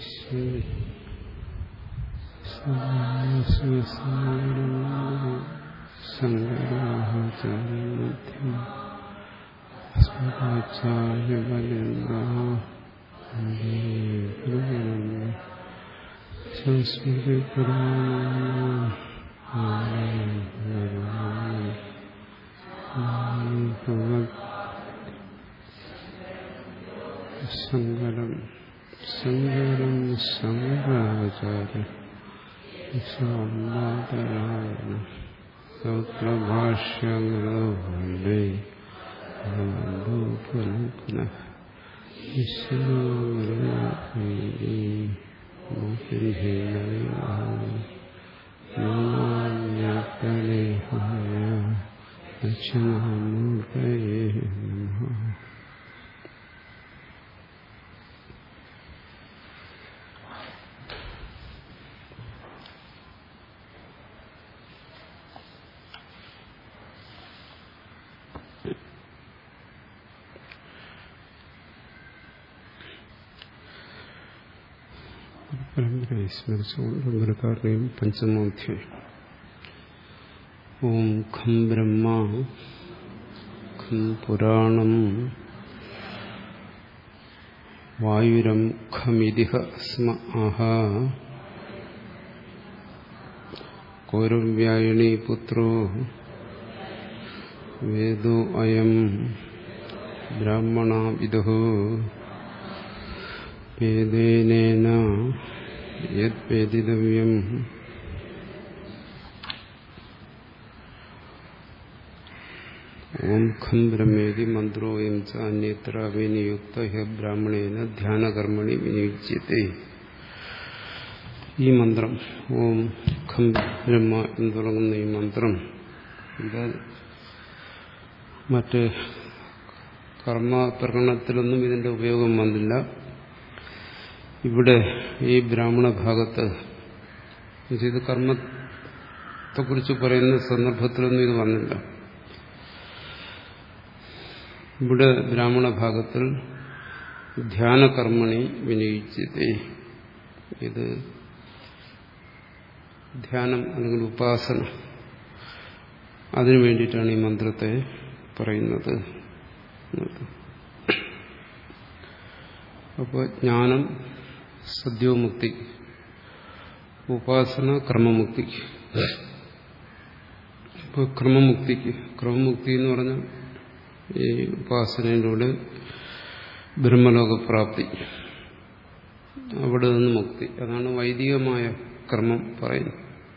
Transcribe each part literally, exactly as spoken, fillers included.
ശങ്കരം ശങ്കരം ശങ്കരാചാര്യ സൂത്രഭാഷ്യങ്ങളോ വന്ദേ പുനഃ ഈശ്വരേഹായ ദക്ഷിണാമൂർത്തയേ നമഃ. പരമ്പരയെ സ്മരിച്ചുകൊണ്ട് ഗുരുക്കാരുടെയും പഞ്ചമോധ്യായം. ഓം ഖം ബ്രഹ്മ ഖം പുരാണം വായുരം ഖമിതിഹ സ്മ ആഹ കൗരവ്യായണീ പുത്രോ വേദോ അയം ബ്രാഹ്മണ വിദുഃ വേദേനേന യദ്വേദിതവ്യം ഓം ഖം ബ്രഹ്മേതി മന്ത്രോയം ച അന്യത്ര വിനിയുക്ത ഹ ബ്രാഹ്മണേന ധ്യാനകർമ്മണി വിനിയുജ്യത്തെ. ഈ മന്ത്രം ഓം ഖം ബ്രഹ്മ എന്ന് തുടങ്ങുന്ന ഈ മന്ത്രം ഇത് മറ്റ് കർമ്മ പ്രകടനത്തിലൊന്നും ഇതിന്റെ ഉപയോഗം വന്നില്ല. ഇവിടെ ഈ ബ്രാഹ്മണ ഭാഗത്ത് ഇത് കർമ്മത്തെക്കുറിച്ച് പറയുന്ന സന്ദർഭത്തിലൊന്നും ഇത് വന്നില്ല. ഇവിടെ ബ്രാഹ്മണ ഭാഗത്തിൽ ധ്യാനകർമ്മണി വിനിയോഗിച്ചതേ, ഇത് ധ്യാനം അല്ലെങ്കിൽ ഉപാസന, അതിനു വേണ്ടിയിട്ടാണ് ഈ മന്ത്രത്തെ പറയുന്നത്. അപ്പോൾ ജ്ഞാനം സദ്യോമുക്തി, ഉപാസന ക്രമമുക്തി. ഇപ്പോൾ ക്രമമുക്തിക്ക് ക്രമമുക്തി എന്ന് പറഞ്ഞാൽ ഈ ഉപാസനയിലൂടെ ബ്രഹ്മലോകപ്രാപ്തി, അവിടെ നിന്ന് മുക്തി, അതാണ് വൈദികമായ ക്രമം പറയുന്നത്.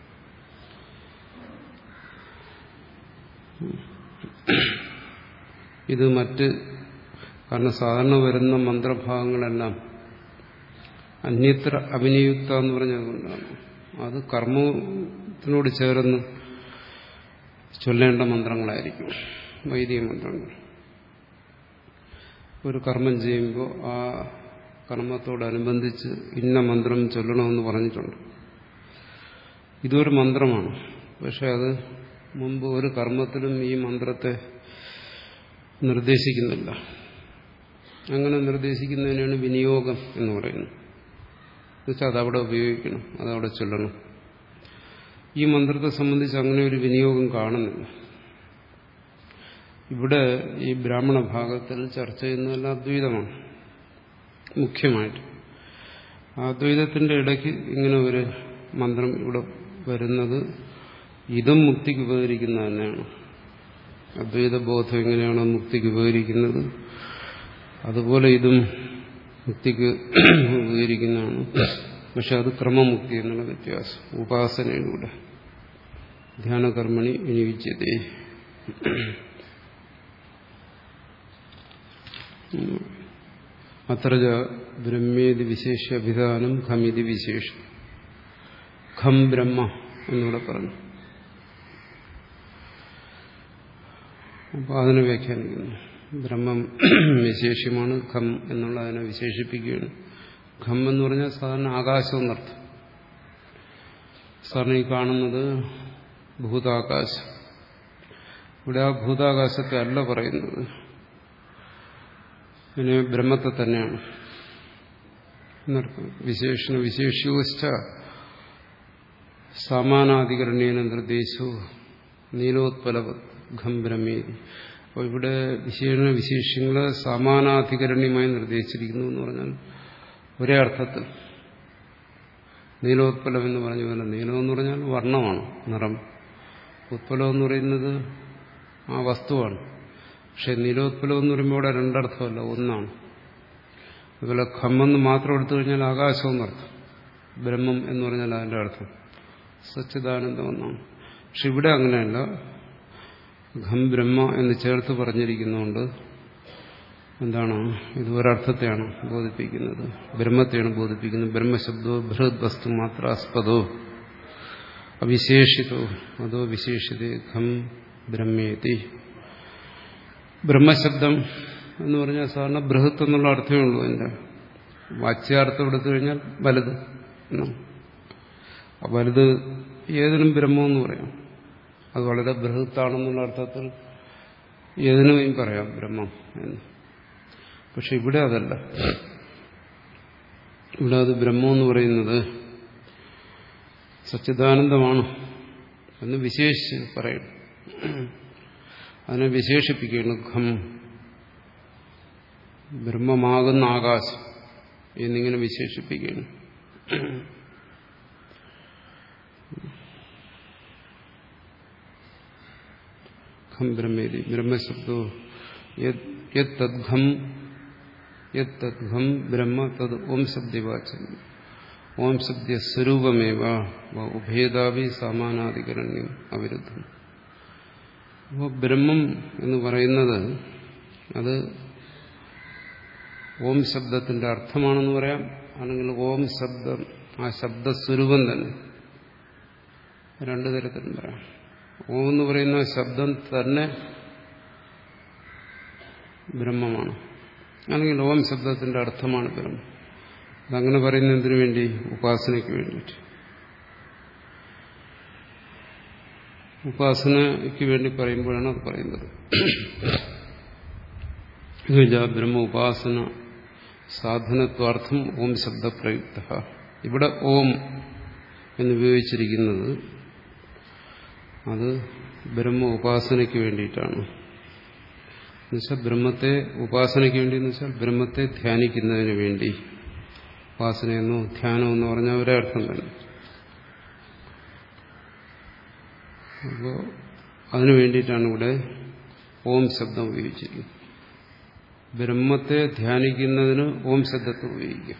ഇത് മറ്റ് കാരണം സാധാരണ വരുന്ന മന്ത്രഭാഗങ്ങളെല്ലാം അന്യത്ര അഭിനിയുക്ത എന്ന് പറഞ്ഞതുകൊണ്ടാണ്. അത് കർമ്മത്തിനോട് ചേർന്ന് ചൊല്ലേണ്ട മന്ത്രങ്ങളായിരിക്കും വൈദിക മന്ത്രങ്ങൾ. ഒരു കർമ്മം ചെയ്യുമ്പോൾ ആ കർമ്മത്തോടനുബന്ധിച്ച് ഇന്ന മന്ത്രം ചൊല്ലണമെന്ന് പറഞ്ഞിട്ടുണ്ട്. ഇതൊരു മന്ത്രമാണ്, പക്ഷെ അത് മുമ്പ് ഒരു കർമ്മത്തിലും ഈ മന്ത്രത്തെ നിർദ്ദേശിക്കുന്നില്ല. അങ്ങനെ നിർദ്ദേശിക്കുന്നതിനാണ് വിനിയോഗം എന്ന് പറയുന്നത്. എന്നുവെച്ചാൽ അതവിടെ ഉപയോഗിക്കണം, അതവിടെ ചൊല്ലണം. ഈ മന്ത്രത്തെ സംബന്ധിച്ച് അങ്ങനെ ഒരു വിനിയോഗം കാണുന്നില്ല. ഇവിടെ ഈ ബ്രാഹ്മണ ഭാഗത്തിൽ ചർച്ച ചെയ്യുന്നതെല്ലാം അദ്വൈതമാണ് മുഖ്യമായിട്ട്. ആ അദ്വൈതത്തിന്റെ ഇടയ്ക്ക് ഇങ്ങനെ ഒരു മന്ത്രം ഇവിടെ വരുന്നത് ഇതും മുക്തിക്ക് ഉപകരിക്കുന്നത് തന്നെയാണ്. അദ്വൈത ബോധം എങ്ങനെയാണോ മുക്തിക്ക് ഉപകരിക്കുന്നത്, അതുപോലെ ഇതും മുക്തിക്ക് ഉപകരിക്കുന്നതാണ്. പക്ഷെ അത് ക്രമമുക്തി എന്നുള്ള വ്യത്യാസം. ഉപാസനയിലൂടെ ധ്യാനകർമ്മണി വിനിയോഗിച്ചതേ. അത്ര ബ്രഹ്മേതി വിശേഷ അഭിധാനം ഖമിതി വിശേഷം. ഖം ബ്രഹ്മ എന്നിവിടെ പറഞ്ഞു. അപ്പോൾ അതിനെ വ്യാഖ്യാനിക്കുന്നു. ബ്രഹ്മം വിശേഷ്യമാണ്, ഖം എന്നുള്ള അതിനെ വിശേഷിപ്പിക്കുകയാണ്. ഖം എന്ന് പറഞ്ഞാൽ സാധാരണ ആകാശം എന്നർത്ഥം. സാധാരണ ഈ കാണുന്നത് ഭൂതാകാശം. ഇവിടെ ആ ഭൂതാകാശത്തെ അല്ല പറയുന്നത്, പിന്നെ ബ്രഹ്മത്തെ തന്നെയാണ്. എന്നർത്ഥം. വിശേഷണ വിശേഷ്യോശ്ച സമാനാധികരണേന നിർദ്ദേശോ നീലോത്പലഘം ബ്രഹ്മേതി. അപ്പോൾ ഇവിടെ വിശേഷണ വിശേഷ്യങ്ങളെ സമാനാധികരണ്യമായി നിർദ്ദേശിച്ചിരിക്കുന്നു എന്ന് പറഞ്ഞാൽ ഒരേ അർത്ഥത്തിൽ നീലോത്പലം എന്ന് പറഞ്ഞു പോലെ, നീലം എന്ന് പറഞ്ഞാൽ വർണ്ണമാണ്, നിറം. ഉത്പലം എന്ന് പറയുന്നത് ആ വസ്തുവാണ്. പക്ഷെ നീലോത്പലം എന്ന് പറയുമ്പോൾ ഇവിടെ രണ്ടർത്ഥമല്ല, ഒന്നാണ്. അതുപോലെ ഖമ്മെന്ന് മാത്രം എടുത്തു കഴിഞ്ഞാൽ ആകാശം എന്നർത്ഥം. ബ്രഹ്മം എന്ന് പറഞ്ഞാൽ അതിന്റെ അർത്ഥം സച്ചിദാനന്ദം എന്നാണ്. പക്ഷെ ഇവിടെ അങ്ങനെയല്ല, ഖം ബ്രഹ്മ എന്ന് ചേർത്ത് പറഞ്ഞിരിക്കുന്നതുകൊണ്ട് എന്താണ്, ഇത് ഒരർത്ഥത്തെയാണ് ബോധിപ്പിക്കുന്നത്, ബ്രഹ്മത്തെയാണ് ബോധിപ്പിക്കുന്നത്. ബ്രഹ്മശബ്ദോ ബൃഹത് വസ്തു മാത്രാസ്പദോ അവിശേഷിതോ അതോ വിശേഷിതേ ഖം ബ്രഹ്മേതി. ബ്രഹ്മശബ്ദം എന്ന് പറഞ്ഞാൽ സാധാരണ ബൃഹത്ത് എന്നുള്ള അർത്ഥമേ ഉള്ളൂ. അതിന്റെ വാച്യാർത്ഥം എടുത്തു കഴിഞ്ഞാൽ വലുത് എന്നാണ്. ആ വലുത് ഏതിനും ബ്രഹ്മമെന്ന് പറയാം. അത് വളരെ ബൃഹത്താണെന്നുള്ള അർത്ഥത്തിൽ ഏതിനും പറയാം ബ്രഹ്മം എന്ന്. പക്ഷെ ഇവിടെ അതല്ല. ഇവിടെ അത് ബ്രഹ്മം എന്ന് പറയുന്നത് സച്ചിദാനന്ദമാണ് എന്ന് വിശേഷിച്ച് പറയണം. അതിനെ വിശേഷിപ്പിക്കുകയാണ്. ഖം ബ്രഹ്മമാകുന്ന ആകാശം എന്നിങ്ങനെ വിശേഷിപ്പിക്കുകയാണ്. ഖം ബ്രഹ്മേതി. ബ്രഹ്മശബ്ദോ യത് തദ്ഘം യത് തദ്ഘം ബ്രഹ്മ തത് ഓം ശബ്ദവാചം. ഓം ശബ്ദ സ്വരൂപമേവ ഉഭേദാവി സമാനാധികരണ്യം അവിരുദ്ധം. അപ്പോൾ ബ്രഹ്മം എന്ന് പറയുന്നത് അത് ഓം ശബ്ദത്തിന്റെ അർത്ഥമാണെന്ന് പറയാം, അല്ലെങ്കിൽ ഓം ശബ്ദം ആ ശബ്ദസ്വരൂപം തന്നെ, രണ്ടു തരത്തിലും പറയാം. ഓം എന്ന് പറയുന്ന ശബ്ദം തന്നെ ബ്രഹ്മമാണ്, അല്ലെങ്കിൽ ഓം ശബ്ദത്തിന്റെ അർത്ഥമാണ് ബ്രഹ്മം. അതങ്ങനെ പറയുന്നതിനു വേണ്ടി, ഉപാസനയ്ക്ക് വേണ്ടിയിട്ട്. ഉപാസനയ്ക്ക് വേണ്ടി പറയുമ്പോഴാണ് അത് പറയുന്നത്. ബ്രഹ്മ ഉപാസന സാധനത്വാർത്ഥം ഓം ശബ്ദപ്രയുക്ത. ഇവിടെ ഓം എന്ന് ഉപയോഗിച്ചിരിക്കുന്നത് അത് ബ്രഹ്മ ഉപാസനയ്ക്ക് വേണ്ടിയിട്ടാണ്. എന്നുവെച്ചാൽ ബ്രഹ്മത്തെ ഉപാസനയ്ക്ക് വേണ്ടി എന്ന് വെച്ചാൽ ബ്രഹ്മത്തെ ധ്യാനിക്കുന്നതിന് വേണ്ടി. ഉപാസനയെന്നോ ധ്യാനം എന്ന് പറഞ്ഞാൽ ഒരേ അർത്ഥം തന്നെ. അപ്പോൾ അതിനു വേണ്ടിയിട്ടാണ് ഇവിടെ ഓം ശബ്ദം ഉപയോഗിച്ചിരിക്കുന്നത്. ബ്രഹ്മത്തെ ധ്യാനിക്കുന്നതിന് ഓം ശബ്ദത്തെ ഉപയോഗിക്കുക.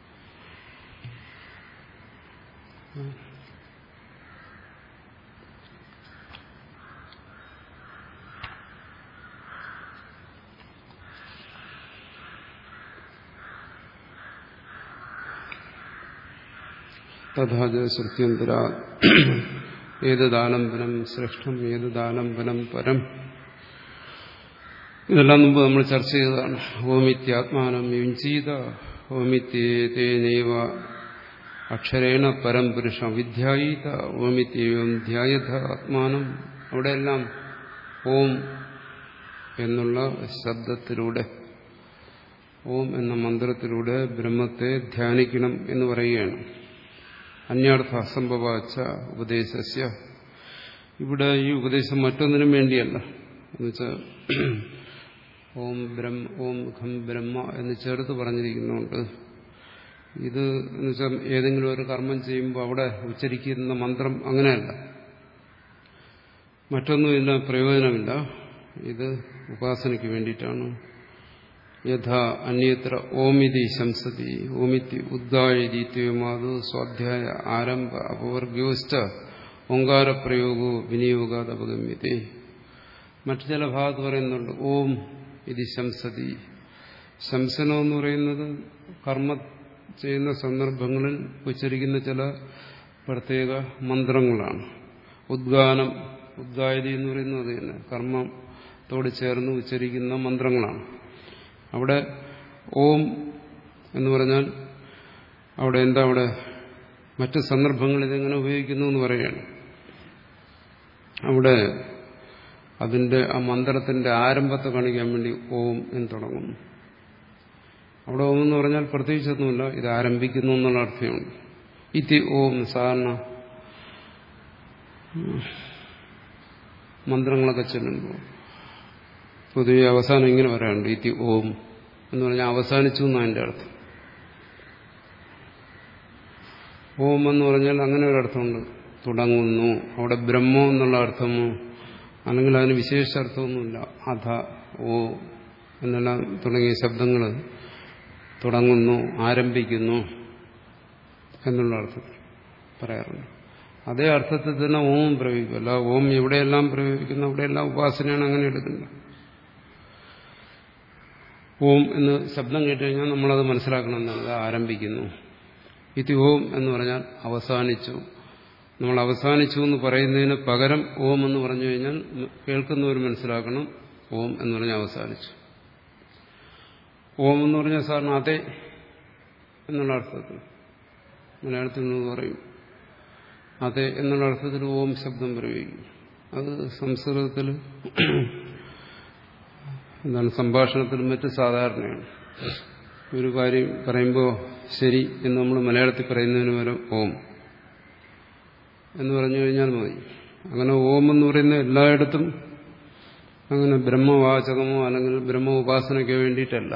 തഥാച ശ്രുത്യന്തര ഏതദാലംബനം ശ്രേഷ്ഠം ഏതദാലംബനം പരം. ഇതെല്ലാം മുമ്പ് നമ്മൾ ചർച്ച ചെയ്തതാണ്. ഓമിത്യാത്മാനം യുഞ്ചീത ഓമിത്യേനൈവ അക്ഷരേണ പരം പുരുഷം വിധ്യായീത ഓമിത്യേവം ധ്യായത ആത്മാനം. അവിടെയെല്ലാം ഓം എന്നുള്ള ശബ്ദത്തിലൂടെ, ഓം എന്ന മന്ത്രത്തിലൂടെ ബ്രഹ്മത്തെ ധ്യാനിക്കണം എന്ന് പറയുകയാണ്. അന്യാർത്ഥ അസംഭവാച്ച ഉപദേശസ്യ. ഇവിടെ ഈ ഉപദേശം മറ്റൊന്നിനും വേണ്ടിയല്ല. എന്നുവെച്ചാൽ ഓം ബ്രഹ്മ ഓം ഖം ബ്രഹ്മ എന്ന് ചേർത്ത് പറഞ്ഞിരിക്കുന്നുണ്ട്. ഇത് എന്നുവെച്ചാൽ ഏതെങ്കിലും ഒരു കർമ്മം ചെയ്യുമ്പോൾ അവിടെ ഉച്ചരിക്കുന്ന മന്ത്രം അങ്ങനെയല്ല, മറ്റൊന്നും ഇതിന് പ്രയോജനമില്ല. ഇത് ഉപാസനയ്ക്ക് വേണ്ടിയിട്ടാണ്. യഥാ അന്യത്ര ഓമിതി ശംസതി ഓമിതി ഉദ്ഗായതീത്വമാതു സ്വാധ്യായ ആരംഭ അപവർഗ്യോശ്ച ഓങ്കാരപ്രയോഗോ വിനിയോഗാത് അപഗമ്യത്തെ. മറ്റു ചില ഭാഗത്ത് പറയുന്നുണ്ട് ഓം ഇത് ശംസതി. ശംസനം എന്ന് പറയുന്നത് കർമ്മ ചെയ്യുന്ന സന്ദർഭങ്ങളിൽ ഉച്ചരിക്കുന്ന ചില പ്രത്യേക മന്ത്രങ്ങളാണ്. ഉദ്ഗാനം ഉദ്ഗായതി എന്ന് പറയുന്നത് അത് തന്നെ കർമ്മത്തോട് ചേർന്ന് ഉച്ചരിക്കുന്ന മന്ത്രങ്ങളാണ്. അവിടെ ഓം എന്ന് പറഞ്ഞാൽ അവിടെ എന്താ, അവിടെ മറ്റ് സന്ദർഭങ്ങളിൽ ഇതെങ്ങനെ ഉപയോഗിക്കുന്നു എന്ന് പറയുകയാണ്. അവിടെ അതിന്റെ ആ മന്ത്രത്തിന്റെ ആരംഭത്തെ കാണിക്കാൻ വേണ്ടി ഓം എന്ന് തുടങ്ങുന്നു. അവിടെ ഓം എന്ന് പറഞ്ഞാൽ പ്രത്യേകിച്ചൊന്നുമില്ല, ഇത് ആരംഭിക്കുന്നു എന്നുള്ള അർത്ഥമുണ്ട്. ഇതി ഓം സാധാരണ മന്ത്രങ്ങളൊക്കെ ചൊല്ലുമ്പോൾ പൊതുവെ അവസാനം ഇങ്ങനെ പറയാറുണ്ട്, ഇതി ഓം എന്ന് പറഞ്ഞാൽ അവസാനിച്ചു എന്നാണ് അതിൻ്റെ അർത്ഥം. ഓം എന്ന് പറഞ്ഞാൽ അങ്ങനെ ഒരർത്ഥമുണ്ട്, തുടങ്ങുന്നു. അവിടെ ബ്രഹ്മം എന്നുള്ള അർത്ഥമോ അല്ലെങ്കിൽ അതിന് വിശേഷ അർത്ഥമൊന്നുമില്ല. അധ, ഓ എന്നെല്ലാം തുടങ്ങിയ ശബ്ദങ്ങൾ തുടങ്ങുന്നു, ആരംഭിക്കുന്നു എന്നുള്ള അർത്ഥത്തിൽ പറയാറുണ്ട്. അതേ അർത്ഥത്തിൽ തന്നെ ഓം പ്രയോഗിക്കും. അല്ല ഓം എവിടെയെല്ലാം പ്രയോഗിക്കുന്നു അവിടെയെല്ലാം ഉപാസനയാണ്, അങ്ങനെ എടുക്കുന്നത്. ഓം എന്ന് ശബ്ദം കേട്ട് കഴിഞ്ഞാൽ നമ്മളത് മനസ്സിലാക്കണം എന്നാണ്, അത് ആരംഭിക്കുന്നു. ഇതി ഓം എന്ന് പറഞ്ഞാൽ അവസാനിച്ചു. നമ്മൾ അവസാനിച്ചു എന്ന് പറയുന്നതിന് പകരം ഓം എന്ന് പറഞ്ഞു കഴിഞ്ഞാൽ കേൾക്കുന്നവർ മനസ്സിലാക്കണം ഓം എന്ന് പറഞ്ഞാൽ അവസാനിച്ചു. ഓം എന്ന് പറഞ്ഞാൽ സാറിന് അതെ എന്നുള്ള അർത്ഥത്തിൽ മലയാളത്തിൽ നിന്ന് പറയും, അതെ എന്നുള്ള അർത്ഥത്തിൽ ഓം ശബ്ദം പ്രയോഗിക്കും. അത് സംസ്കൃതത്തിൽ എന്താണ് സംഭാഷണത്തിലും മറ്റും സാധാരണയാണ്. ഒരു കാര്യം പറയുമ്പോൾ ശരി എന്ന് നമ്മൾ മലയാളത്തിൽ പറയുന്നതിന് പകരം ഓം എന്ന് പറഞ്ഞു കഴിഞ്ഞാൽ മതി. അങ്ങനെ ഓം എന്ന് പറയുന്ന എല്ലായിടത്തും അങ്ങനെ ബ്രഹ്മവാചകമോ അല്ലെങ്കിൽ ബ്രഹ്മ ഉപാസനയ്ക്ക് വേണ്ടിയിട്ടല്ല,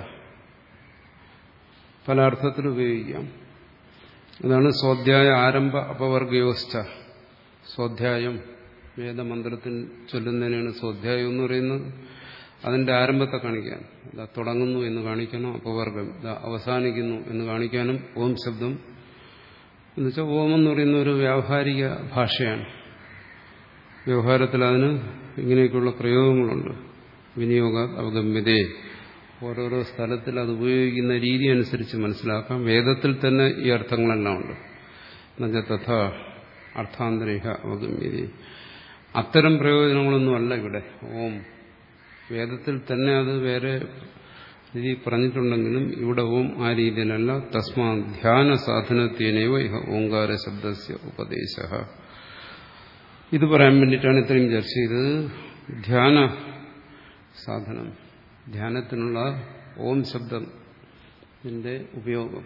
പല അർത്ഥത്തിൽ ഉപയോഗിക്കാം. അതാണ് സ്വാധ്യായ ആരംഭ അപവർഗയോശ്ച. സ്വാധ്യായം വേദമന്ത്രത്തിൽ ചൊല്ലുന്നതിനാണ് സ്വാധ്യായം എന്ന് പറയുന്നത്. അതിന്റെ ആരംഭത്തെ കാണിക്കാൻ, ഇതാ തുടങ്ങുന്നു എന്ന് കാണിക്കണം. അപവർഗം ഇതാ അവസാനിക്കുന്നു എന്ന് കാണിക്കാനും ഓം ശബ്ദം എന്നുവെച്ചാൽ ഓം എന്ന് പറയുന്ന ഒരു വ്യാവഹാരിക ഭാഷയാണ്. വ്യവഹാരത്തിൽ അതിന് ഇങ്ങനെയൊക്കെയുള്ള പ്രയോഗങ്ങളുണ്ട്. വിനിയോഗ അവഗമ്യതേ, ഓരോരോ സ്ഥലത്തിൽ അത് ഉപയോഗിക്കുന്ന രീതി അനുസരിച്ച് മനസ്സിലാക്കാം. വേദത്തിൽ തന്നെ ഈ അർത്ഥങ്ങളെല്ലാം ഉണ്ട്. എന്നുവെച്ചാൽ തഥാ അർത്ഥാന്തരേഹ അവഗമ്യതേ, അത്തരം പ്രയോജനങ്ങളൊന്നുമല്ല ഇവിടെ. ഓം വേദത്തിൽ തന്നെ അത് വേറെ രീതി പറഞ്ഞിട്ടുണ്ടെങ്കിലും ഇവിടെ ഓം ആ രീതിയിലല്ല. തസ്മാ ധ്യാന സാധനത്വേനൈവ ഇഹ ഓങ്കാര ശബ്ദസ്യ ഉപദേശഃ. ഇത് പറയാൻ വേണ്ടിയിട്ടാണ് ഇത്രയും ചർച്ച ചെയ്തത്. ധ്യാന സാധനം, ധ്യാനത്തിനുള്ള ഓം ശബ്ദത്തിന്റെ ഉപയോഗം,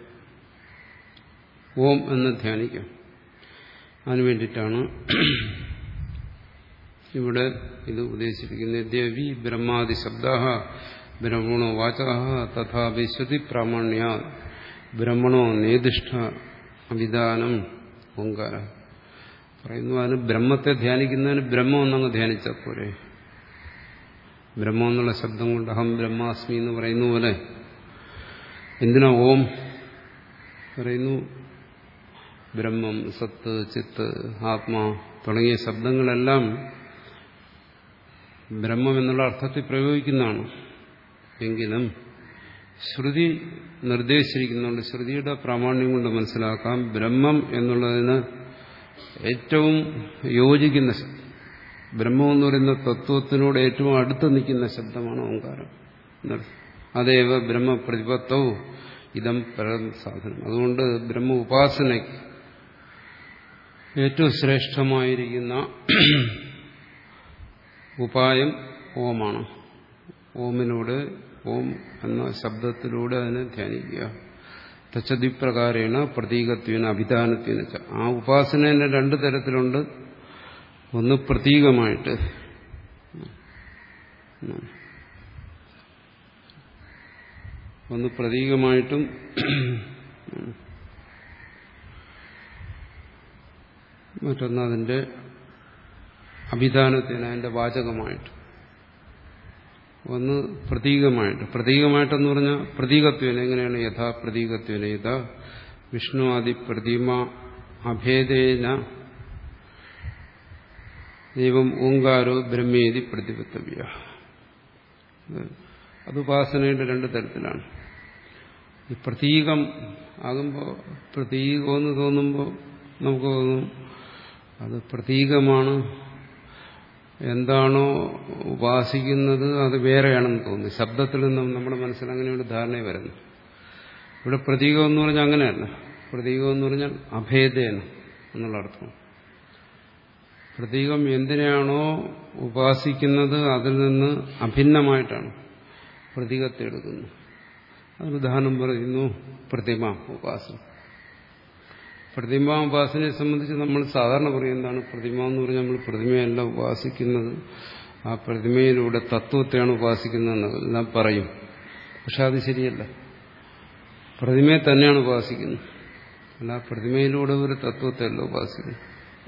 ഓം എന്ന് ധ്യാനിക്കാം. അതിനു വേണ്ടിയിട്ടാണ് ഇവിടെ ഇത് ഉപദേശിച്ചിരിക്കുന്നത്. ദേവി ബ്രഹ്മാദി ശബ്ദാഃ ബ്രഹ്മണോ വാചകഃ തഥാ വിശ്വതി പ്രാമാണ്യാ ബ്രഹ്മണോ നേദിഷ്ഠ അവിധാനം ഓങ്കാര. പറയുന്നു അതിന് ബ്രഹ്മത്തെ ധ്യാനിക്കുന്നതിന് ബ്രഹ്മം എന്നങ്ങ് ധ്യാനിച്ചാൽ പോരെ. ബ്രഹ്മം എന്നുള്ള ശബ്ദം കൊണ്ട് അഹം ബ്രഹ്മാസ്മി എന്ന് പറയുന്ന പോലെ എന്തിനാ ഓം പറയുന്നു? ബ്രഹ്മം, സത്ത്, ചിത്ത്, ആത്മാ തുടങ്ങിയ ശബ്ദങ്ങളെല്ലാം ബ്രഹ്മം എന്നുള്ള അർത്ഥത്തിൽ പ്രയോഗിക്കുന്നതാണ്. എങ്കിലും ശ്രുതി നിർദ്ദേശിച്ചിരിക്കുന്നുണ്ട്, ശ്രുതിയുടെ പ്രാമാണ്യം കൊണ്ട് മനസ്സിലാക്കാം ബ്രഹ്മം എന്നുള്ളതിന് ഏറ്റവും യോജിക്കുന്ന ശബ്ദം, ബ്രഹ്മം എന്ന് പറയുന്ന തത്വത്തിനോട് ഏറ്റവും അടുത്ത് നിൽക്കുന്ന ശബ്ദമാണ് ഓങ്കാരം. അതേവ ബ്രഹ്മപ്രതിപത്തൗ ഇതം പരം സാധനം. അതുകൊണ്ട് ബ്രഹ്മ ഉപാസനയ്ക്ക് ഏറ്റവും ശ്രേഷ്ഠമായിരിക്കുന്ന ഉപായം ഓമാണ്. ഓമിനോട്, ഓം എന്ന ശബ്ദത്തിലൂടെ അതിനെ ധ്യാനിക്കുക. തച്ചതിപ്രകാരേണ പ്രതീകത്വേന അഭിധാനത്വേന. ആ ഉപാസന തന്നെ രണ്ടു തരത്തിലുണ്ട്. ഒന്ന് പ്രതീകമായിട്ട്, ഒന്ന് പ്രതീകമായിട്ടും മറ്റൊന്ന് അതിന്റെ അഭിധാനത്തിന്, അതിന്റെ വാചകമായിട്ട്. ഒന്ന് പ്രതീകമായിട്ട്. പ്രതീകമായിട്ടെന്ന് പറഞ്ഞാൽ പ്രതീകത്വേന എങ്ങനെയാണ്? യഥാ പ്രതീകത്വേന യഥാ വിഷ്ണു ആദി പ്രതിമ അഭേദേന ദൈവം ഓങ്കാരോ ബ്രഹ്മേതി പ്രതിപത്തവ്യ. അത് ഉപാസനയുടെ രണ്ട് തരത്തിലാണ്. ഈ പ്രതീകം ആകുമ്പോൾ, പ്രതീകമെന്ന് തോന്നുമ്പോൾ നമുക്ക് തോന്നും അത് പ്രതീകമാണ്, എന്താണോ ഉപാസിക്കുന്നത് അത് വേറെയാണെന്ന് തോന്നുന്നു. ശബ്ദത്തിൽ നിന്നും നമ്മുടെ മനസ്സിൽ അങ്ങനെ ഒരു ധാരണ വരുന്നു. ഇവിടെ പ്രതീകം എന്ന് പറഞ്ഞാൽ അങ്ങനെയല്ല. പ്രതീകം എന്ന് പറഞ്ഞാൽ അഭേദേന എന്നുള്ള അർത്ഥം. പ്രതീകം എന്തിനാണോ ഉപാസിക്കുന്നത് അതിൽ നിന്ന് അഭിന്നമായിട്ടാണ് പ്രതീകത്തെ എടുക്കുന്നത്. അതിന് ഉദാഹരണം പറയുന്നു പ്രതിമ ഉപാസന. പ്രതിമ ഉപാസനയെ സംബന്ധിച്ച് നമ്മൾ സാധാരണ പറയുന്നതാണ് പ്രതിമ എന്ന് പറഞ്ഞാൽ നമ്മൾ പ്രതിമയല്ല ഉപാസിക്കുന്നത്, ആ പ്രതിമയിലൂടെ തത്വത്തെയാണ് ഉപാസിക്കുന്നതെന്നെല്ലാം പറയും. പക്ഷെ അത് ശരിയല്ല. പ്രതിമയെ തന്നെയാണ് ഉപാസിക്കുന്നത്, അല്ല പ്രതിമയിലൂടെ ഒരു തത്വത്തെയല്ല ഉപാസിക്കുന്നത്.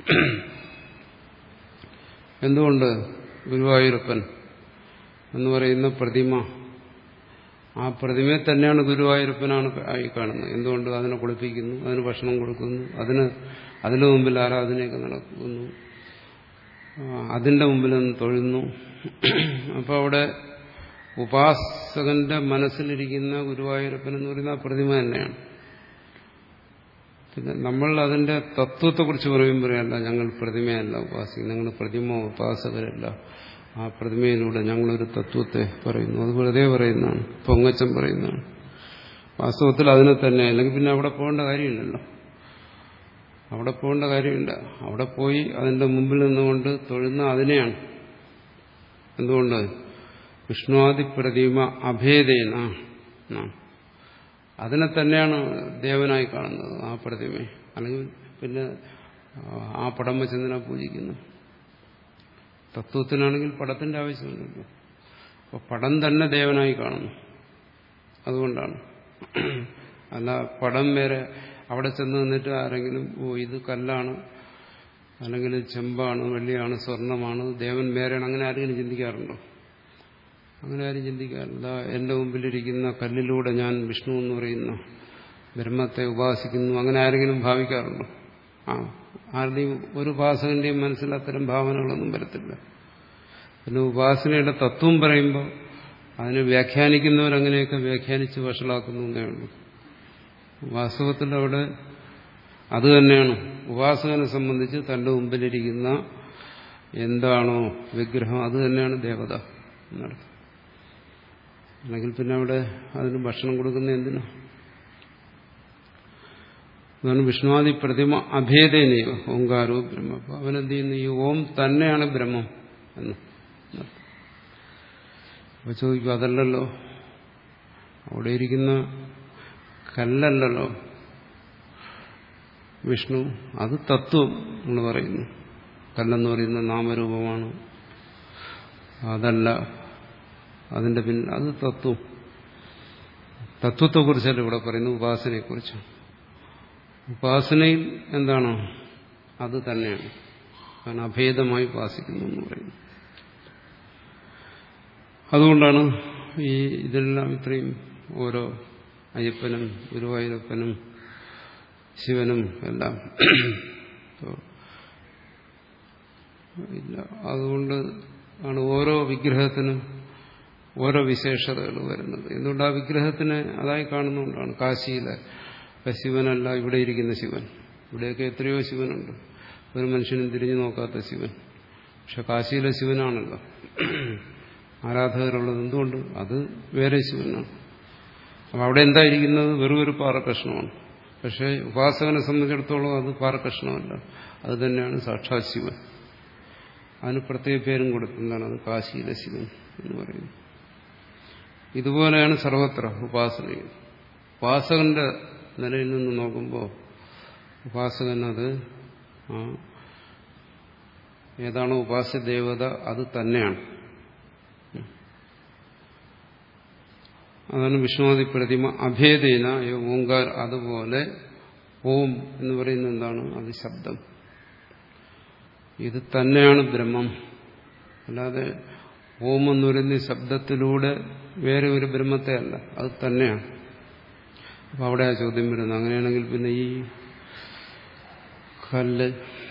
എന്തുകൊണ്ട്? ഗുരുവായൂരപ്പൻ എന്ന് പറയുന്ന പ്രതിമ, ആ പ്രതിമയെ തന്നെയാണ് ഗുരുവായൂരപ്പനാണ് ആയി കാണുന്നത്. എന്തുകൊണ്ട്? അതിനെ കുളിപ്പിക്കുന്നു, അതിന് ഭക്ഷണം കൊടുക്കുന്നു, അതിന് അതിന് മുമ്പിൽ ആരാധനയൊക്കെ നടക്കുന്നു, അതിന്റെ മുമ്പിൽ നിന്ന് തൊഴുന്നു. അപ്പോൾ അവിടെ ഉപാസകന്റെ മനസ്സിലിരിക്കുന്ന ഗുരുവായൂരപ്പൻ എന്ന് പറയുന്ന ആ പ്രതിമ തന്നെയാണ്. പിന്നെ നമ്മൾ അതിന്റെ തത്വത്തെക്കുറിച്ച് പറയുമ്പോഴല്ല ഞങ്ങൾ പ്രതിമയല്ല ഉപാസിക്കുന്നത്, ഞങ്ങൾ പ്രതിമ ഉപാസകരല്ല, ആ പ്രതിമയിലൂടെ ഞങ്ങളൊരു തത്വത്തെ പറയുന്നു, അത് വെറുതെ പറയുന്നതാണ്, പൊങ്ങച്ചം പറയുന്നതാണ്. വാസ്തവത്തിൽ അതിനെ തന്നെ, അല്ലെങ്കിൽ പിന്നെ അവിടെ പോകേണ്ട കാര്യമില്ലല്ലോ. അവിടെ പോകേണ്ട കാര്യമില്ല. അവിടെ പോയി അതിന്റെ മുമ്പിൽ നിന്നുകൊണ്ട് തൊഴുന്ന അതിനെയാണ്. എന്തുകൊണ്ട്? വിഷ്ണുവാദി പ്രതിമ അഭേദേന, അതിനെ തന്നെയാണ് ദേവനായി കാണുന്നത്, ആ പ്രതിമയെ. അല്ലെങ്കിൽ പിന്നെ ആ പടം വെച്ചെന്തിനാ പൂജിക്കുന്നു? തത്വത്തിനാണെങ്കിൽ പടത്തിന്റെ ആവശ്യമുണ്ടല്ലോ. അപ്പോൾ പടം തന്നെ ദേവനായി കാണുന്നു. അതുകൊണ്ടാണ്. അല്ല പടം വേറെ അവിടെ ചെന്ന് നിന്നിട്ട് ആരെങ്കിലും ഓ ഇത് കല്ലാണ്, അല്ലെങ്കിൽ ചെമ്പാണ്, വെള്ളിയാണ്, സ്വർണമാണ്, ദേവൻ വേറെയാണ്, അങ്ങനെ ആരെങ്കിലും ചിന്തിക്കാറുണ്ടോ? അങ്ങനെ ആരും ചിന്തിക്കാറില്ല. എന്റെ മുമ്പിലിരിക്കുന്ന കല്ലിലൂടെ ഞാൻ വിഷ്ണു എന്ന് പറയുന്ന ബ്രഹ്മത്തെ ഉപാസിക്കുന്നു, അങ്ങനെ ആരെങ്കിലും ഭാവിക്കാറുണ്ടോ? ആ ആരുടെയും ഒരു ഉപാസകന്റെയും മനസ്സിൽ അത്തരം ഭാവനകളൊന്നും വരത്തില്ല. പിന്നെ ഉപാസനയുടെ തത്വം പറയുമ്പോൾ അതിനെ വ്യാഖ്യാനിക്കുന്നവരങ്ങനെയൊക്കെ വ്യാഖ്യാനിച്ച് വഷളാക്കുന്നു എന്നേ ഉള്ളൂ. വാസ്തവത്തിൽ അവിടെ അത് തന്നെയാണ് ഉപാസകനെ സംബന്ധിച്ച് തന്റെ മുമ്പിലിരിക്കുന്ന എന്താണോ വിഗ്രഹം അത് തന്നെയാണ് ദേവത എന്നർത്ഥം. അല്ലെങ്കിൽ പിന്നെ അവിടെ അതിന് ഭക്ഷണം കൊടുക്കുന്ന എന്തിനാ? അതാണ് വിഷ്ണുവാദി പ്രതിമ അഭേദേനയോ ഓങ്കാരോ ബ്രഹ്മ. അപ്പൊ അവനെന്ത് ചെയ്യുന്നു? ഈ ഓം തന്നെയാണ് ബ്രഹ്മം എന്ന്. അപ്പൊ ചോദിക്കും അതല്ലല്ലോ, അവിടെ ഇരിക്കുന്ന കല്ലല്ലല്ലോ വിഷ്ണു, അത് തത്വം എന്ന് പറയുന്നു. കല്ലെന്ന് പറയുന്ന നാമരൂപമാണ്, അതല്ല അതിന്റെ പിന്നിൽ അത് തത്വം. തത്വത്തെക്കുറിച്ചല്ല ഇവിടെ പറയുന്നു, ഉപാസനയെക്കുറിച്ച്. ഉപാസനയിൽ എന്താണ്? അത് തന്നെയാണ്, കാരണം അഭേദമായി ഉപാസിക്കുന്നു എന്ന് പറയുന്നു. അതുകൊണ്ടാണ് ഈ ഇതെല്ലാം ഇത്രയും ഓരോ അയ്യപ്പനും ഗുരുവായൂരപ്പനും ശിവനും എല്ലാം ഇല്ല. അതുകൊണ്ട് ആണ് ഓരോ വിഗ്രഹത്തിനും ഓരോ വിശേഷതകൾ വരുന്നത്. എന്തുകൊണ്ട്? ആ വിഗ്രഹത്തിനെ അതായി കാണുന്നതുകൊണ്ടാണ്. കാശിയിലെ ശിവനല്ല ഇവിടെ ഇരിക്കുന്ന ശിവൻ. ഇവിടെയൊക്കെ എത്രയോ ശിവനുണ്ട്, ഒരു മനുഷ്യനും തിരിഞ്ഞു നോക്കാത്ത ശിവൻ. പക്ഷെ കാശിയിലെ ശിവനാണല്ലോ ആരാധകരുള്ളത്. എന്തുകൊണ്ട്? അത് വേറെ ശിവനാണ്. അപ്പം അവിടെ എന്തായിരിക്കുന്നത്? വെറും ഒരു പാറക്കഷ്ണമാണ്. പക്ഷെ ഉപാസകനെ സംബന്ധിച്ചിടത്തോളം അത് പാറക്കഷ്ണമല്ല, അത് തന്നെയാണ് സാക്ഷാത് ശിവൻ. അതിന് പ്രത്യേക പേരും കൊടുക്കുന്നതാണ്, അത് കാശിയിലെ ശിവൻ എന്ന് പറയുന്നത്. ഇതുപോലെയാണ് സർവത്ര ഉപാസനയിൽ. ഉപാസകന്റെ നിലയിൽ നിന്ന് നോക്കുമ്പോൾ ഉപാസകൻ അത് ആ ഏതാണോ ഉപാസ്യ ദേവത അത് തന്നെയാണ്. അതാണ് വിഷ്ണുവാദി പ്രതിമ അഭേദേന ഓങ്കാർ. അതുപോലെ ഓം എന്ന് പറയുന്നത് എന്താണ്? അത് ശബ്ദം. ഇത് തന്നെയാണ് ബ്രഹ്മം. അല്ലാതെ ഓം എന്ന് പറയുന്ന ശബ്ദത്തിലൂടെ വേറെ ഒരു ബ്രഹ്മത്തെ അല്ല, അത് തന്നെയാണ്. അപ്പം അവിടെ ആ ചോദ്യം വരുന്നത്. അങ്ങനെയാണെങ്കിൽ പിന്നെ ഈ കല്ല്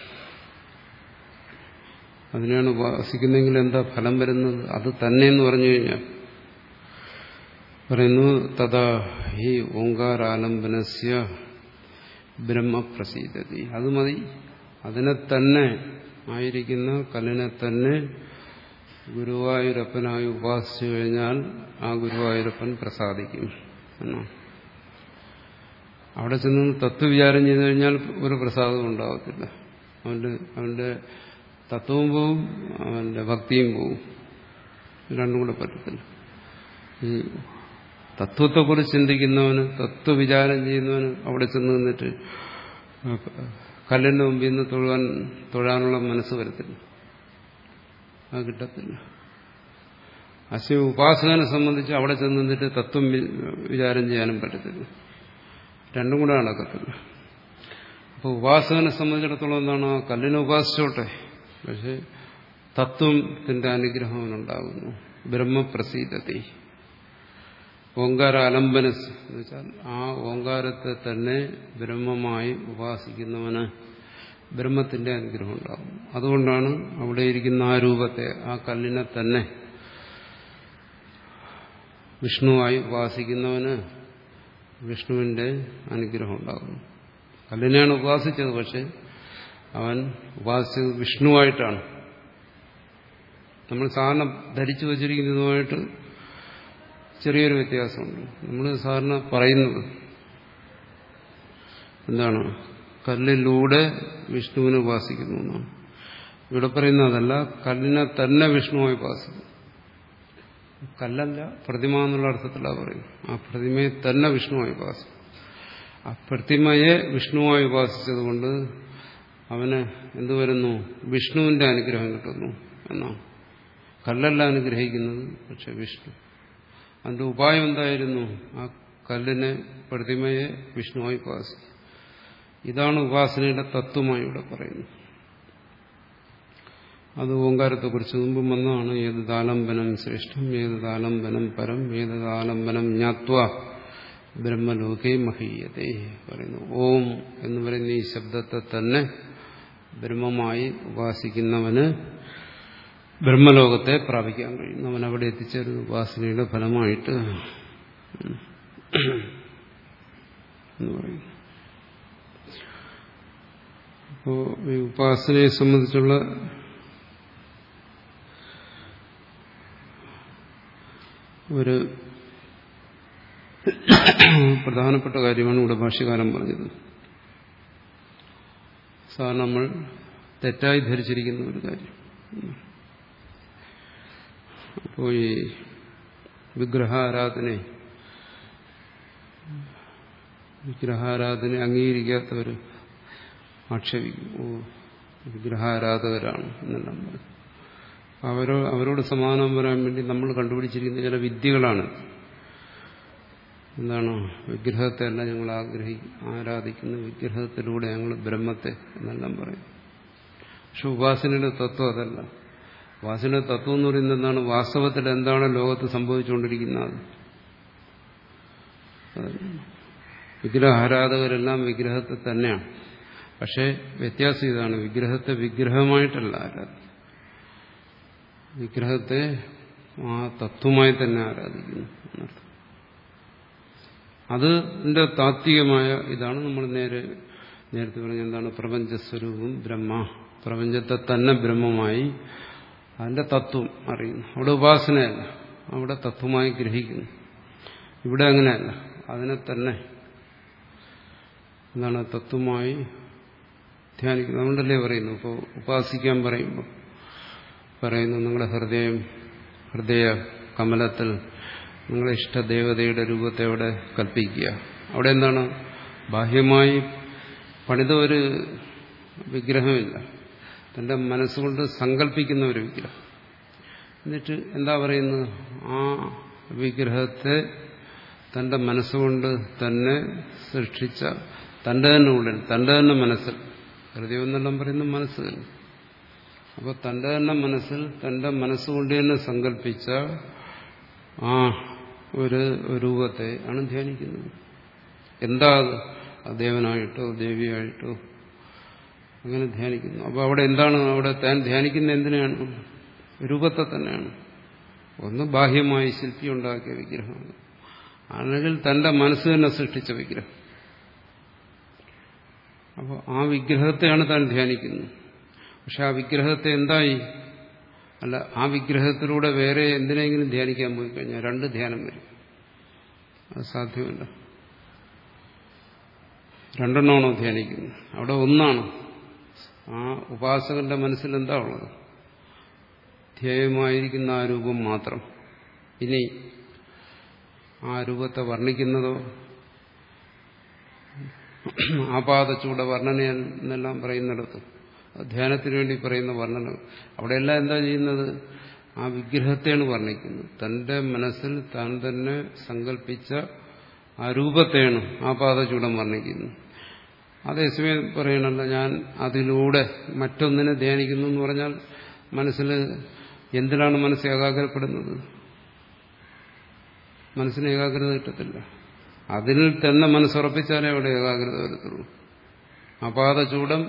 അതിനെയാണ് ഉപാസിക്കുന്നെങ്കിൽ എന്താ ഫലം വരുന്നത്? അത് തന്നെ എന്ന് പറഞ്ഞു കഴിഞ്ഞാൽ പറയുന്നു തഥാ ഹി ഓങ്കാരാലംബനസ്യ ബ്രഹ്മപ്രസീദതി. അത് മതി. അതിനെ തന്നെ ആയിരിക്കുന്ന കല്ലിനെ തന്നെ ഗുരുവായൂരപ്പനായി ഉപാസിച്ചു കഴിഞ്ഞാൽ ആ ഗുരുവായൂരപ്പൻ പ്രസാദിക്കും എന്നാണ്. അവിടെ ചെന്ന് തത്വവിചാരം ചെയ്തു കഴിഞ്ഞാൽ ഒരു പ്രസാദവും ഉണ്ടാകത്തില്ല. അവന്റെ അവന്റെ തത്വവും പോവും, അവന്റെ ഭക്തിയും പോവും. രണ്ടും കൂടെ പറ്റത്തില്ല. ഈ തത്വത്തെക്കുറിച്ച് ചിന്തിക്കുന്നവന്, തത്വവിചാരം ചെയ്യുന്നവന് അവിടെ ചെന്ന് നിന്നിട്ട് കല്ലിന്റെ മുമ്പിൽ നിന്ന് തൊഴാൻ തൊഴാനുള്ള മനസ്സ് വരത്തില്ല, അത് കിട്ടത്തില്ല. അശ്വ ഉപാസകനെ സംബന്ധിച്ച് അവിടെ ചെന്ന് നിന്നിട്ട് തത്വം വിചാരം ചെയ്യാനും പറ്റത്തില്ല, രണ്ടും കൂടെ നടക്കത്തില്ല. അപ്പോൾ ഉപാസകനെ സംബന്ധിച്ചിടത്തോളം എന്താണ്, ആ കല്ലിനെ ഉപാസിച്ചോട്ടെ, പക്ഷെ തത്വത്തിന്റെ അനുഗ്രഹം അവനുണ്ടാകുന്നു. ബ്രഹ്മപ്രസീദത്തെ ഓങ്കാര അലംബന എന്ന് വെച്ചാൽ ആ ഓങ്കാരത്തെ തന്നെ ബ്രഹ്മമായി ഉപാസിക്കുന്നവന് ബ്രഹ്മത്തിന്റെ അനുഗ്രഹം ഉണ്ടാകും. അതുകൊണ്ടാണ് അവിടെ ഇരിക്കുന്ന ആ രൂപത്തെ, ആ കല്ലിനെ തന്നെ വിഷ്ണുവായി ഉപാസിക്കുന്നവന് വിഷ്ണുവിന്റെ അനുഗ്രഹം ഉണ്ടാകുന്നു. കല്ലിനെയാണ് ഉപാസിച്ചത്, പക്ഷെ അവൻ ഉപാസിച്ചത് വിഷ്ണുവായിട്ടാണ്. നമ്മൾ സാധാരണ ധരിച്ചു വച്ചിരിക്കുന്നതുമായിട്ട് ചെറിയൊരു വ്യത്യാസമുണ്ട്. നമ്മൾ സാധാരണ പറയുന്നത് എന്താണ്, കല്ലിലൂടെ വിഷ്ണുവിനെ ഉപാസിക്കുന്നു എന്നാണ്. ഇവിടെ പറയുന്നത് അതല്ല, കല്ലിനെ തന്നെ വിഷ്ണുവായി ഉപാസിക്കുന്നു. കല്ലല്ല, പ്രതിമ എന്നുള്ള അർത്ഥത്തിലാണ് പറയുന്നത്. ആ പ്രതിമയെ തന്നെ വിഷ്ണുവായി ഉപാസിക്കും. ആ പ്രതിമയെ വിഷ്ണുവായി ഉപാസിച്ചതുകൊണ്ട് അവന് എന്തു വരുന്നു, വിഷ്ണുവിന്റെ അനുഗ്രഹം കിട്ടുന്നു എന്നാണ്. കല്ലല്ല അനുഗ്രഹിക്കുന്നത്, പക്ഷെ വിഷ്ണു. അതിന്റെ ഉപായം എന്തായിരുന്നു, ആ കല്ലിനെ, പ്രതിമയെ വിഷ്ണുവായി ഉപാസിക്കും. ഇതാണ് ഉപാസനയുടെ തത്വമായി ഇവിടെ പറയുന്നത്. അത് ഓങ്കാരത്തെക്കുറിച്ച് മുമ്പ് വന്നതാണ്. ഏത് താലംബനം ശ്രേഷ്ഠം, ഏത് താലംബനം പരം, ഏത് താലംബനം ജ്ഞാത്വ ബ്രഹ്മലോകേ മഹീയതേ പറയുന്നു. ഓം എന്ന് പറയുന്ന ഈ ശബ്ദത്തെ തന്നെ ബ്രഹ്മമായി ഉപാസിക്കുന്നവന് ബ്രഹ്മലോകത്തെ പ്രാപിക്കാൻ കഴിയും. അവൻ അവിടെ എത്തിച്ചേരുന്ന ഉപാസനയുടെ ഫലമായിട്ട് എന്ന് പറയും. അപ്പോ ഈ ഉപാസനയെ സംബന്ധിച്ചുള്ള ഒരു പ്രധാനപ്പെട്ട കാര്യമാണ് ഇവിടെ ഭാഷ്യകാരൻ പറഞ്ഞത്. സാധാരണ നമ്മൾ തെറ്റായി ധരിച്ചിരിക്കുന്ന ഒരു കാര്യം. അപ്പോൾ ഈ വിഗ്രഹാരാധന വിഗ്രഹാരാധന അംഗീകരിക്കാത്തവർ ആക്ഷേപിക്കും, ഓ വിഗ്രഹാരാധകരാണ് എന്നെല്ലാം പറയും. അവരോ അവരോട് സമാധാനം പറയാൻ വേണ്ടി നമ്മൾ കണ്ടുപിടിച്ചിരിക്കുന്ന ചില വിദ്യകളാണ്. എന്താണ്, വിഗ്രഹത്തെ അല്ല ഞങ്ങൾ ആഗ്രഹി ആരാധിക്കുന്ന വിഗ്രഹത്തിലൂടെ ഞങ്ങൾ ബ്രഹ്മത്തെ എന്നെല്ലാം പറയും. പക്ഷെ ഉപാസനയുടെ തത്വം അതല്ല. ഉപാസനയുടെ തത്വം എന്ന് പറയുന്നത് എന്താണ്, വാസ്തവത്തിൽ എന്താണ് ലോകത്ത് സംഭവിച്ചുകൊണ്ടിരിക്കുന്നത്. വിഗ്രഹാരാധകരെല്ലാം വിഗ്രഹത്തെ തന്നെയാണ്. പക്ഷെ വ്യത്യാസം ഇതാണ്, വിഗ്രഹത്തെ വിഗ്രഹമായിട്ടല്ല ആരാധിക്കുന്നത്, വിഗ്രഹത്തെ ആ തത്വമായി തന്നെ ആരാധിക്കുന്നു എന്നർത്ഥം. അതിന്റെ താത്വികമായ ഇതാണ് നമ്മൾ നേരെ നേരത്തെ പറഞ്ഞ എന്താണ്, പ്രപഞ്ചസ്വരൂപം ബ്രഹ്മ, പ്രപഞ്ചത്തെ തന്നെ ബ്രഹ്മമായി അതിന്റെ തത്വം അറിയുന്നു. അവിടെ ഉപാസനയല്ല, അവിടെ തത്വമായി ഗ്രഹിക്കുന്നു. ഇവിടെ അങ്ങനെയല്ല, അതിനെ തന്നെ എന്താണ് തത്വമായി ധ്യാനിക്കുന്നത്. അതുകൊണ്ടല്ലേ പറയുന്നു, ഇപ്പോൾ ഉപാസിക്കാൻ പറയുമ്പോൾ പറയുന്നു, നിങ്ങളുടെ ഹൃദയം ഹൃദയ കമലത്തിൽ നിങ്ങളുടെ ഇഷ്ടദേവതയുടെ രൂപത്തെ അവിടെ കൽപ്പിക്കുക. അവിടെ എന്താണ്, ബാഹ്യമായി പണിത ഒരു വിഗ്രഹമില്ല, തന്റെ മനസ്സുകൊണ്ട് സങ്കല്പിക്കുന്ന ഒരു വിഗ്രഹം. എന്നിട്ട് എന്താ പറയുന്നത്, ആ വിഗ്രഹത്തെ തന്റെ മനസ്സുകൊണ്ട് തന്നെ സൃഷ്ടിച്ച തന്റെ തന്നെ ഉള്ളിൽ, തന്റെ തന്നെ മനസ്സിൽ, ഹൃദയം എന്നെല്ലാം പറയുന്ന മനസ്സ് തന്നെ. അപ്പോൾ തന്റെ തന്നെ മനസ്സിൽ തന്റെ മനസ്സുകൊണ്ട് തന്നെ സങ്കല്പിച്ച ആ ഒരു രൂപത്തെ ആണ് ധ്യാനിക്കുന്നത്. എന്താ അത്, ദേവനായിട്ടോ ദേവിയായിട്ടോ അങ്ങനെ ധ്യാനിക്കുന്നു. അപ്പോൾ അവിടെ എന്താണ്, അവിടെ താൻ ധ്യാനിക്കുന്ന എന്തിനാണ്, രൂപത്തെ തന്നെയാണ്. ഒന്ന് ബാഹ്യമായി ശില്പി ഉണ്ടാക്കിയ വിഗ്രഹമാണ്, അല്ലെങ്കിൽ തന്റെ മനസ്സ് തന്നെ സൃഷ്ടിച്ച വിഗ്രഹം. അപ്പോൾ ആ വിഗ്രഹത്തെയാണ് താൻ ധ്യാനിക്കുന്നത്. പക്ഷെ ആ വിഗ്രഹത്തെ എന്തായി, അല്ല ആ വിഗ്രഹത്തിലൂടെ വേറെ എന്തിനെങ്കിലും ധ്യാനിക്കാൻ പോയി കഴിഞ്ഞാൽ രണ്ട് ധ്യാനം വരും. അത് സാധ്യമല്ല. രണ്ടെണ്ണമാണോ ധ്യാനിക്കുന്നത്, അവിടെ ഒന്നാണ്. ആ ഉപാസകന്റെ മനസ്സിൽ എന്താ ഉള്ളത്, ധ്യേയമായിരിക്കുന്ന ആ രൂപം മാത്രം. ഇനി ആ രൂപത്തെ വർണ്ണിക്കുന്നതോ ആപാദചൂട വർണ്ണന എന്നെല്ലാം പറയുന്നിടത്ത് ധ്യാനത്തിന് വേണ്ടി പറയുന്ന വർണ്ണന അവിടെയെല്ലാം എന്താ ചെയ്യുന്നത്? ആ വിഗ്രഹത്തെയാണ് വർണ്ണിക്കുന്നത്. തന്റെ മനസ്സിൽ താൻ തന്നെ സങ്കല്പിച്ച ആ രൂപത്തെയാണ് ആപാദചൂടം വർണ്ണിക്കുന്നത്. അതേസമയം പറയണല്ലോ ഞാൻ അതിലൂടെ മറ്റൊന്നിനെ ധ്യാനിക്കുന്നു എന്ന് പറഞ്ഞാൽ മനസ്സിൽ എന്തിനാണ് മനസ്സ് ഏകാഗ്രപ്പെടുന്നത്? മനസ്സിന് ഏകാഗ്രത കിട്ടത്തില്ല. അതിൽ തന്നെ മനസ്സുറപ്പിച്ചാലേ അവിടെ ഏകാഗ്രത വരത്തുള്ളൂ. ആപാദചൂടം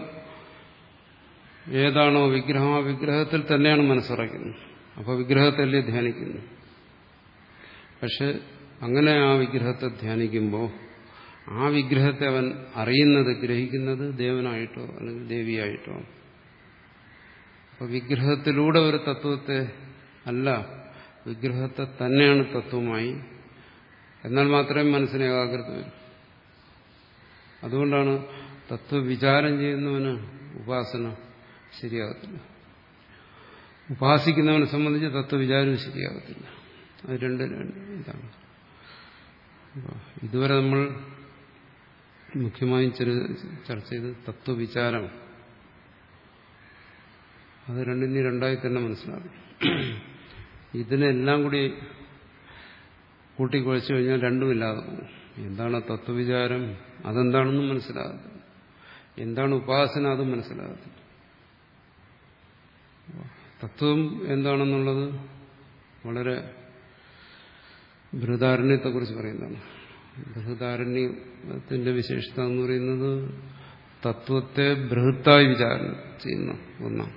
ഏതാണോ വിഗ്രഹം ആ വിഗ്രഹത്തിൽ തന്നെയാണ് മനസ്സുറയ്ക്കുന്നത്. അപ്പോൾ വിഗ്രഹത്തല്ലേ ധ്യാനിക്കുന്നു. പക്ഷെ അങ്ങനെ ആ വിഗ്രഹത്തെ ധ്യാനിക്കുമ്പോൾ ആ വിഗ്രഹത്തെ അവൻ അറിയുന്നത് ഗ്രഹിക്കുന്നത് ദേവനായിട്ടോ അല്ലെങ്കിൽ ദേവിയായിട്ടോ. അപ്പോൾ വിഗ്രഹത്തിലൂടെ ഒരു തത്വത്തെ അല്ല, വിഗ്രഹത്തെ തന്നെയാണ് തത്വമായി. എന്നാൽ മാത്രമേ മനസ്സിന് ഏകാഗ്രത വരും. അതുകൊണ്ടാണ് തത്വവിചാരം ചെയ്യുന്നവന് ഉപാസന ശരിയാകത്തില്ല. ഉപാസിക്കുന്നവനെ സംബന്ധിച്ച് തത്വവിചാരവും ശരിയാകത്തില്ല. അത് രണ്ട് ഇതാണ്. ഇതുവരെ നമ്മൾ മുഖ്യമായും ചർച്ച ചെയ്ത് തത്വവിചാരം. അത് രണ്ടിനും രണ്ടായി തന്നെ മനസ്സിലാകും. ഇതിനെല്ലാം കൂടി കൂട്ടിക്കുഴച്ചു കഴിഞ്ഞാൽ രണ്ടുമില്ലാതെ പോകും. എന്താണ് തത്വവിചാരം? അതെന്താണെന്നും മനസ്സിലാകത്തില്ല. എന്താണ് ഉപാസന? അതും മനസ്സിലാകത്തില്ല. തത്വം എന്താണെന്നുള്ളത് വളരെ ബൃഹദാരണ്യത്തെക്കുറിച്ച് പറയുന്നതാണ്. ബൃഹദാരണ്യത്തിന്റെ വിശേഷത എന്ന് പറയുന്നത് തത്വത്തെ ബൃഹത്തായി വിചാരം ചെയ്യുന്ന ഒന്നാണ്.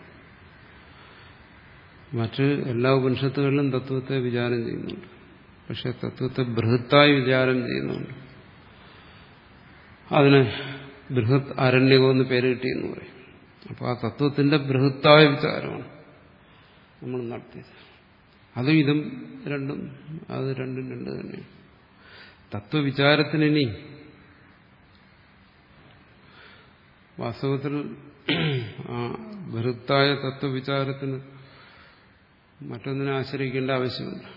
മറ്റ് എല്ലാ ഉപനിഷത്തുകളിലും തത്വത്തെ വിചാരം ചെയ്യുന്നുണ്ട്. പക്ഷെ തത്വത്തെ ബൃഹത്തായി വിചാരം ചെയ്യുന്നുണ്ട്. അതിന് ബൃഹത് ആരണ്യകം എന്ന് പേര് കിട്ടിയെന്ന് പറയും. അപ്പോൾ ആ തത്വത്തിന്റെ ബൃഹത്തായ വിചാരമാണ് നമ്മൾ നടത്തിയത്. അതും ഇതും രണ്ടും അത് രണ്ടും രണ്ട് തന്നെയാണ്. തത്വവിചാരത്തിന് ഇനി വാസ്തവത്തിൽ ആ ബൃഹത്തായ തത്വവിചാരത്തിന് മറ്റൊന്നിനെ ആശ്രയിക്കേണ്ട ആവശ്യമില്ല.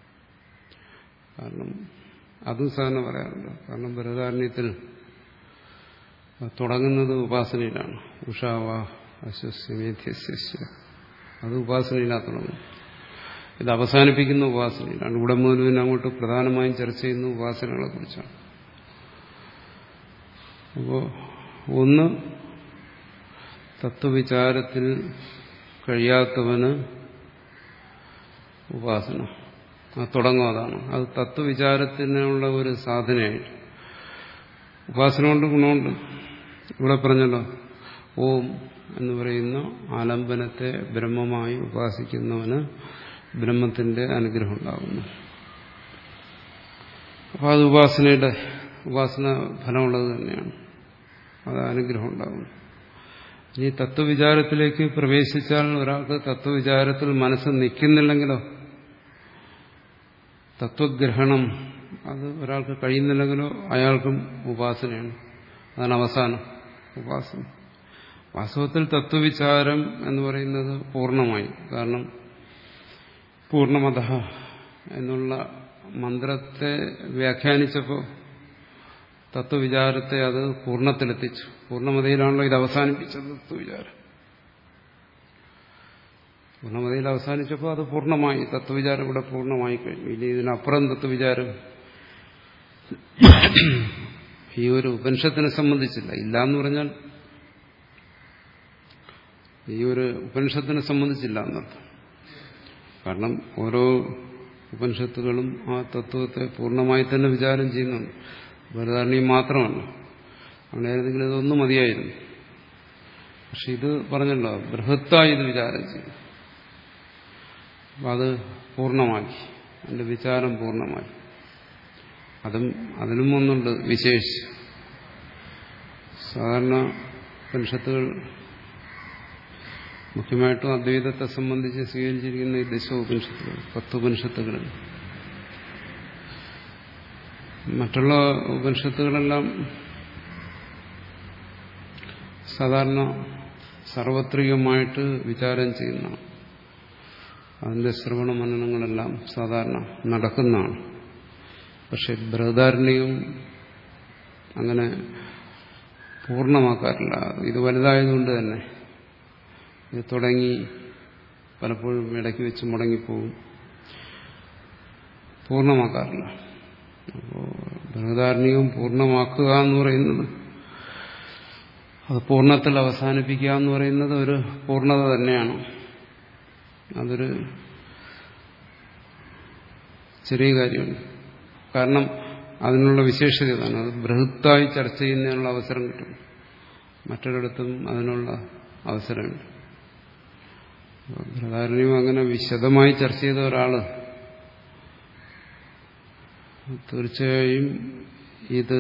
കാരണം അതും സാധാരണ പറയാറുണ്ട്. കാരണം ബൃഹദാരണ്യത്തിൽ തുടങ്ങുന്നത് ഉപാസനയിലാണ്. ഉഷാവ അശ്വസ്യമേധ്യസ്യ അത് ഉപാസനയിലാണ് തുടങ്ങുന്നത്. ഇത് അവസാനിപ്പിക്കുന്ന ഉപാസനയിലാണ്. ഇവിടെ മുതൽ പിന്നെ അങ്ങോട്ട് പ്രധാനമായും ചർച്ച ചെയ്യുന്ന ഉപാസനകളെ കുറിച്ചാണ്. അപ്പോൾ ഒന്ന് തത്വവിചാരത്തിൽ കഴിയാത്തവന് ഉപാസന അത് തുടങ്ങും. അതാണ് അത് തത്വവിചാരത്തിനുള്ള ഒരു സാധനയായിട്ട്. ഉപാസന കൊണ്ട് ഗുണമുണ്ട്. ഇവിടെ പറഞ്ഞല്ലോ ഓം എന്ന് പറയുന്ന ആലംബനത്തെ ബ്രഹ്മമായി ഉപാസിക്കുന്നവന് ബ്രഹ്മത്തിന്റെ അനുഗ്രഹം ഉണ്ടാകുന്നു. അപ്പോൾ അത് ഉപാസനയുടെ ഉപാസന ഫലമുള്ളത് തന്നെയാണ്. അത് അനുഗ്രഹം ഉണ്ടാകുന്നു. ഇനി തത്വവിചാരത്തിലേക്ക് പ്രവേശിച്ചാൽ ഒരാൾക്ക് തത്വവിചാരത്തിൽ മനസ്സ് നിൽക്കുന്നില്ലെങ്കിലോ, തത്വഗ്രഹണം അത് ഒരാൾക്ക് കഴിയുന്നില്ലെങ്കിലോ അയാൾക്കും ഉപാസനയാണ്. അതാണ് അവസാനം ഉപാസന. വാസ്തവത്തിൽ തത്വവിചാരം എന്ന് പറയുന്നത് പൂർണ്ണമായി. കാരണം പൂർണ്ണമതഃ എന്നുള്ള മന്ത്രത്തെ വ്യാഖ്യാനിച്ചപ്പോൾ തത്വവിചാരത്തെ അത് പൂർണ്ണത്തിലെത്തിച്ചു. പൂർണ്ണമതയിലാണല്ലോ ഇത് അവസാനിപ്പിച്ചത്. തത്വവിചാരം പൂർണ്ണമതയിൽ അവസാനിച്ചപ്പോൾ അത് പൂർണ്ണമായി. തത്വവിചാരം ഇവിടെ പൂർണ്ണമായി കഴിഞ്ഞു. ഇനി ഇതിനപ്പുറം തത്വവിചാരം ഈ ഒരു ഉപനിഷത്തിനെ സംബന്ധിച്ചില്ല. ഇല്ല എന്ന് പറഞ്ഞാൽ ഈ ഒരു ഉപനിഷത്തിനെ സംബന്ധിച്ചില്ല എന്നർത്ഥം. കാരണം ഓരോ ഉപനിഷത്തുകളും ആ തത്വത്തെ പൂർണ്ണമായി തന്നെ വിചാരം ചെയ്യുന്നുണ്ട്. ബൃഹദാരണ്യം മാത്രമല്ല. അങ്ങനെയായിരുന്നെങ്കിൽ ഇതൊന്നും മതിയായിരുന്നു. പക്ഷെ ഇത് പറഞ്ഞല്ലോ ബൃഹത്തായി ഇത് വിചാരം ചെയ്തു. അപ്പം അത് പൂർണ്ണമാക്കി. അതിന്റെ വിചാരം പൂർണ്ണമായി. അതും അതിനും ഒന്നുണ്ട് വിശേഷിച്ച്. സാധാരണ ഉപനിഷത്തുകൾ മുഖ്യമായിട്ടും അദ്വൈതത്തെ സംബന്ധിച്ച് സ്വീകരിച്ചിരിക്കുന്ന ഈ ദശോപനിഷത്തുകൾ, പത്തുപനിഷത്തുകളിൽ. മറ്റുള്ള ഉപനിഷത്തുകളെല്ലാം സാധാരണ സാർവത്രികമായിട്ട് വിചാരം ചെയ്യുന്ന, അതിന്റെ ശ്രവണ മനനങ്ങളെല്ലാം സാധാരണ നടക്കുന്നതാണ്. പക്ഷെ ബൃഹദാരണ്യം അങ്ങനെ പൂർണ്ണമാക്കാറില്ല. ഇത് വലുതായതുകൊണ്ട് തന്നെ ഇത് തുടങ്ങി പലപ്പോഴും ഇടയ്ക്ക് വെച്ച് മുടങ്ങിപ്പോവും, പൂർണ്ണമാക്കാറില്ല. അപ്പോൾ ബൃഹദാരണ്യവും പൂർണ്ണമാക്കുക എന്ന് പറയുന്നത്, അത് പൂർണ്ണത്തിൽ അവസാനിപ്പിക്കുക എന്ന് പറയുന്നത് ഒരു പൂർണ്ണത തന്നെയാണ്. അതൊരു ചെറിയ കാര്യമാണ്. കാരണം അതിനുള്ള വിശേഷത ഇതാണ്, അത് ബൃഹത്തായി ചർച്ച ചെയ്യുന്നതിനുള്ള അവസരം കിട്ടും. മറ്റൊരിടത്തും അതിനുള്ള അവസരമുണ്ട്. ബൃഹദാരണ്യം അങ്ങനെ വിശദമായി ചർച്ച ചെയ്ത ഒരാള് തീർച്ചയായും ഇത്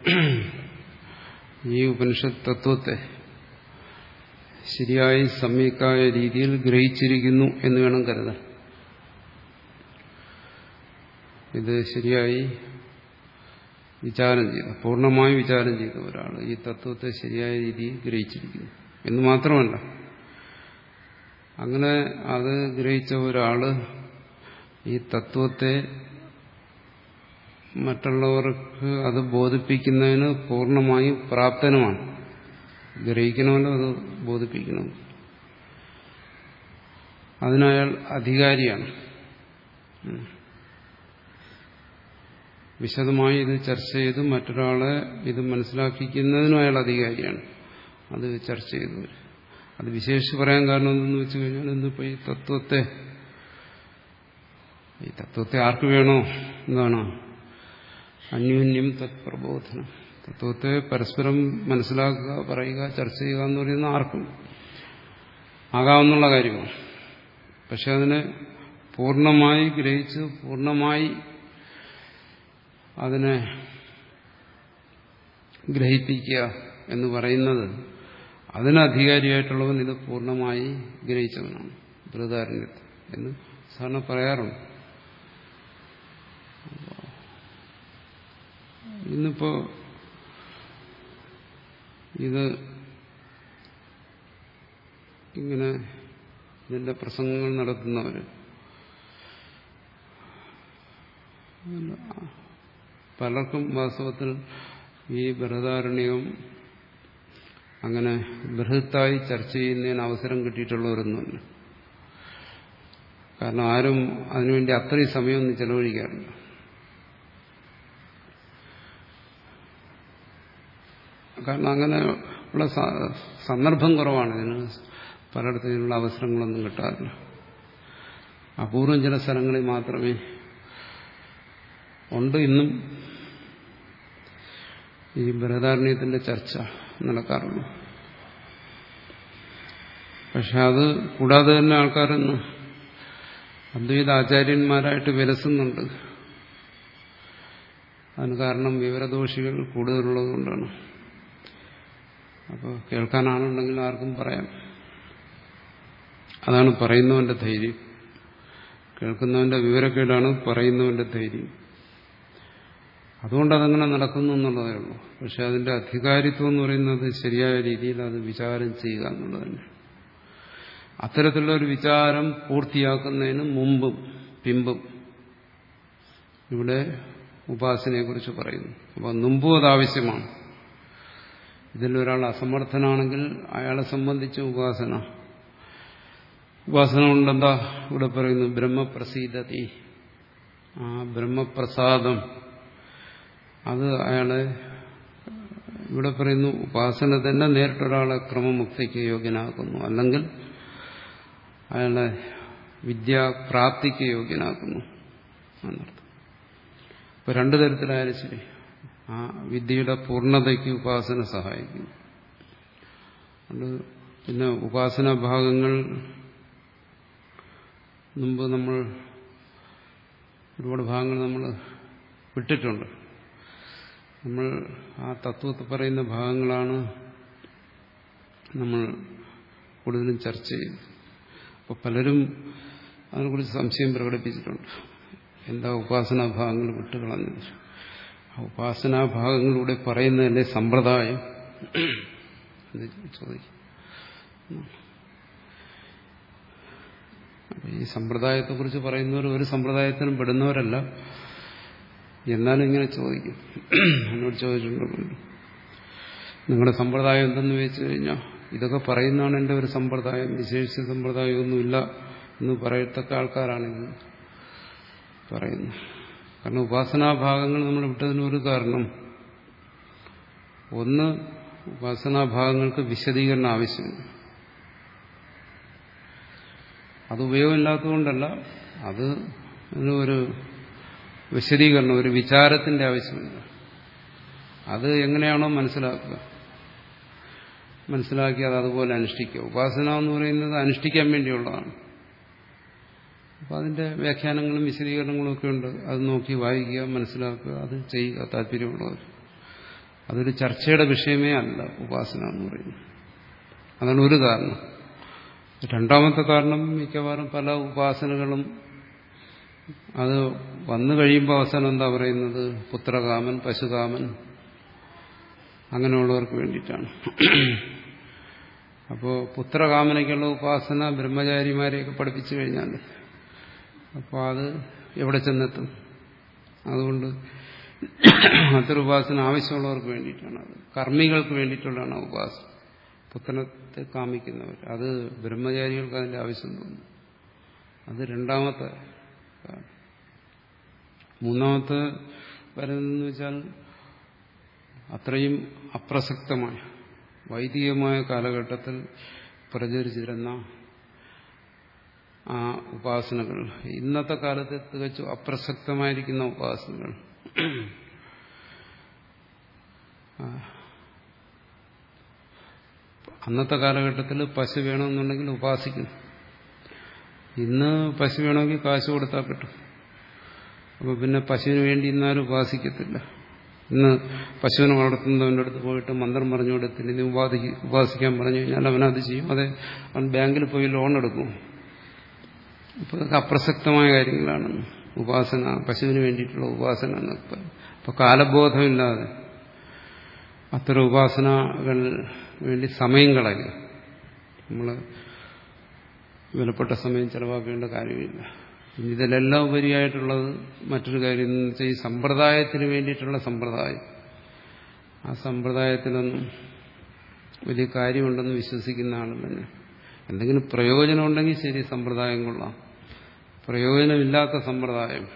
ഈ ഉപനിഷത്ത് തത്വത്തെ ശരിയായി സമ്യക്കായ രീതിയിൽ ഗ്രഹിച്ചിരിക്കുന്നു എന്ന് വേണം കരുതാൻ. ഇത് ശരിയായി വിചാരം ചെയ്ത, പൂർണ്ണമായി വിചാരം ചെയ്ത ഒരാൾ ഈ തത്വത്തെ ശരിയായ രീതിയിൽ ഗ്രഹിച്ചിരിക്കുന്നു എന്ന് മാത്രമല്ല, അങ്ങനെ അത് ഗ്രഹിച്ച ഒരാള് ഈ തത്വത്തെ മറ്റുള്ളവർക്ക് അത് ബോധിപ്പിക്കുന്നതിന് പൂർണ്ണമായും പ്രാപ്തനുമാണ്. ഗ്രഹിക്കണമല്ലോ, അത് ബോധിപ്പിക്കണം. അതിനയാൾ അധികാരിയാണ്. വിശദമായി ഇത് ചർച്ച ചെയ്ത് മറ്റൊരാളെ ഇത് മനസ്സിലാക്കിക്കുന്നതിനും അയാൾ അധികാരിയാണ്. അത് ചർച്ച ചെയ്തു. അത് വിശേഷിച്ച് പറയാൻ കാരണം എന്തെന്ന് വെച്ച് കഴിഞ്ഞാൽ, ഇന്നിപ്പോ ഈ തത്വത്തെ ഈ തത്വത്തെ ആർക്ക് വേണോ എന്താണ് അന്യോന്യം തത്പ്രബോധനം. തത്വത്തെ പരസ്പരം മനസ്സിലാക്കുക, പറയുക, ചർച്ച ചെയ്യുക എന്ന് പറയുന്ന ആർക്കും ആകാവുന്നുള്ള കാര്യമാണ്. പക്ഷെ അതിനെ പൂർണ്ണമായി ഗ്രഹിച്ച് പൂർണ്ണമായി അതിനെ ഗ്രഹിപ്പിക്കുക എന്ന് പറയുന്നത്, അതിന് അധികാരിയായിട്ടുള്ളവൻ ഇത് പൂർണ്ണമായി ഗ്രഹിച്ചവനാണ്, ബൃഹദാരണ്യത്തെ എന്ന് സാധാരണ പറയാറുണ്ട്. ഇന്നിപ്പോ ഇത് ഇങ്ങനെ ഇതിന്റെ പ്രസംഗങ്ങൾ നടത്തുന്നവര് പലർക്കും വാസ്തവത്തിൽ ഈ ബൃഹദാരണ്യം അങ്ങനെ ബൃഹത്തായി ചർച്ച ചെയ്യുന്നതിന് അവസരം കിട്ടിയിട്ടുള്ളവരൊന്നുമില്ല. കാരണം ആരും അതിനുവേണ്ടി അത്രയും സമയമൊന്നും ചെലവഴിക്കാറില്ല. കാരണം അങ്ങനെ ഉള്ള സന്ദർഭം കുറവാണ്. ഇതിന് പലയിടത്തും ഇതിനുള്ള അവസരങ്ങളൊന്നും കിട്ടാറില്ല. അപൂർവം ചില സ്ഥലങ്ങളിൽ മാത്രമേ ഉണ്ട് ഇന്നും ഈ ബൃഹദാരണ്യത്തിന്റെ ചർച്ച നടക്കാറുള്ളൂ. പക്ഷെ അത് കൂടാതെ തന്നെ ആൾക്കാരൊന്ന് അദ്വൈത ആചാര്യന്മാരായിട്ട് വിലസുന്നുണ്ട്. അതിന് കാരണം വിവരദോഷികൾ കൂടുതലുള്ളത് കൊണ്ടാണ്. അപ്പോൾ കേൾക്കാനാണുണ്ടെങ്കിൽ ആർക്കും പറയാം. അതാണ് പറയുന്നവന്റെ ധൈര്യം. കേൾക്കുന്നവന്റെ വിവരക്കേടാണ് പറയുന്നവന്റെ ധൈര്യം. അതുകൊണ്ട് അതങ്ങനെ നടക്കുന്നു എന്നുള്ളതേ ഉള്ളൂ. പക്ഷെ അതിന്റെ അധികാരിത്വം എന്ന് പറയുന്നത് ശരിയായ രീതിയിൽ അത് വിചാരം ചെയ്യുക എന്നുള്ളത് തന്നെ. അത്തരത്തിലുള്ള ഒരു വിചാരം പൂർത്തിയാക്കുന്നതിന് മുമ്പും പിമ്പും ഇവിടെ ഉപാസനയെക്കുറിച്ച് പറയുന്നു. അപ്പോൾ മുമ്പും അതാവശ്യമാണ്. ഇതിലൊരാൾ അസമർത്ഥനാണെങ്കിൽ അയാളെ സംബന്ധിച്ച് ഉപാസന ഉപാസന കൊണ്ടെന്താ ഇവിടെ പറയുന്നു? ബ്രഹ്മപ്രസീദതി. ആ ബ്രഹ്മപ്രസാദം അത് അയാളെ ഇവിടെ പറയുന്നു ഉപാസന തന്നെ നേരിട്ടൊരാളെ ക്രമമുക്തിക്ക് യോഗ്യനാക്കുന്നു, അല്ലെങ്കിൽ അയാളെ വിദ്യാപ്രാപ്തിക്ക് യോഗ്യനാക്കുന്നു എന്നർത്ഥം. ഇപ്പൊ രണ്ടു തരത്തിലായാലും ശരി, ആ വിദ്യയുടെ പൂർണ്ണതയ്ക്ക് ഉപാസന സഹായിക്കുന്നു. അതുകൊണ്ട് പിന്നെ ഉപാസനാ ഭാഗങ്ങൾ മുമ്പ് നമ്മൾ ഒരുപാട് ഭാഗങ്ങൾ നമ്മൾ വിട്ടിട്ടുണ്ട്. നമ്മൾ ആ തത്വത്തെ പറയുന്ന ഭാഗങ്ങളാണ് നമ്മൾ കൂടുതലും ചർച്ച ചെയ്തത്. അപ്പോൾ പലരും അതിനെക്കുറിച്ച് സംശയം പ്രകടിപ്പിച്ചിട്ടുണ്ട്. എന്താ ഉപാസനാ ഭാഗങ്ങൾ വിട്ടുകളഞ്ഞത്? ആ ഉപാസനാ ഭാഗങ്ങളിലൂടെ പറയുന്നതല്ലേ സമ്പ്രദായം എന്ന് ചോദിക്കും. അപ്പോൾ ഈ സമ്പ്രദായത്തെക്കുറിച്ച് പറയുന്നവർ ഒരു സമ്പ്രദായത്തിനും പെടുന്നവരല്ല. എന്നാലും ഇങ്ങനെ ചോദിക്കും. എന്നോട് ചോദിച്ചിട്ടുണ്ട്, നിങ്ങളുടെ സമ്പ്രദായം എന്തെന്ന് ചോദിച്ചു കഴിഞ്ഞാൽ ഇതൊക്കെ പറയുന്നതാണ് എൻ്റെ ഒരു സമ്പ്രദായം, വിശേഷിച്ച സമ്പ്രദായമൊന്നുമില്ല എന്ന് പറയത്തക്ക ആൾക്കാരാണിത് പറയുന്നത്. കാരണം ഉപാസനാഭാഗങ്ങൾ നമ്മൾ വിട്ടതിനൊരു കാരണം, ഒന്ന് ഉപാസനാഭാഗങ്ങൾക്ക് വിശദീകരണം ആവശ്യമില്ല. അത് ഉപയോഗമില്ലാത്തതുകൊണ്ടല്ല, അത് ഒരു വിശദീകരണം, ഒരു വിചാരത്തിന്റെ ആവശ്യമില്ല. അത് എങ്ങനെയാണോ മനസ്സിലാക്കുക, മനസ്സിലാക്കി അത് അതുപോലെ അനുഷ്ഠിക്കുക. ഉപാസന എന്ന് പറയുന്നത് അനുഷ്ഠിക്കാൻ വേണ്ടിയുള്ളതാണ്. അപ്പം അതിന്റെ വ്യാഖ്യാനങ്ങളും വിശദീകരണങ്ങളും ഒക്കെ ഉണ്ട്. അത് നോക്കി വായിക്കുക, മനസ്സിലാക്കുക, അത് ചെയ്യുക താല്പര്യമുള്ളവർ. അതൊരു ചർച്ചയുടെ വിഷയമേ അല്ല ഉപാസന എന്ന് പറയുന്നത്. അതാണ് ഒരു കാരണം. രണ്ടാമത്തെ കാരണം, മിക്കവാറും പല ഉപാസനകളും അത് വന്നു കഴിയുമ്പോൾ അവസാനം എന്താ പറയുന്നത്, പുത്രകാമൻ, പശുകാമൻ അങ്ങനെയുള്ളവർക്ക് വേണ്ടിയിട്ടാണ്. അപ്പോൾ പുത്രകാമനയ്ക്കുള്ള ഉപാസന ബ്രഹ്മചാരിമാരെയൊക്കെ പഠിപ്പിച്ചു കഴിഞ്ഞാൽ അപ്പോൾ അത് എവിടെ ചെന്നെത്തും? അതുകൊണ്ട് അത്തരം ഉപാസന ആവശ്യമുള്ളവർക്ക് വേണ്ടിയിട്ടാണ്, അത് കർമ്മികൾക്ക് വേണ്ടിയിട്ടുള്ളതാണ് ഉപാസന. പുത്രത്തെ കാമിക്കുന്നവർ, അത് ബ്രഹ്മചാരികൾക്ക് അതിന്റെ ആവശ്യം തോന്നുന്നു. അത് രണ്ടാമത്തെ. മൂന്നാമത്തെ വരുന്നതെന്ന് വെച്ചാൽ അത്രയും അപ്രസക്തമായ വൈദികമായ കാലഘട്ടത്തിൽ പ്രചരിച്ചിരുന്ന ആ ഉപാസനകൾ ഇന്നത്തെ കാലത്ത് തികച്ചും അപ്രസക്തമായിരിക്കുന്ന ഉപാസനകൾ അന്നത്തെ കാലഘട്ടത്തിൽ പശു വേണമെന്നുണ്ടെങ്കിൽ ഉപാസിക്കുന്നു. ഇന്ന് പശു വേണമെങ്കിൽ കാശ് കൊടുത്താൽ കിട്ടും. അപ്പോൾ പിന്നെ പശുവിന് വേണ്ടി ഇന്നാലും ഉപാസിക്കത്തില്ല. ഇന്ന് പശുവിനെ വളർത്തുന്നവൻ്റെ അടുത്ത് പോയിട്ട് മന്ത്രം പറഞ്ഞു കൊടുത്തില്ല, ഇനി ഉപാധി ഉപാസിക്കാൻ പറഞ്ഞു കഴിഞ്ഞാൽ അവനത് ചെയ്യും. അതെ, അവൻ ബാങ്കിൽ പോയി ലോൺ എടുക്കും. ഇപ്പോൾ ഇതൊക്കെ അപ്രസക്തമായ കാര്യങ്ങളാണ് ഉപാസന, പശുവിന് വേണ്ടിയിട്ടുള്ള ഉപാസന എന്നൊക്കെ പറയും. അപ്പോൾ കാലബോധമില്ലാതെ അത്തരം ഉപാസനകൾ വേണ്ടി സമയം കളയുക. നമ്മൾ വിലപ്പെട്ട സമയം ചെലവാക്കേണ്ട കാര്യമില്ല. ഇതിലെല്ലാം ഉപരിയായിട്ടുള്ളത് മറ്റൊരു കാര്യം എന്ന് വെച്ചാൽ ഈ സമ്പ്രദായത്തിന് വേണ്ടിയിട്ടുള്ള സമ്പ്രദായം. ആ സമ്പ്രദായത്തിലൊന്നും വലിയ കാര്യമുണ്ടെന്ന് വിശ്വസിക്കുന്ന ആളും തന്നെ. എന്തെങ്കിലും പ്രയോജനം ഉണ്ടെങ്കിൽ ശരി, സമ്പ്രദായം കൊള്ളാം. പ്രയോജനമില്ലാത്ത സമ്പ്രദായം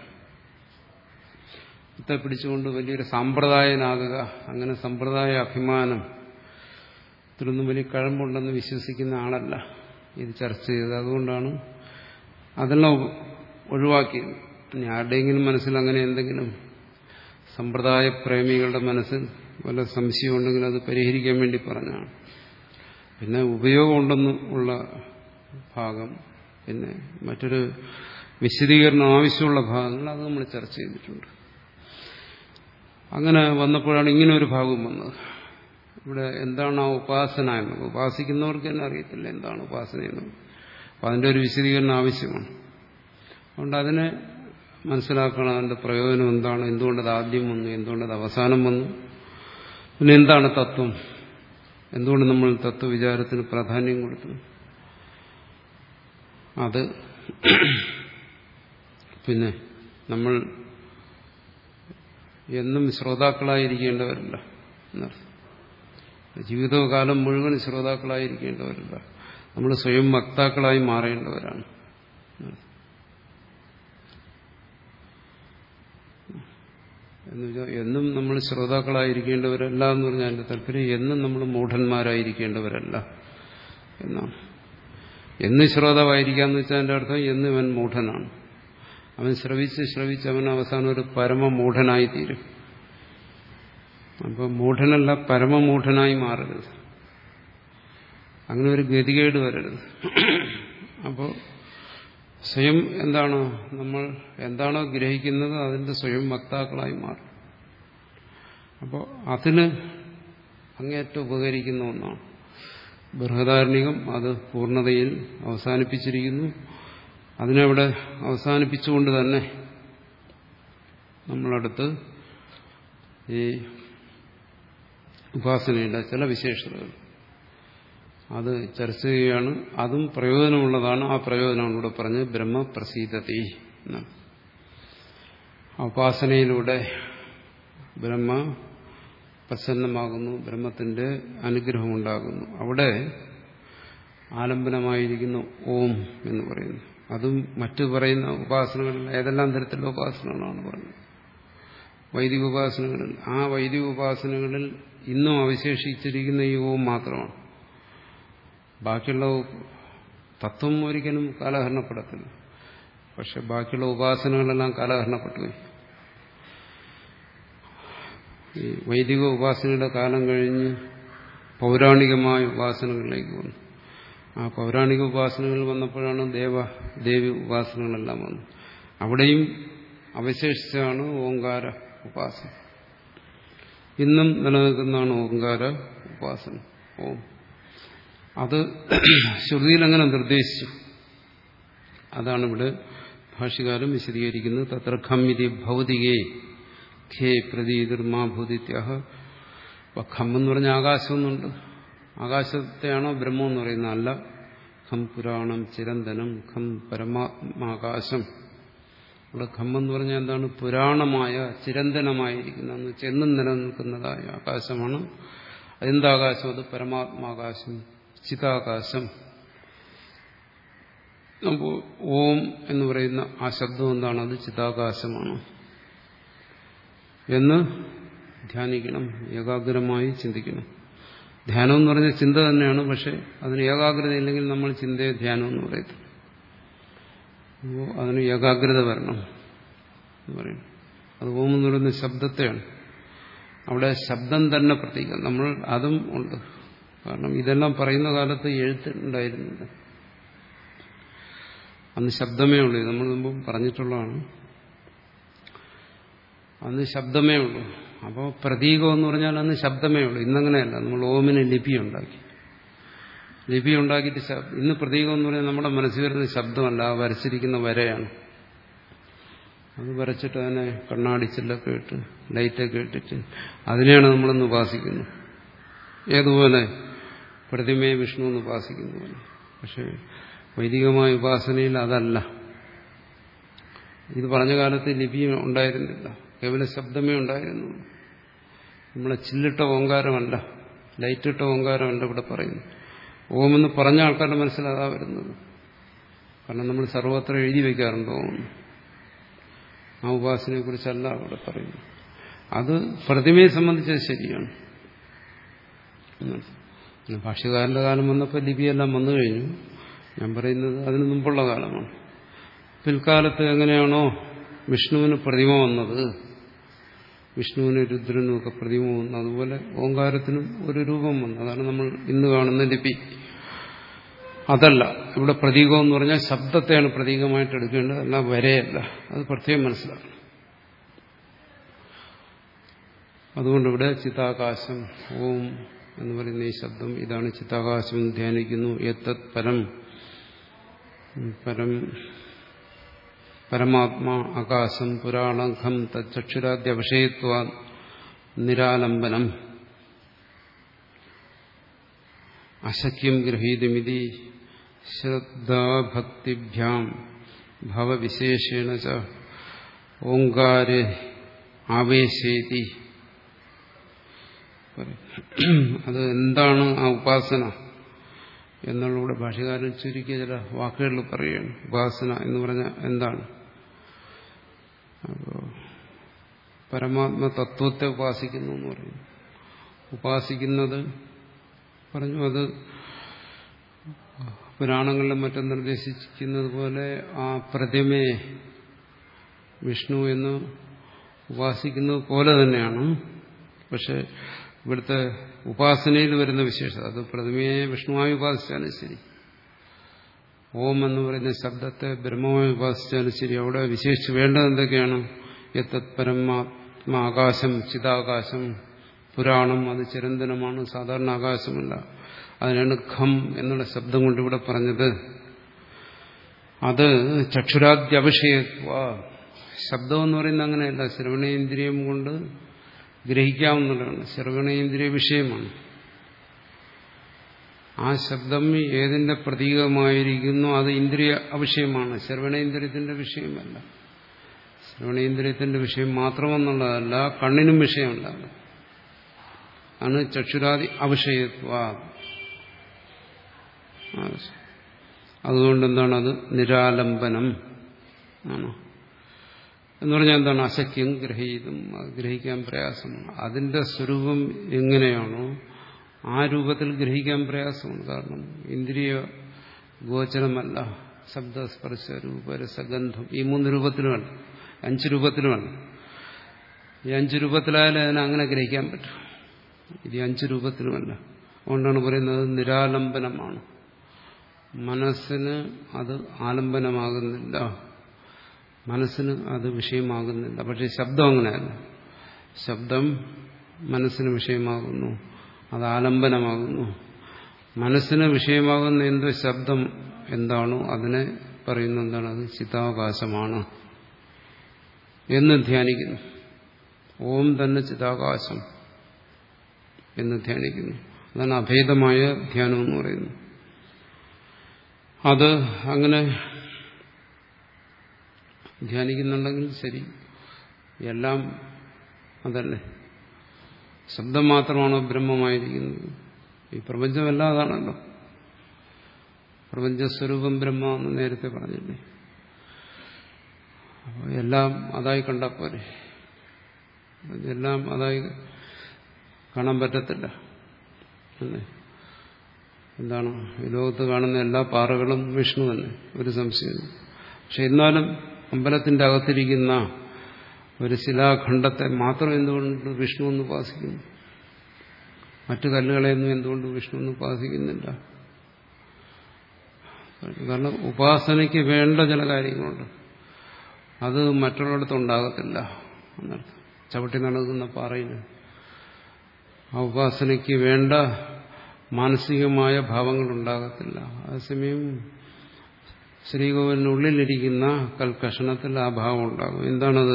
ത്തെ പിടിച്ചുകൊണ്ട് വലിയൊരു സാമ്പ്രദായനാകുക, അങ്ങനെ സമ്പ്രദായ അഭിമാനം ഇതിലൊന്നും വലിയ കഴമ്പുണ്ടെന്ന് വിശ്വസിക്കുന്ന ആളല്ല ഇത് ചർച്ച ചെയ്തത്. അതുകൊണ്ടാണ് അതെല്ലാം ഒഴിവാക്കിയത്. ഇനി ആരുടെയെങ്കിലും മനസ്സിൽ അങ്ങനെ എന്തെങ്കിലും സമ്പ്രദായ പ്രേമികളുടെ മനസ്സിൽ വല്ല സംശയം ഉണ്ടെങ്കിൽ അത് പരിഹരിക്കാൻ വേണ്ടി പറഞ്ഞാണ്. പിന്നെ ഉപയോഗമുണ്ടെന്ന് ഉള്ള ഭാഗം, പിന്നെ മറ്റൊരു വിശദീകരണം ആവശ്യമുള്ള ഭാഗങ്ങൾ അത് നമ്മൾ ചർച്ച ചെയ്തിട്ടുണ്ട്. അങ്ങനെ വന്നപ്പോഴാണ് ഇങ്ങനെ ഒരു ഭാഗം വന്നത്. ഇവിടെ എന്താണ് ആ ഉപാസന എന്നത് ഉപാസിക്കുന്നവർക്ക് തന്നെ അറിയത്തില്ല എന്താണ് ഉപാസന എന്നത്. അപ്പം അതിൻ്റെ ഒരു വിശദീകരണം ആവശ്യമാണ്. അതുകൊണ്ട് അതിനെ മനസ്സിലാക്കണം, അതിൻ്റെ പ്രയോജനം എന്താണ്, എന്തുകൊണ്ടത് ആദ്യം വന്നു, എന്തുകൊണ്ടത് അവസാനം വന്നു, പിന്നെ എന്താണ് തത്വം, എന്തുകൊണ്ട് നമ്മൾ തത്വവിചാരത്തിന് പ്രാധാന്യം കൊടുത്തു. അത് പിന്നെ നമ്മൾ എന്നും ശ്രോതാക്കളായിരിക്കേണ്ടവരല്ല, ജീവിതകാലം മുഴുവൻ ശ്രോതാക്കളായിരിക്കേണ്ടവരല്ല, നമ്മൾ സ്വയം വക്താക്കളായി മാറേണ്ടവരാണ്. എന്നുവെച്ചാൽ എന്നും നമ്മൾ ശ്രോതാക്കളായിരിക്കേണ്ടവരല്ല എന്ന് പറഞ്ഞാൽ എൻ്റെ താല്പര്യം എന്നും നമ്മൾ മൂഢന്മാരായിരിക്കേണ്ടവരല്ല എന്നാണ്. എന്ന് ശ്രോതാവായിരിക്കാന്ന് വെച്ചാൽ എൻ്റെ അർത്ഥം എന്ന് ഇവൻ മൂഢനാണ്. അവൻ ശ്രവിച്ച് ശ്രവിച്ച് അവൻ അവസാനം ഒരു പരമമൂഢനായി തീരും. അപ്പോൾ മൂഢനല്ല, പരമമൂഢനായി മാറരുത്, അങ്ങനെ ഒരു ഗതികേട് വരരുത്. അപ്പോൾ സ്വയം എന്താണോ നമ്മൾ എന്താണോ ഗ്രഹിക്കുന്നത് അതിന്റെ സ്വയം വക്താക്കളായി മാറും. അപ്പോൾ അതിന് അങ്ങേറ്റം ഉപകരിക്കുന്ന ഒന്നാണ് ബൃഹദാരണ്യകം. അത് പൂർണ്ണതയിൽ അവസാനിപ്പിച്ചിരിക്കുന്നു. അതിനവിടെ അവസാനിപ്പിച്ചുകൊണ്ട് തന്നെ നമ്മളടുത്ത് ഈ ഉപാസനയുടെ ചില വിശേഷതകൾ അത് ചർച്ച ചെയ്യുകയാണ്. അതും പ്രയോജനമുള്ളതാണ്. ആ പ്രയോജനമാണ് ഇവിടെ പറഞ്ഞ് ബ്രഹ്മപ്രസീദതി എന്നാണ്. ഉപാസനയിലൂടെ ബ്രഹ്മ പ്രസന്നമാകുന്നു, ബ്രഹ്മത്തിന്റെ അനുഗ്രഹമുണ്ടാകുന്നു. അവിടെ ആലംബനമായിരിക്കുന്ന ഓം എന്ന് പറയുന്നു. അതും മറ്റു പറയുന്ന ഉപാസനകളിൽ ഏതെല്ലാം തരത്തിലുള്ള ഉപാസനകളാണ് പറഞ്ഞത്. വൈദിക ഉപാസനകളിൽ ആ വൈദിക ഉപാസനകളിൽ ഇന്നും അവശേഷിച്ചിരിക്കുന്ന ഈ ഓം മാത്രമാണ്. ബാക്കിയുള്ള തത്വം ഒരിക്കലും കാലഹരണപ്പെടത്തില്ല. പക്ഷെ ബാക്കിയുള്ള ഉപാസനകളെല്ലാം കാലഹരണപ്പെട്ടുപോയി. ഈ വൈദിക ഉപാസനയുടെ കാലം കഴിഞ്ഞ് പൗരാണികമായ ഉപാസനകളിലേക്ക് വന്നു. ആ പൗരാണിക ഉപാസനകൾ വന്നപ്പോഴാണ് ദേവ ദേവി ഉപാസനകളെല്ലാം വന്നത്. അവിടെയും അവശേഷിച്ചാണ് ഓങ്കാര ഉപാസന. ഇന്നും നിലനിൽക്കുന്നതാണ് ഓങ്കാര ഉപാസന. ഓം അത് ശ്രുതിയിൽ അങ്ങനെ നിർദ്ദേശിച്ചു. അതാണ് ഇവിടെ ഭാഷ്യകാരൻ വിശദീകരിക്കുന്നത്. തത്ര ഖമ്മിതി ഭൗതികേ ഖേ പ്രതീതിർമാ ഭൂതിത്യാഹ. ഖം എന്ന് പറഞ്ഞ ആകാശം എന്നുണ്ട്. ആകാശത്തെയാണോ ബ്രഹ്മം എന്ന് പറയുന്നത്? അല്ല. ഖം പുരാണം ചിരന്തനം ഖം പരമാത്മാകാശം. ഇവിടെ ഖം എന്ന് പറഞ്ഞാൽ എന്താണ്? പുരാണമായ ചിരന്തനമായിരിക്കുന്ന ചെന്നും നിലനിൽക്കുന്നതായ ആകാശമാണ്. എന്താകാശം? അത് പരമാത്മാകാശം, ചിതാകാശം. അപ്പോൾ ഓം എന്ന് പറയുന്ന ആ ശബ്ദം എന്താണ്? അത് ചിതാകാശമാണ് എന്ന് ധ്യാനിക്കണം, ഏകാഗ്രമായി ചിന്തിക്കണം. ധ്യാനം എന്ന് പറഞ്ഞ ചിന്ത തന്നെയാണ്. പക്ഷെ അതിന് ഏകാഗ്രത ഇല്ലെങ്കിൽ നമ്മൾ ചിന്തയെ ധ്യാനം എന്ന് പറയത്തില്ല. അപ്പോൾ അതിന് ഏകാഗ്രത വരണം എന്ന് പറയും. അത് ഓം എന്ന് പറയുന്ന ശബ്ദത്തെയാണ്. അവിടെ ശബ്ദം തന്നെ പ്രതീകം. നമ്മൾ അതും ഉണ്ട്. കാരണം ഇതെല്ലാം പറയുന്ന കാലത്ത് എഴുത്തുണ്ടായിരുന്നില്ല. അന്ന് ശബ്ദമേ ഉള്ളൂ. നമ്മൾ മുമ്പ് പറഞ്ഞിട്ടുള്ളതാണ്. അന്ന് ശബ്ദമേ ഉള്ളൂ. അപ്പോൾ പ്രതീകം എന്ന് പറഞ്ഞാൽ അന്ന് ശബ്ദമേ ഉള്ളൂ. ഇന്നങ്ങനെയല്ല. നമ്മൾ ഓമിന് ലിപി ഉണ്ടാക്കി. ലിപി ഉണ്ടാക്കിയിട്ട് ഇന്ന് പ്രതീകം എന്ന് പറഞ്ഞാൽ നമ്മുടെ മനസ്സിൽ വരുന്ന ശബ്ദമല്ല, ആ വരച്ചിരിക്കുന്ന വരയാണ്. അത് വരച്ചിട്ട് അതിനെ കണ്ണാടിച്ചില്ലൊക്കെ ഇട്ട് ലൈറ്റൊക്കെ ഇട്ടിട്ട് അതിനെയാണ് നമ്മളൊന്ന് ഉപാസിക്കുന്നത്. ഏതുപോലെ പ്രതിമയെ വിഷ്ണു എന്ന് ഉപാസിക്കുന്ന പോലെ. പക്ഷേ വൈദികമായ ഉപാസനയിൽ അതല്ല. ഇത് പറഞ്ഞ കാലത്ത് ലിപി ഉണ്ടായിരുന്നില്ല. കേവല ശബ്ദമേ ഉണ്ടായിരുന്നു. നമ്മളെ ചില്ലിട്ട ഓങ്കാരമല്ല, ലൈറ്റിട്ട ഓങ്കാരമല്ല ഇവിടെ പറയുന്നു. ഓമെന്ന് പറഞ്ഞ ആൾക്കാരുടെ മനസ്സിലതാ വരുന്നത്. കാരണം നമ്മൾ സർവത്ര എഴുതി വയ്ക്കാറുണ്ടോ ആ ഉപാസനയെക്കുറിച്ചല്ല അവിടെ പറയുന്നു. അത് പ്രതിമയെ സംബന്ധിച്ചത് ശരിയാണ്. ഭാഷ്യകാരന്റെ കാലം വന്നപ്പോൾ ലിപിയെല്ലാം വന്നു കഴിഞ്ഞു. ഞാൻ പറയുന്നത് അതിന് മുമ്പുള്ള കാലമാണ്. പിൽക്കാലത്ത് എങ്ങനെയാണോ വിഷ്ണുവിന് പ്രതിമ വന്നത്, വിഷ്ണുവിന് രുദ്രനും ഒക്കെ പ്രതിമ വന്നു, അതുപോലെ ഓങ്കാരത്തിനും ഒരു രൂപം വന്നു. അതാണ് നമ്മൾ ഇന്ന് കാണുന്ന ലിപി. അതല്ല ഇവിടെ പ്രതീകം എന്ന് പറഞ്ഞാൽ ശബ്ദത്തെയാണ് പ്രതീകമായിട്ട് എടുക്കേണ്ടത്, അല്ല വരെയല്ല. അത് പ്രത്യേകം മനസ്സിലാക്കണം. അതുകൊണ്ട് ഇവിടെ ചിതാകാശം ഓം എന്ന് പറയുന്ന ഈ ശബ്ദം ഇതാണ്. ചിതാകാശം ധ്യാനിക്കുന്നു. ഏതത് പരം പരം പരമാത്മാ ആകാശം പുരാണം ഖം തച്ചക്ഷുരാദ്യവിഷയത്വ നിരാലംബനം അശക്യം ഗൃഹീതമിതി ശ്രദ്ധാഭക്തിഭ്യാം ഭവവിശേഷേണ ച ഓങ്കാരേ ആവേശേതി. അത് എന്താണ് ആ ഉപാസന എന്നുള്ളൂടെ ഭാഷകാരൻ ചുരുക്കിയ ചില വാക്കുകളിൽ പറയുകയാണ്. ഉപാസന എന്ന് പറഞ്ഞാൽ എന്താണ്? അപ്പോൾ പരമാത്മ തത്വത്തെ ഉപാസിക്കുന്നു എന്ന് പറയുന്നു. ഉപാസിക്കുന്നത് പറഞ്ഞു അത് പുരാണങ്ങളിലും മറ്റും നിർദ്ദേശിക്കുന്നത് പോലെ ആ പ്രതിമയെ വിഷ്ണു എന്ന് ഉപാസിക്കുന്നത് പോലെ തന്നെയാണ്. പക്ഷെ ഇവിടുത്തെ ഉപാസനയിൽ വരുന്ന വിശേഷത അത് പ്രതിമയെ വിഷ്ണുവായി ഉപാസിച്ചാലും ശരി, ഓം എന്ന് പറയുന്ന ശബ്ദത്തെ ബ്രഹ്മമായി ഉപാസിച്ചാലും ശരി, അവിടെ വിശേഷിച്ച് വേണ്ടത് എന്തൊക്കെയാണ്? യത്തത് പരമാത്മാ ആകാശം ചിതാകാശം പുരാണം, അത് ചിരന്തനമാണ്, സാധാരണ ആകാശമല്ല. അതിനാണ് ഖം എന്നുള്ള ശബ്ദം കൊണ്ട് ഇവിടെ പറഞ്ഞത്. അത് ചക്ഷുരാദ്യവിഷയത്വ. ശബ്ദം എന്ന് പറയുന്നത് അങ്ങനെയല്ല, ശ്രവണേന്ദ്രിയം കൊണ്ട് ഗ്രഹിക്കാവുന്നതാണ്. ശ്രവണേന്ദ്രിയ വിഷയമാണ്. ആ ശബ്ദം ഏതിന്റെ പ്രതീകമായിരിക്കുന്നു അത് ഇന്ദ്രിയ അവിഷയമാണ്, ശ്രവണേന്ദ്രിയത്തിന്റെ വിഷയമല്ല. ശ്രവണേന്ദ്രിയത്തിന്റെ വിഷയം മാത്രമെന്നുള്ളതല്ല, കണ്ണിനും വിഷയമുണ്ടാകും. ആണ് ചക്ഷുരാദി അവിഷയത്വ. അതുകൊണ്ട് എന്താണ് അത് നിരാലംബനം ആണോ എന്ന് പറഞ്ഞാൽ എന്താണ്? അശക്യം ഗ്രഹീതും, അത് ഗ്രഹിക്കാൻ പ്രയാസമാണ്. അതിന്റെ സ്വരൂപം എങ്ങനെയാണോ ആ രൂപത്തിൽ ഗ്രഹിക്കാൻ പ്രയാസമാണ്. കാരണം ഇന്ദ്രിയ ഗോചരമല്ല. ശബ്ദസ്പർശ രൂപ രസഗന്ധം ഈ മൂന്ന് രൂപത്തിലുമല്ല, അഞ്ച് രൂപത്തിലുമല്ല. ഈ അഞ്ച് രൂപത്തിലായാലും അതിനെ അങ്ങനെ ഗ്രഹിക്കാൻ പറ്റും. ഇത് അഞ്ച് രൂപത്തിലുമല്ല. അതുകൊണ്ടാണ് പറയുന്നത് നിരാലംബനമാണ്. മനസ്സിന് അത് ആലംബനമാകുന്നില്ല, മനസ്സിന് അത് വിഷയമാകുന്നില്ല. പക്ഷെ ശബ്ദം അങ്ങനെയല്ല. ശബ്ദം മനസ്സിന് വിഷയമാകുന്നു, അത് ആലംബനമാകുന്നു. മനസ്സിന് വിഷയമാകുന്ന എന്ത് ശബ്ദം എന്താണോ അതിനെ പറയുന്ന എന്താണ്? അത് ചിതാകാശമാണ് എന്ന് ധ്യാനിക്കുന്നു. ഓം തന്നെ ചിതാകാശം എന്ന് ധ്യാനിക്കുന്നു. അതാണ് അഭേദമായ ധ്യാനം എന്ന് പറയുന്നത്. അത് അങ്ങനെ ധ്യാനിക്കുന്നുണ്ടെങ്കിൽ ശരി, എല്ലാം അതല്ലേ. ശബ്ദം മാത്രമാണോ ബ്രഹ്മമായിരിക്കുന്നത്? ഈ പ്രപഞ്ചമെല്ലാം അതാണല്ലോ. പ്രപഞ്ചസ്വരൂപം ബ്രഹ്മ എന്ന് നേരത്തെ പറഞ്ഞില്ലേ. അപ്പോൾ എല്ലാം അതായി കണ്ടാൽ പോരെ. എല്ലാം അതായി കാണാൻ പറ്റത്തില്ല അല്ലേ. എന്താണ് ഈ ലോകത്ത് കാണുന്ന എല്ലാ പാറകളും വിഷ്ണു തന്നെ, ഒരു സംശയം. പക്ഷെ എന്നാലും അമ്പലത്തിന്റെ അകത്തിരിക്കുന്ന ഒരു ശിലാഖണ്ഡത്തെ മാത്രം എന്തുകൊണ്ട് വിഷ്ണു എന്ന് ഉപാസിക്കുന്നു? മറ്റു കല്ലുകളെയൊന്നും എന്തുകൊണ്ട് വിഷ്ണു എന്ന് ഉപാസിക്കുന്നില്ല? കാരണം ഉപാസനയ്ക്ക് വേണ്ട ചില കാര്യങ്ങളുണ്ട്, അത് മറ്റുള്ളിടത്തുണ്ടാകത്തില്ല എന്നർത്ഥം. ചവിട്ടി നടക്കുന്ന പാറയിൽ ആ ഉപാസനയ്ക്ക് വേണ്ട മാനസികമായ ഭാവങ്ങൾ ഉണ്ടാകത്തില്ല. അതേസമയം ശ്രീകോവിലിനുള്ളിലിരിക്കുന്ന കൽക്കഷണത്തിൽ ആ ഭാവം ഉണ്ടാകും. എന്താണത്?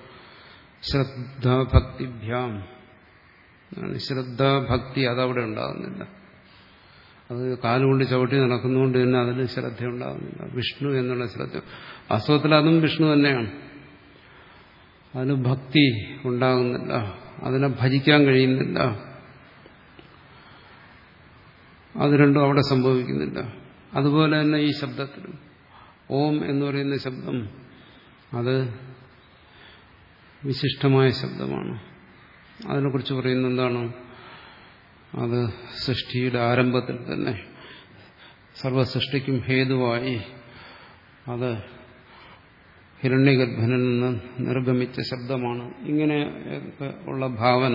ശ്രദ്ധാഭക്തിഭ്യാം. ശ്രദ്ധാഭക്തി അതവിടെ ഉണ്ടാകുന്നില്ല. അത് കാലുകൊണ്ട് ചവിട്ടി നടക്കുന്നതുകൊണ്ട് തന്നെ അതിന് ശ്രദ്ധ ഉണ്ടാകുന്നില്ല. വിഷ്ണു എന്നുള്ള ശ്രദ്ധ വാസ്തവത്തിൽ അതും വിഷ്ണു തന്നെയാണ്. അതിന് ഭക്തി ഉണ്ടാകുന്നില്ല, അതിനെ ഭജിക്കാൻ കഴിയുന്നില്ല. അത് രണ്ടും അവിടെ സംഭവിക്കുന്നില്ല. അതുപോലെ തന്നെ ഈ ശബ്ദത്തിലും ഓം എന്ന് പറയുന്ന ശബ്ദം അത് വിശിഷ്ടമായ ശബ്ദമാണ്. അതിനെക്കുറിച്ച് പറയുന്നത് എന്താണ്? അത് സൃഷ്ടിയുടെ ആരംഭത്തിൽ തന്നെ സർവസൃഷ്ടിക്കും ഹേതുവായി അത് ഹിരണ്യഗർഭനിൽ നിന്ന് നിർഗമിച്ച ശബ്ദമാണ്. ഇങ്ങനെ ഉള്ള ഭാവന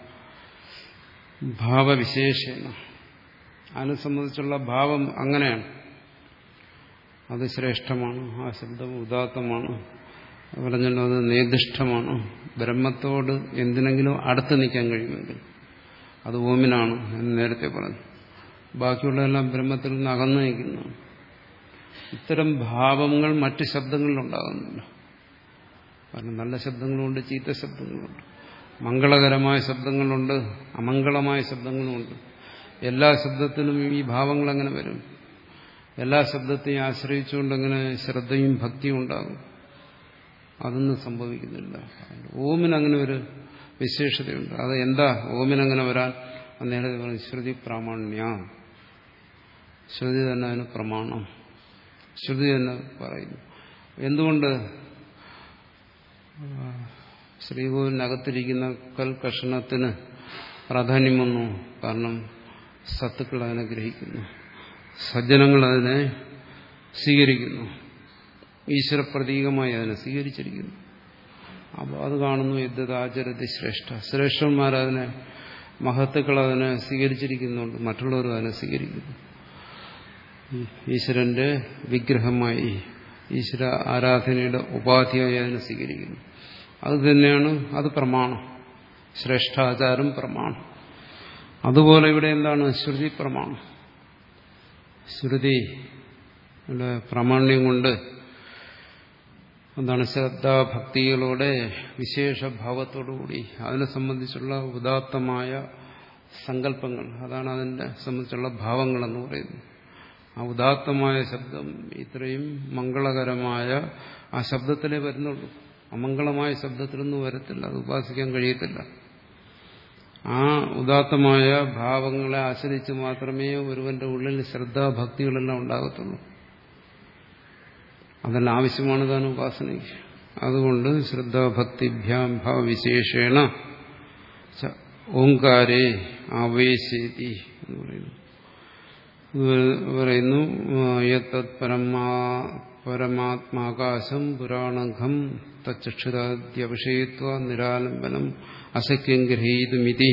ഭാവവിശേഷേണ അതിനെ സംബന്ധിച്ചുള്ള ഭാവം അങ്ങനെയാണ്. അത് ശ്രേഷ്ഠമാണ്, ആ ശബ്ദം ഉദാത്തമാണ്, പറഞ്ഞല്ലോ അത് നേദിഷ്ഠമാണ്. ബ്രഹ്മത്തോട് എന്തിനെങ്കിലും അടുത്ത് നിൽക്കാൻ കഴിയുമെങ്കിൽ അത് ഓമിനാണ് എന്ന് നേരത്തെ പറഞ്ഞു. ബാക്കിയുള്ളതെല്ലാം ബ്രഹ്മത്തിൽ നിന്ന് അകന്നു നിൽക്കുന്നു. ഇത്തരം ഭാവങ്ങൾ മറ്റ് ശബ്ദങ്ങളിലുണ്ടാകുന്നില്ല. കാരണം നല്ല ശബ്ദങ്ങളുണ്ട്, ചീത്ത ശബ്ദങ്ങളുണ്ട്, മംഗളകരമായ ശബ്ദങ്ങളുണ്ട്, അമംഗളമായ ശബ്ദങ്ങളുമുണ്ട്. എല്ലാ ശബ്ദത്തിലും ഈ ഭാവങ്ങൾ എങ്ങനെ വരും? എല്ലാ ശബ്ദത്തെയും ആശ്രയിച്ചുകൊണ്ടെങ്ങനെ ശ്രദ്ധയും ഭക്തിയും ഉണ്ടാകും? അതൊന്നും സംഭവിക്കുന്നില്ല. ഓമിനങ്ങനെ ഒരു വിശേഷതയുണ്ട്. അത് എന്താ ഓമിനങ്ങനെ വരാൻ? നേരത്തെ പറഞ്ഞു ശ്രുതി പ്രാമാണ്യ. ശ്രുതി തന്നെ അതിന് പ്രമാണം. ശ്രുതി തന്നെ പറയുന്നു. എന്തുകൊണ്ട് ശ്രീകോവിലിനകത്തിരിക്കുന്ന കൽക്കഷണത്തിന് പ്രാധാന്യം വന്നു? കാരണം സത്തുക്കൾ അതിനെ ഗ്രഹിക്കുന്നു, സജ്ജനങ്ങൾ അതിനെ സ്വീകരിക്കുന്നു, ഈശ്വര പ്രതീകമായി അതിനെ സ്വീകരിച്ചിരിക്കുന്നു. അപ്പോൾ അത് കാണുന്നു. യദ്ദാചരതി ശ്രേഷ്ഠ, ശ്രേഷ്ഠന്മാരതിനെ, മഹത്തുക്കൾ അതിനെ സ്വീകരിച്ചിരിക്കുന്നുണ്ട്, മറ്റുള്ളവരും അതിനെ സ്വീകരിക്കുന്നു. ഈശ്വരന്റെ വിഗ്രഹമായി, ഈശ്വര ആരാധനയുടെ ഉപാധിയായി അതിനെ സ്വീകരിക്കുന്നു. അത് തന്നെയാണ് അത് പ്രമാണം, ശ്രേഷ്ഠാചാരം പ്രമാണം. അതുപോലെ ഇവിടെ എന്താണ്? ശ്രുതി പ്രമാണം. ശ്രുതിയുടെ പ്രാമാണ്യം കൊണ്ട് എന്താണ്? ശ്രദ്ധാഭക്തികളോടെ വിശേഷഭാവത്തോടുകൂടി അതിനെ സംബന്ധിച്ചുള്ള ഉദാത്തമായ സങ്കല്പങ്ങൾ, അതാണ് അതിനെ സംബന്ധിച്ചുള്ള ഭാവങ്ങളെന്ന് പറയുന്നത്. ആ ഉദാത്തമായ ശബ്ദം ഇത്രയും മംഗളകരമായ ആ ശബ്ദത്തിലേ വരുന്നുള്ളൂ. അമംഗളമായ ശബ്ദത്തിലൊന്നും വരത്തില്ല, അത് ഉപാസിക്കാൻ കഴിയത്തില്ല. ആ ഉദാത്തമായ ഭാവങ്ങളെ ആശ്രയിച്ച് മാത്രമേ ഒരുവന്റെ ഉള്ളിൽ ശ്രദ്ധാഭക്തികളെല്ലാം ഉണ്ടാകത്തുള്ളൂ. അതെല്ലാം ആവശ്യമാണ് താൻ ഉപാസനയ്ക്ക്. അതുകൊണ്ട് ശ്രദ്ധാഭക്തിഭ്യാം ഭാവവിശേഷേണ ഓങ്കാരേ ആവേശേതി എന്ന് പറയുന്നു. പറയുന്നു യത്തത് പരമാ പരമാത്മാകാശം പുരാണഘം തച്ചക്ഷുരാദ്യവിഷയത്വ നിരാലംബനം അശക്യം ഗ്രഹീതുമിതി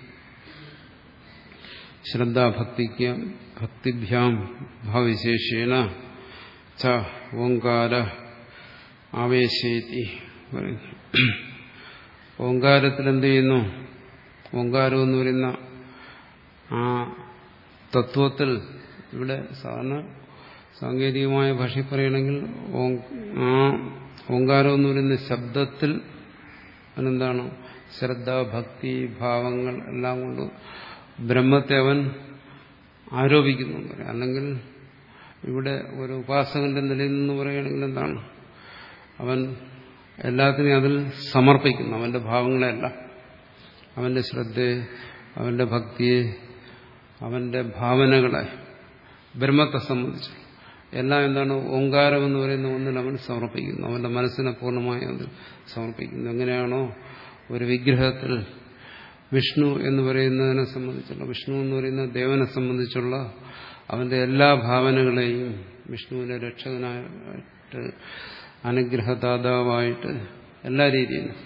ശ്രദ്ധാഭക്തിക്ക് ഭക്തിഭ്യാം ഭാവവിശേഷേണ ച ഓങ്കാര ആവേശേതി പറയുന്നു. ഓങ്കാരത്തിൽ എന്ത് ചെയ്യുന്നു? ഓങ്കാരം എന്ന് പറയുന്ന ആ തത്വത്തിൽ, ഇവിടെ സാധാരണ സാങ്കേതികമായ ഭാഷയിൽ പറയുകയാണെങ്കിൽ ആ ഓങ്കാരം എന്ന് പറയുന്ന ശബ്ദത്തിൽ അതെന്താണ്? ശ്രദ്ധ, ഭക്തി, ഭാവങ്ങൾ എല്ലാം കൊണ്ട് ബ്രഹ്മത്തെ അവൻ ആരോപിക്കുന്നു. അല്ലെങ്കിൽ ഇവിടെ ഒരു ഉപാസകന്റെ നിലയിൽ നിന്ന് പറയുകയാണെങ്കിൽ എന്താണ്? അവൻ എല്ലാത്തിനെയും അതിൽ സമർപ്പിക്കുന്നു. അവന്റെ ഭാവങ്ങളെയല്ല, അവന്റെ ശ്രദ്ധയെ, അവന്റെ ഭക്തിയെ, അവന്റെ ഭാവനകളെ, ബ്രഹ്മത്തെ സംബന്ധിച്ചു എല്ലാം എന്താണ്? ഓങ്കാരം എന്ന് പറയുന്ന ഒന്നിൽ അവൻ സമർപ്പിക്കുന്നു. അവന്റെ മനസ്സിനെ പൂർണ്ണമായി അതിൽ സമർപ്പിക്കുന്നു. എങ്ങനെയാണോ ഒരു വിഗ്രഹത്തിൽ വിഷ്ണു എന്ന് പറയുന്നതിനെ സംബന്ധിച്ചുള്ള, വിഷ്ണു എന്ന് പറയുന്ന ദേവനെ സംബന്ധിച്ചുള്ള അവന്റെ എല്ലാ ഭാവനകളെയും വിഷ്ണുവിനെ രക്ഷകനായിട്ട്, അനുഗ്രഹദാതാവായിട്ട്, എല്ലാ രീതിയിലും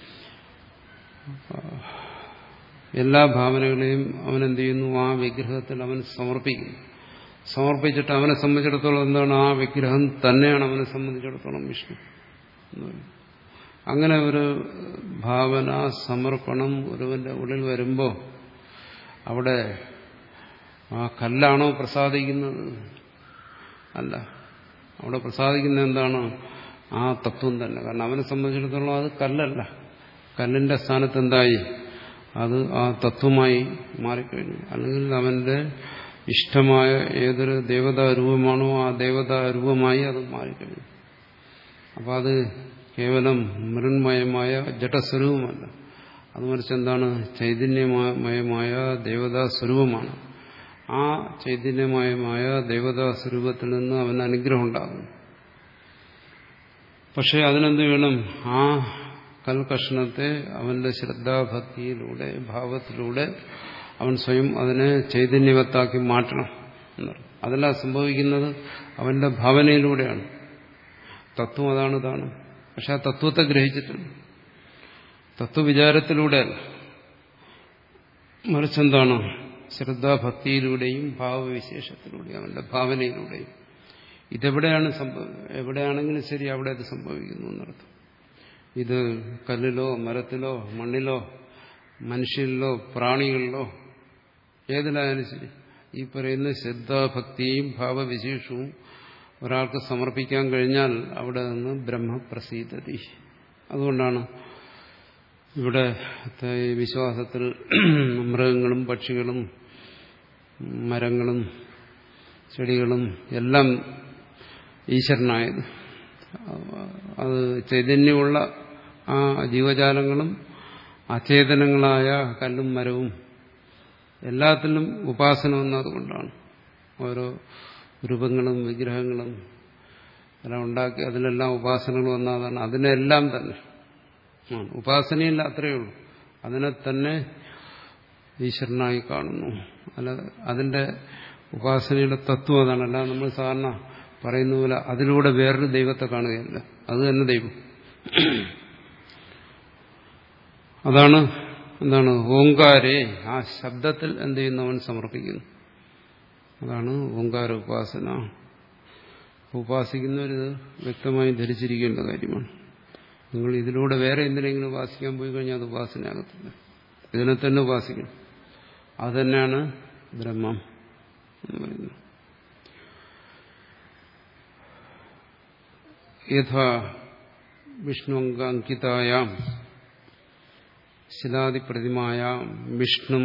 എല്ലാ ഭാവനകളെയും അവൻ എന്ത് ചെയ്യുന്നു? ആ വിഗ്രഹത്തിൽ അവൻ സമർപ്പിക്കുന്നു. സമർപ്പിച്ചിട്ട് അവനെ സംബന്ധിച്ചിടത്തോളം എന്താണ്? ആ വിഗ്രഹം തന്നെയാണ് അവനെ സംബന്ധിച്ചിടത്തോളം വിഷ്ണു. അങ്ങനെ ഒരു ഭാവന, സമർപ്പണം ഒരുവന്റെ ഉള്ളിൽ വരുമ്പോൾ അവിടെ ആ കല്ലാണോ പ്രസാദിക്കുന്നത്? അല്ല, അവിടെ പ്രസാദിക്കുന്ന എന്താണ്? ആ തത്വം തന്നെ. കാരണം അവനെ സംബന്ധിച്ചിടത്തോളം അത് കല്ലല്ല, കല്ലിന്റെ സ്ഥാനത്ത് എന്തായി? അത് ആ തത്വമായി മാറിക്കഴിഞ്ഞു. അല്ലെങ്കിൽ അവന്റെ ഇഷ്ടമായ ഏതൊരു ദേവതാരൂപമാണോ ആ ദേവതാരൂപമായി അത് മാറിക്കഴിഞ്ഞു. അപ്പം അത് കേവലം മൃന്മയമായ ജഡസ്വരൂപമല്ല, അത് മറിച്ച് എന്താണ്? ചൈതന്യമയമായ ദേവതാ സ്വരൂപമാണ്. ആ ചൈതന്യമയമായ ദേവതാ സ്വരൂപത്തിൽ നിന്ന് അവന് അനുഗ്രഹം ഉണ്ടാകും. പക്ഷെ അതിനെന്ത് വേണം? ആ കൽകഷണത്തെ അവന്റെ ശ്രദ്ധാഭക്തിയിലൂടെ, ഭാവത്തിലൂടെ അവൻ സ്വയം അതിനെ ചൈതന്യവത്താക്കി മാറ്റണം എന്നറിയും. അതെല്ലാം സംഭവിക്കുന്നത് അവന്റെ ഭാവനയിലൂടെയാണ്. തത്വം അതാണ് ഇതാണ്. പക്ഷെ ആ തത്വത്തെ ഗ്രഹിച്ചിട്ടുണ്ട്. തത്വവിചാരത്തിലൂടെ മറിച്ചെന്താണ്? ശ്രദ്ധാഭക്തിയിലൂടെയും ഭാവവിശേഷത്തിലൂടെയും അവന്റെ ഭാവനയിലൂടെയും. ഇതെവിടെയാണ് സംഭവിക്കുന്നത്? എവിടെയാണെങ്കിലും ശരി അവിടെ അത് സംഭവിക്കുന്നു എന്നർത്ഥം. ഇത് കല്ലിലോ മരത്തിലോ മണ്ണിലോ മനുഷ്യരിലോ പ്രാണികളിലോ ഏതിലായാലും ശരി ഈ പറയുന്ന ശ്രദ്ധാഭക്തിയും ഭാവവിശേഷവും ഒരാൾക്ക് സമർപ്പിക്കാൻ കഴിഞ്ഞാൽ അവിടെ നിന്ന് ബ്രഹ്മപ്രസീദതി. അതുകൊണ്ടാണ് ഇവിടെ വിശ്വാസത്തിൽ മൃഗങ്ങളും പക്ഷികളും മരങ്ങളും ചെടികളും എല്ലാം ഈശ്വരനായത്. അത് ചൈതന്യമുള്ള ആ ജീവജാലങ്ങളും അചേതനങ്ങളായ കല്ലും മരവും എല്ലാത്തിലും ഉപാസന വന്നതുകൊണ്ടാണ്. ഓരോ രൂപങ്ങളും വിഗ്രഹങ്ങളും എല്ലാം ഉണ്ടാക്കി അതിലെല്ലാം ഉപാസനകൾ വന്നതാണ്. അതിനെല്ലാം തന്നെ ഉപാസനയില്ല, അത്രയേ ഉള്ളൂ. അതിനെ തന്നെ ഈശ്വരനായി കാണുന്നു. അല്ല, അതിന്റെ ഉപാസനയുടെ തത്വം അതാണ്. അല്ലാതെ നമ്മൾ സാധാരണ പറയുന്ന പോലെ അതിലൂടെ വേറൊരു ദൈവത്തെ കാണുകയല്ല, അത് തന്നെ ദൈവം. അതാണ് എന്താണ്? ഓങ്കാരേ, ആ ശബ്ദത്തിൽ എന്ത് ചെയ്യുന്നു? അവൻ സമർപ്പിക്കുന്നു. അതാണ് ഓങ്കാര ഉപാസന. ഉപാസിക്കുന്നവരിത് വ്യക്തമായി ധരിച്ചിരിക്കേണ്ട കാര്യമാണ്. നിങ്ങൾ ഇതിലൂടെ വേറെ എന്തിനെങ്കിലും ഉപാസിക്കാൻ പോയി കഴിഞ്ഞാൽ അത് ഉപാസനയാകത്തില്ല. ഇതിനെ തന്നെ ഉപാസിക്കണം. അത് തന്നെയാണ് ബ്രഹ്മം എന്ന് പറയുന്നത്. യഥാ വിഷ്ണുഅങ്കിതായാം ശിലാദിപ്രതിമായാം വിഷ്ണു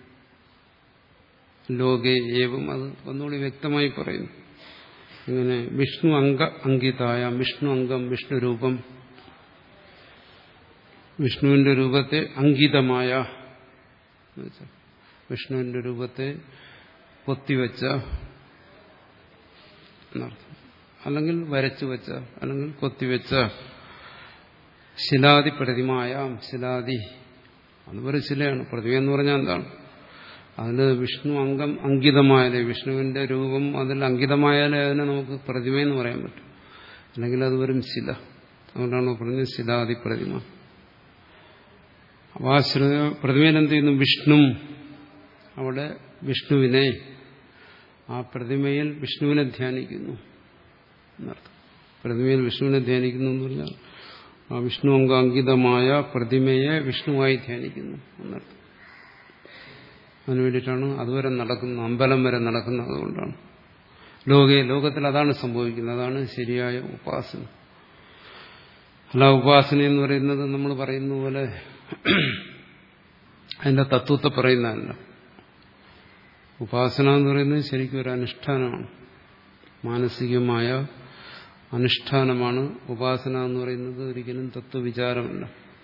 ലോകേ ഏവം, അത് ഒന്നുകൂടി വ്യക്തമായി പറയുന്നു. ഇങ്ങനെ വിഷ്ണു അംഗ അങ്കിതായാം, വിഷ്ണു അംഗം, വിഷ്ണുരൂപം വിഷ്ണുവിന്റെ രൂപത്തെ അങ്കിതമായ, വിഷ്ണുവിന്റെ രൂപത്തെ കൊത്തിവെച്ച എന്നർത്ഥം, അല്ലെങ്കിൽ വരച്ചു വെച്ച, അല്ലെങ്കിൽ കൊത്തിവെച്ച ശിലാദി പ്രതിമായാം. ശിലാദി അതുപോലെ ശിലയാണ്. പ്രതിമ എന്ന് പറഞ്ഞാൽ എന്താണ്? അതിന് വിഷ്ണു അംഗം അങ്കിതമായാലേ, വിഷ്ണുവിന്റെ രൂപം അതിൽ അങ്കിതമായാലേ അതിനെ നമുക്ക് പ്രതിമയെന്ന് പറയാൻ പറ്റും. അല്ലെങ്കിൽ അത് വരും ശില. അതുകൊണ്ടാണ് പറഞ്ഞത് ശിലാദി പ്രതിമ. അപ്പോൾ ആ പ്രതിമയിൽ എന്ത് ചെയ്യുന്നു? വിഷ്ണു, അവിടെ വിഷ്ണുവിനെ, ആ പ്രതിമയിൽ വിഷ്ണുവിനെ ധ്യാനിക്കുന്നു എന്നർത്ഥം. പ്രതിമയിൽ വിഷ്ണുവിനെ ധ്യാനിക്കുന്നു എന്ന് പറഞ്ഞാൽ ആ വിഷ്ണു അംഗാങ്കിതമായ പ്രതിമയെ വിഷ്ണുവായി ധ്യാനിക്കുന്നു എന്നർത്ഥം. അതിനു വേണ്ടിയിട്ടാണ് അതുവരെ നടക്കുന്നത്, അമ്പലം വരെ നടക്കുന്നത്. അതുകൊണ്ടാണ് ലോകേ, ലോകത്തിൽ അതാണ് സംഭവിക്കുന്നത്. അതാണ് ശരിയായ ഉപാസന. അല്ല, ഉപാസന എന്ന് പറയുന്നത് നമ്മൾ പറയുന്ന പോലെ അതിന്റെ തത്വത്തെ പറയുന്നതല്ല. ഉപാസന എന്ന് പറയുന്നത് ശരിക്കും ഒരു അനുഷ്ഠാനമാണ്, മാനസികമായ അനുഷ്ഠാനമാണ്. ഉപാസന എന്ന് പറയുന്നത് ഒരിക്കലും തത്വവിചാരമല്ല.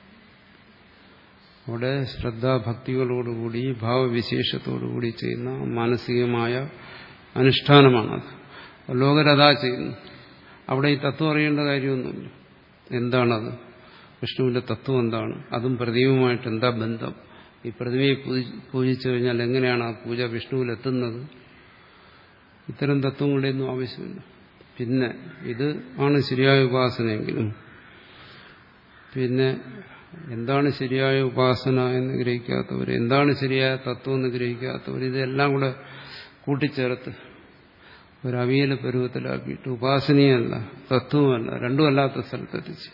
അവിടെ ശ്രദ്ധാഭക്തികളോടുകൂടി ഭാവവിശേഷത്തോടുകൂടി ചെയ്യുന്ന മാനസികമായ അനുഷ്ഠാനമാണത്. ലോകരതാ ചെയ്യുന്നു. അവിടെ ഈ തത്വം അറിയേണ്ട കാര്യമൊന്നുമില്ല. എന്താണത്? വിഷ്ണുവിന്റെ തത്വം എന്താണ്? അതും പ്രതിമയുമായിട്ട് എന്താ ബന്ധം? ഈ പ്രതിമയെ പൂജിച്ചു കഴിഞ്ഞാൽ എങ്ങനെയാണ് ആ പൂജ വിഷ്ണുവിലെത്തുന്നത്? ഇത്തരം തത്വങ്ങളുടെയൊന്നും ആവശ്യമില്ല. പിന്നെ ഇത് ആണ് ശരിയായ ഉപാസനയെങ്കിലും പിന്നെ എന്താണ് ശരിയായ ഉപാസന എന്ന് ഗ്രഹിക്കാത്തവർ, എന്താണ് ശരിയായ തത്വം എന്ന് ഗ്രഹിക്കാത്തവർ, ഇതെല്ലാം കൂടെ കൂട്ടിച്ചേർത്ത് ഒരു അവിയൽ പരുവത്തിലാക്കിയിട്ട് ഉപാസനയല്ല തത്വമല്ല രണ്ടുമല്ലാത്ത സ്ഥലത്തെത്തിച്ച്,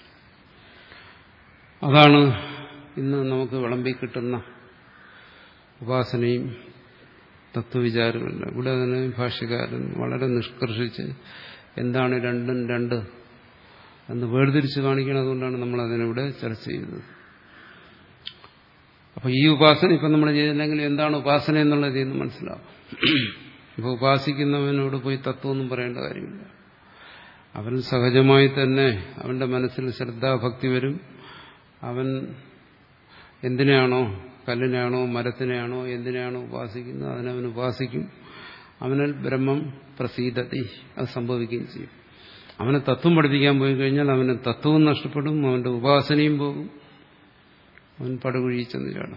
അതാണ് ഇന്ന് നമുക്ക് വിളമ്പി കിട്ടുന്ന ഉപാസനയും തത്വവിചാരമല്ല. ഇവിടെ അതിന് ഭാഷ്യകാരൻ വളരെ നിഷ്കർഷിച്ച് എന്താണ് രണ്ടും രണ്ട് എന്ന് വേർതിരിച്ച് കാണിക്കണം. അതുകൊണ്ടാണ് നമ്മൾ അതിനിവിടെ ചർച്ച ചെയ്തത്. അപ്പൊ ഈ ഉപാസന ഇപ്പം നമ്മൾ ചെയ്തില്ലെങ്കിൽ എന്താണ് ഉപാസന എന്നുള്ളത് ഇന്ന് മനസ്സിലാവും. ഇപ്പൊ ഉപാസിക്കുന്നവനോട് പോയി തത്വമൊന്നും പറയേണ്ട കാര്യമില്ല. അവൻ സഹജമായി തന്നെ അവന്റെ മനസ്സിൽ ശ്രദ്ധാഭക്തി വരും. അവൻ എന്തിനാണോ, കല്ലിനാണോ മരത്തിനെയാണോ എന്തിനാണോ ഉപാസിക്കുന്നത് അതിനവൻ ഉപാസിക്കും. അവനിൽ ബ്രഹ്മം പ്രസീദതി, അത് സംഭവിക്കുകയും ചെയ്യും. അവനെ തത്വം പഠിപ്പിക്കാൻ പോയി കഴിഞ്ഞാൽ അവന് തത്വവും നഷ്ടപ്പെടും, അവന്റെ ഉപാസനയും പോകും, അവൻ പടുകുഴി ചെന്നിലാണ്.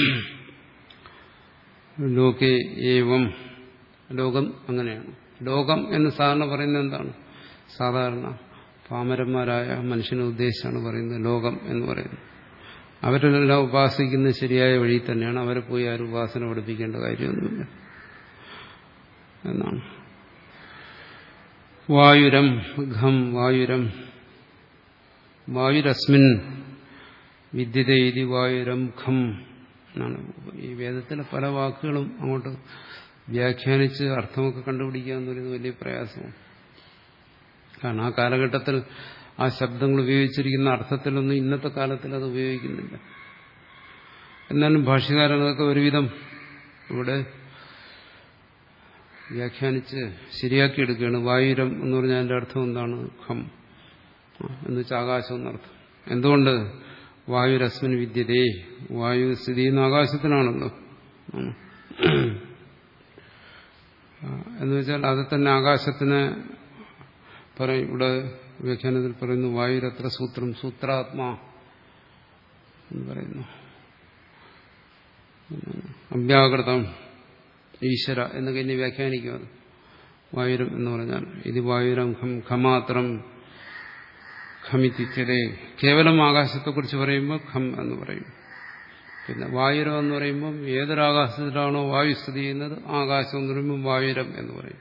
ലോകേ ഏവം, ലോകം അങ്ങനെയാണ്. ലോകം എന്ന് സാധാരണ പറയുന്നത് എന്താണ്? സാധാരണ പാമരന്മാരായ മനുഷ്യനെ ഉദ്ദേശിച്ചാണ് പറയുന്നത് ലോകം എന്ന് പറയുന്നത്. അവരെല്ലാം ഉപാസിക്കുന്നത് ശരിയായ വഴി തന്നെയാണ്. അവരെ പോയി ആരും ഉപാസന പഠിപ്പിക്കേണ്ട കാര്യമൊന്നുമില്ല എന്നാണ്. വായുരം ഘം, വായുരം വായുരസ്മിൻ വിദ്യതേതി വായുരം ഘം എന്നാണ്. ഈ വേദത്തിലെ പല വാക്കുകളും അങ്ങോട്ട് വ്യാഖ്യാനിച്ച് അർത്ഥമൊക്കെ കണ്ടുപിടിക്കുക എന്ന് പറയുന്നത് വലിയ പ്രയാസമാണ്. കാരണം ആ കാലഘട്ടത്തിൽ ആ ശബ്ദങ്ങൾ ഉപയോഗിച്ചിരിക്കുന്ന അർത്ഥത്തിലൊന്നും ഇന്നത്തെ കാലത്തിൽ അത് ഉപയോഗിക്കുന്നില്ല. എന്നാലും ഭാഷ്യകാരൻ അതൊക്കെ ഒരുവിധം ഇവിടെ വ്യാഖ്യാനിച്ച് ശരിയാക്കിയെടുക്കുകയാണ്. വായുരം എന്ന് പറഞ്ഞാൽ അതിന്റെ അർത്ഥം എന്താണ്? ഖം എന്ന് വെച്ചാൽ ആകാശം എന്നർത്ഥം. എന്തുകൊണ്ട്? വായുരസ്മിൻ വിദ്യതേ, വായു സ്ഥിതി ചെയ്യുന്ന ആകാശത്തിനാണല്ലോ എന്ന് വെച്ചാൽ അത് തന്നെ ആകാശത്തിന് പറയും. ഇവിടെ വ്യാഖ്യാനത്തിൽ പറയുന്നു വായുരത്ര സൂത്രം സൂത്രാത്മാ എന്ന് പറയുന്നു. അവ്യാകൃതം ഈശ്വര എന്നൊക്കെ ഇനി വ്യാഖ്യാനിക്കും. അത് വായുരം എന്ന് പറഞ്ഞാൽ ഇത് വായുരം ഖം ഖമാത്രം ഖമിത്തിച്ചതേ. കേവലം ആകാശത്തെക്കുറിച്ച് പറയുമ്പോൾ ഖം എന്ന് പറയും. പിന്നെ വായുരം എന്ന് പറയുമ്പം ഏതൊരാകാശത്തിലാണോ വായു സ്ഥിതി ചെയ്യുന്നത് ആകാശം എന്ന് പറയുമ്പോൾ വായുരം എന്ന് പറയും.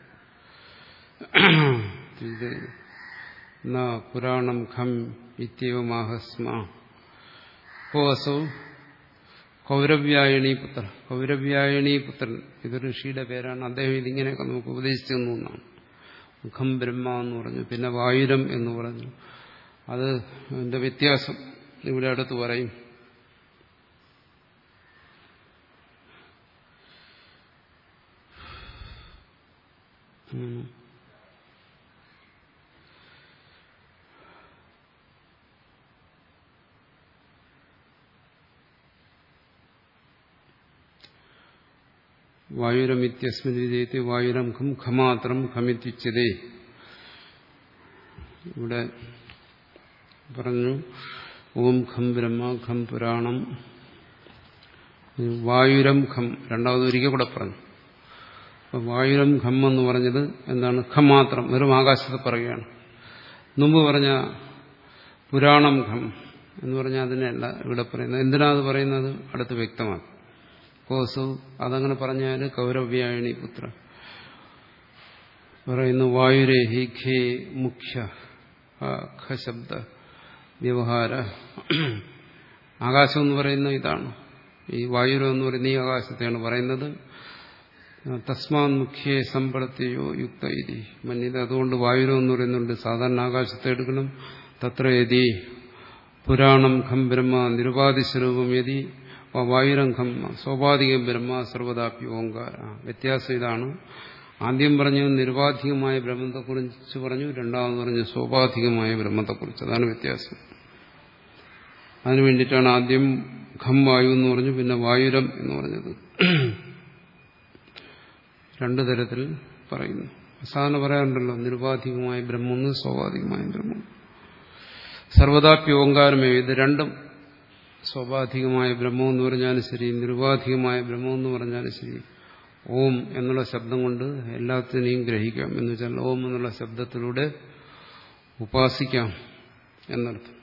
പുരാണം ഖം ഇത്യവമാഹസ്മ കോസൗ കൗരവ്യായണീ പുത്ര. കൗരവ്യായണീ പുത്രൻ ഇതൊരു ഋഷിയുടെ പേരാണ്. അദ്ദേഹം ഇതിങ്ങനെയൊക്കെ നമുക്ക് ഉപദേശിച്ചു തന്നു എന്നാണ്. മുഖം ബ്രഹ്മ എന്ന് പറഞ്ഞു, പിന്നെ വായുരം എന്ന് പറഞ്ഞു. അത് അതിന്റെ വ്യത്യാസം ഇവിടെ അടുത്ത് പറയും. വായുരമിത്യസ്മിൻ വിധേയത്തെ വായുരം ഖം ഖമാത്രം ഖമിത്യുച്യതേ. ഇവിടെ പറഞ്ഞു ഓം ഖം ബ്രഹ്മ ഖം പുരാണം വായുരം ഖം രണ്ടാമത് ഒരിക്കൽ കൂടെ പറഞ്ഞു. വായുരം ഖം എന്ന് പറഞ്ഞത് എന്താണ്? ഖം മാത്രം, വെറും ആകാശത്തെ പറയുകയാണ്. മുമ്പ് പറഞ്ഞ പുരാണം ഖം എന്ന് പറഞ്ഞാൽ അതിനല്ല ഇവിടെ പറയുന്നത്. എന്തിനാ അത് പറയുന്നത്? അടുത്ത് വ്യക്തമാണ്. കോസു അതങ്ങനെ പറഞ്ഞാൽ കൗരവ്യായണി പുത്ര പറയുന്നു വായുരേഹി ഖേ മുഖ്യ ഖ ശബ്ദ വ്യവഹാര. ആകാശം എന്ന് പറയുന്ന ഇതാണ്. ഈ വായുരം എന്ന് പറയുന്ന ഈ ആകാശത്തെയാണ് പറയുന്നത്. തസ്മാൻ മുഖ്യേ സമ്പർത്തിയോ യുക്ത ഇതി മന്യത. അതുകൊണ്ട് വായുരം എന്ന് പറയുന്നുണ്ട്. സാധാരണ ആകാശത്തെ എടുക്കണം. തത്ര യതി പുരാണം ഖം ബ്രഹ്മ നിരുപാധിസ്വരൂപം യതി വായുരം ഖം സ്വാഭാവികം ബ്രഹ്മ സർവദാപി ഓങ്കാര. വ്യത്യാസം ഇതാണ്. ആദ്യം പറഞ്ഞു നിരുപാധികമായ ബ്രഹ്മത്തെക്കുറിച്ച് പറഞ്ഞു, രണ്ടാമത് പറഞ്ഞു സ്വാഭാവികമായ ബ്രഹ്മത്തെക്കുറിച്ച്. അതാണ് വ്യത്യാസം. അതിനു വേണ്ടിയിട്ടാണ് ആദ്യം ഖം വായു എന്ന് പറഞ്ഞു, പിന്നെ വായുരം എന്ന് പറഞ്ഞത്. രണ്ടു തരത്തിൽ പറയുന്നു. സാധാരണ പറയാറുണ്ടല്ലോ നിരുപാധികമായ ബ്രഹ്മമെന്ന് സ്വാഭാവികമായ ബ്രഹ്മം. സർവദാപി ഓങ്കാരമേ. ഇത് രണ്ടും സ്വാഭാവികമായ ബ്രഹ്മം എന്ന് പറഞ്ഞാലും ശരി, നിരുപാധികമായ ബ്രഹ്മം എന്ന് പറഞ്ഞാലും ശരി, ഓം എന്നുള്ള ശബ്ദം കൊണ്ട് എല്ലാത്തിനെയും ഗ്രഹിക്കാം. എന്ന് വെച്ചാൽ ഓം എന്നുള്ള ശബ്ദത്തിലൂടെ ഉപാസിക്കാം എന്നർത്ഥം.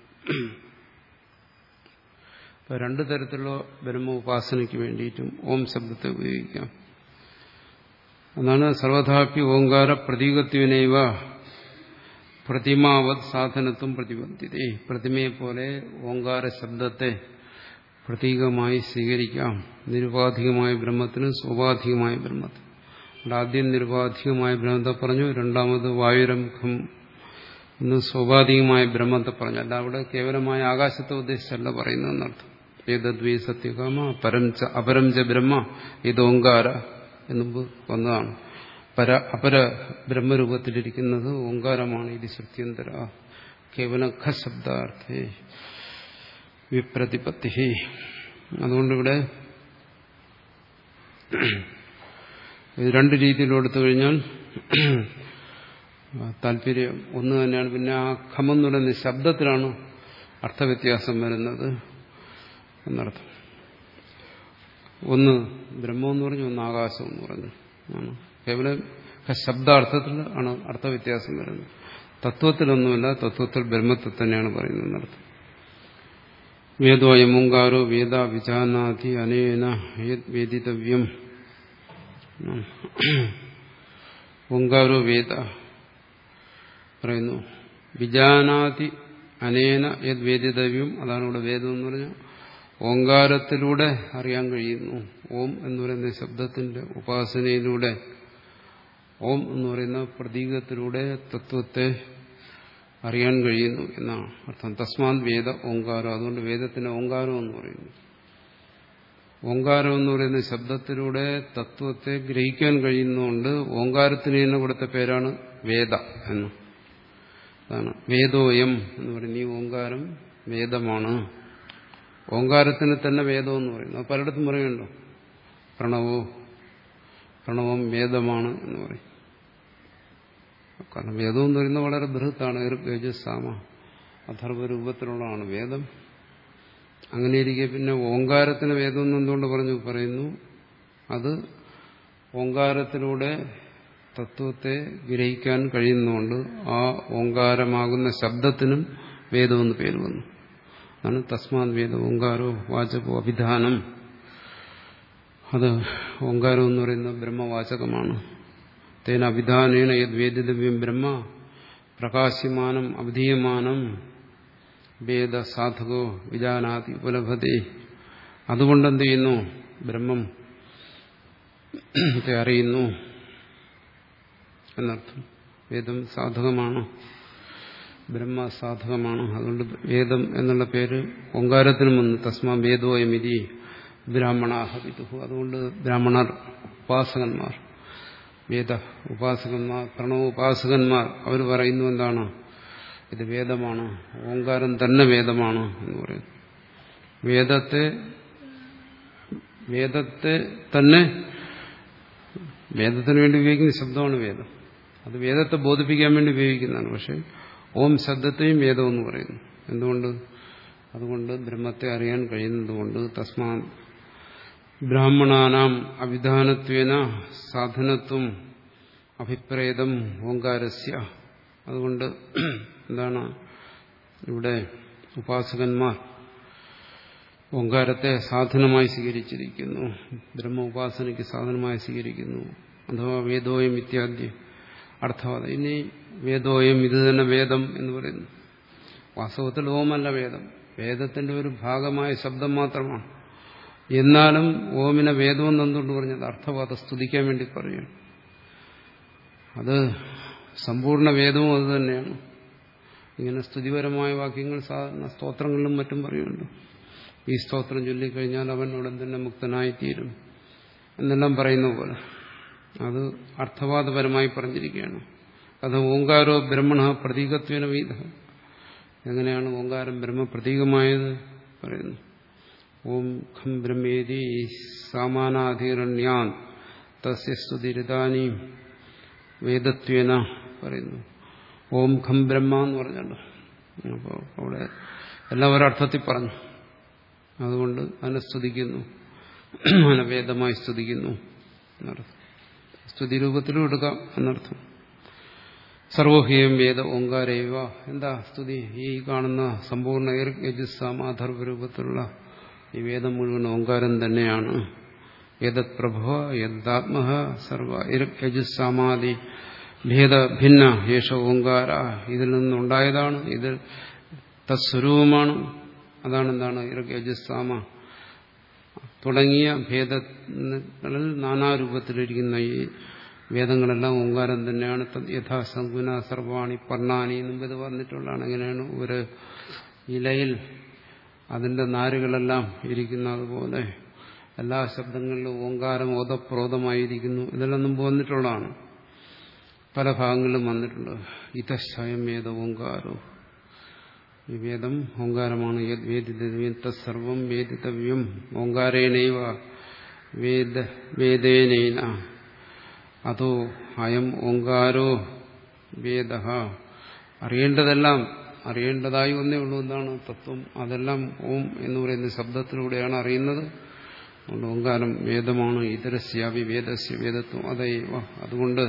ഇപ്പൊ രണ്ടു തരത്തിലുള്ള ബ്രഹ്മ ഉപാസനയ്ക്ക് വേണ്ടിയിട്ടും ഓം ശബ്ദത്തെ ഉപയോഗിക്കാം. അതാണ് സർവഥാപി ഓങ്കാര പ്രതീകത്വനൈവ പ്രതിമാവത് സാധനത്വം പ്രതിബന്ധിതേ. പ്രതിമയെ പോലെ ഓങ്കാര ശബ്ദത്തെ പ്രതീകമായി സ്വീകരിക്കാം. നിരുപാധികമായ ബ്രഹ്മത്തിന് സ്വാഭാവികമായ ബ്രഹ്മത്തിന്. അവിടെ ആദ്യം നിരുപാധികമായ ബ്രഹ്മത്തെ പറഞ്ഞു, രണ്ടാമത് വായുരം ഖം എന്ന് സ്വാഭാവികമായ ബ്രഹ്മത്തെ പറഞ്ഞു. അല്ല അവിടെ കേവലമായ ആകാശത്തെ ഉദ്ദേശിച്ചല്ല പറയുന്നതെന്നർത്ഥം. ഏതദ്വൈ സത്യകാമ പരം ച അപരം ച ബ്രഹ്മ ഇത് ഓങ്കാര എന്നുമ്പ് വന്നതാണ്. പര അപര ബ്രഹ്മരൂപത്തിലിരിക്കുന്നത് ഓങ്കാരമാണ്. ഇത് ശ്രുത്യന്തര കേവലം ഖ ശബ്ദാർത്ഥേ വിപ്രതിപത്തി. അതുകൊണ്ടിവിടെ ഇത് രണ്ട് രീതിയിലും എടുത്തു കഴിഞ്ഞാൽ താല്പര്യം ഒന്ന് തന്നെയാണ്. പിന്നെ ആ ഖമെന്ന് പറയുന്ന ശബ്ദത്തിലാണ് അർത്ഥവ്യത്യാസം വരുന്നത് എന്നർത്ഥം. ഒന്ന് ബ്രഹ്മം എന്ന് പറഞ്ഞു, ഒന്ന് ആകാശം എന്ന് പറഞ്ഞു. ആണ് കേവലം ശബ്ദാർത്ഥത്തിൽ ആണ് അർത്ഥവ്യത്യാസം വരുന്നത്. തത്വത്തിലൊന്നുമില്ല. തത്വത്തിൽ ബ്രഹ്മത്തെ തന്നെയാണ് പറയുന്നത് എന്നർത്ഥം. വേദോയം ഓങ്കാരോ വേദ വിജാനാതി അനേന വേദിതവ്യം. ഓങ്കാരോ വേദ പറയുന്നു. വിജാനാതി അനേന യത് വേദിതവ്യം. അതാണ് ഇവിടെ വേദം എന്ന് പറഞ്ഞാൽ ഓങ്കാരത്തിലൂടെ അറിയാൻ കഴിയുന്നു. ഓം എന്ന് പറയുന്ന ശബ്ദത്തിന്റെ ഉപാസനയിലൂടെ, ഓം എന്ന് പറയുന്ന പ്രതീകത്തിലൂടെ തത്വത്തെ അറിയാൻ കഴിയുന്നു എന്നാണ് അർത്ഥം. തസ്മാൻ വേദ ഓങ്കാരം. അതുകൊണ്ട് വേദത്തിന് ഓങ്കാരം എന്ന് പറയുന്നു. ഓങ്കാരം എന്ന് പറയുന്ന ശബ്ദത്തിലൂടെ തത്വത്തെ ഗ്രഹിക്കാൻ കഴിയുന്നതുകൊണ്ട് ഓങ്കാരത്തിന് തന്നെ കൊടുത്ത പേരാണ് വേദ എന്ന്. അതാണ് വേദോയം എന്ന് പറയുന്നത്. ഈ ഓങ്കാരം വേദമാണ്. ഓങ്കാരത്തിന് തന്നെ വേദം എന്ന് പറയുന്നു. അത് പലയിടത്തും പറയുന്നുണ്ടോ? പ്രണവോ പ്രണവം വേദമാണ് എന്ന് പറയും. കാരണം വേദം എന്ന് പറയുന്നത് വളരെ ബൃഹത്താണ്. യജുസാമ അഥർവ രൂപത്തിലുള്ളതാണ് വേദം. അങ്ങനെയിരിക്കെ പിന്നെ ഓങ്കാരത്തിന് വേദം എന്ന് എന്തുകൊണ്ട് പറഞ്ഞു പറയുന്നു? അത് ഓങ്കാരത്തിലൂടെ തത്വത്തെ ഗ്രഹിക്കാൻ കഴിയുന്നതുകൊണ്ട് ആ ഓങ്കാരമാകുന്ന ശബ്ദത്തിനും വേദമെന്ന് പേര് വന്നു. അതാണ് തസ്മാൻ വേദ ഓങ്കാരോ വാചകോ അഭിധാനം. അത് ഓങ്കാരം എന്ന് പറയുന്ന ബ്രഹ്മവാചകമാണ്. തേന അഭിധാനേന യത് വേദിതവ്യം ബ്രഹ്മ പ്രകാശ്യമാനം അവിധീയമാനം വേദ സാധകോ വിജാനാതി ഉപലഭതേ. അതുകൊണ്ടെന്ത് ചെയ്യുന്നു? ബ്രഹ്മം അറിയുന്നു എന്നർത്ഥം. വേദം സാധകമാണ്, ബ്രഹ്മ സാധകമാണ്. അതുകൊണ്ട് വേദം എന്നുള്ള പേര് ഓങ്കാരത്തിനും വന്നു. തസ്മാ വേദോയമിതി ബ്രാഹ്മണാഹ വിദുഹു. അതുകൊണ്ട് ബ്രാഹ്മണർ, ഉപാസകന്മാർ, വേദ ഉപാസകന്മാർ, പ്രണവ ഉപാസകന്മാർ അവർ പറയുന്നു എന്താണ്? ഇത് വേദമാണ്, ഓങ്കാരം തന്നെ വേദമാണ് എന്ന് പറയുന്നു. വേദത്തെ വേദത്തെ തന്നെ വേദത്തിന് വേണ്ടി ഉപയോഗിക്കുന്ന ശബ്ദമാണ് വേദം. അത് വേദത്തെ ബോധിപ്പിക്കാൻ വേണ്ടി ഉപയോഗിക്കുന്നതാണ്. പക്ഷെ ഓം ശബ്ദത്തെയും വേദം എന്ന് പറയുന്നു. എന്തുകൊണ്ട്? അതുകൊണ്ട് ബ്രഹ്മത്തെ അറിയാൻ കഴിയുന്നതുകൊണ്ട്. തസ്മാ ബ്രാഹ്മണാനാം അവിധാനത്വേന സാധനത്വം അഭിപ്രേതം ഓങ്കാരസ്യ. അതുകൊണ്ട് എന്താണ് ഇവിടെ ഉപാസകന്മാർ ഓങ്കാരത്തെ സാധനമായി സ്വീകരിച്ചിരിക്കുന്നു, ബ്രഹ്മ ഉപാസനയ്ക്ക് സാധനമായി സ്വീകരിക്കുന്നു. അഥവാ വേദോയം ഇത്യാദി അർത്ഥവാദം. ഇനി വേദോയം ഇത് തന്നെ വേദം എന്ന് പറയുന്നു. വാസ്തവത്തിൽ ഓമല്ല വേദം, വേദത്തിന്റെ ഒരു ഭാഗമായ ശബ്ദം മാത്രമാണ്. എന്നാലും ഓമിനെ വേദമെന്ന് എന്തുകൊണ്ട് പറഞ്ഞത്? അർത്ഥവാദം സ്തുതിക്കാൻ വേണ്ടി പറയുകയാണ്. അത് സമ്പൂർണ്ണ വേദവും അത് തന്നെയാണ്. ഇങ്ങനെ സ്തുതിപരമായ വാക്യങ്ങൾ സാധാരണ സ്തോത്രങ്ങളിലും മറ്റും പറയുന്നുണ്ട്. ഈ സ്തോത്രം ചൊല്ലിക്കഴിഞ്ഞാൽ അവൻ ഉടൻ തന്നെ മുക്തനായിത്തീരും എന്നെല്ലാം പറയുന്ന പോലെ അത് അർത്ഥവാദപരമായി പറഞ്ഞിരിക്കുകയാണ്. അത് ഓങ്കാരോ ബ്രഹ്മണ പ്രതീകത്വേന വീത. എങ്ങനെയാണ് ഓങ്കാരം ബ്രഹ്മ പ്രതീകമായത് പറയുന്നു. ഓം ഖം ബ്രഹ്മേതി സാമാനാധികരണ്യാൻ തസ്യ സ്തുതിരിതാനി വേദത്വേന പറയുന്നു. ഓം ഖം ബ്രഹ്മ എന്ന് പറഞ്ഞല്ലോ. അപ്പോൾ അവിടെ എല്ലാം ഒരർത്ഥത്തിൽ പറഞ്ഞു. അതുകൊണ്ട് അതിനെ സ്തുതിക്കുന്നു, അതിനെ വേദമായി സ്തുതിക്കുന്നു എന്നർത്ഥം. സ്തുതി രൂപത്തിലും എടുക്കാം എന്നർത്ഥം. സർവോഹ്യം വേദ ഓങ്കാരേവ. എന്താ സ്തുതി? ഈ കാണുന്ന സമ്പൂർണ്ണ യജുസാമാധർവ രൂപത്തിലുള്ള ഈ വേദം മുഴുവൻ ഓങ്കാരം തന്നെയാണ്. യദത് പ്രഭവ യദാത്മ സർവ യജുസാമാദി ഭേദ ഭിന്ന യേശ ഓങ്കാര. ഇതിൽ നിന്നുണ്ടായതാണ്, ഇത് തത്സ്വരൂപമാണ്. അതാണ് എന്താണ് യജുസാമ തുടങ്ങിയ ഭേദങ്ങളിൽ നാനാരൂപത്തിലിരിക്കുന്ന ഈ വേദങ്ങളെല്ലാം ഓങ്കാരം തന്നെയാണ്. യഥാസംഗുന സർവാണി പർണാനി മുമ്പ് ഇത് പറഞ്ഞിട്ടുള്ളതാണ്. എങ്ങനെയാണ് ഒരു ഇലയിൽ അതിന്റെ നാരുകളെല്ലാം ഇരിക്കുന്നത് പോലെ എല്ലാ ശബ്ദങ്ങളിലും ഓങ്കാരം ഓതപ്രോതമായിരിക്കുന്നു. ഇതെല്ലാം മുമ്പ് വന്നിട്ടുള്ളതാണ്, പല ഭാഗങ്ങളിലും വന്നിട്ടുണ്ട്. ഇതശ്ചയം വേദ ഓങ്കാരോ. ഈ വേദം ഓങ്കാരമാണ്. വേദിതവ്യം തത്സർവം വേദിതവ്യം ഓങ്കാരേണൈവ വേദ വേദേനൈന അതോ അയം ഓങ്കാരോ വേദ. അറിയേണ്ടതെല്ലാം അറിയേണ്ടതായി ഒന്നേ ഉള്ളൂ. എന്താണ് തത്വം? അതെല്ലാം ഓം എന്ന് പറയുന്ന ശബ്ദത്തിലൂടെയാണ് അറിയുന്നത്. അതുകൊണ്ട് ഓങ്കാരം വേദമാണ്. ഇതരസ്യാവി വേദസ്യ വേദത്വം അതൈവ. അതുകൊണ്ട്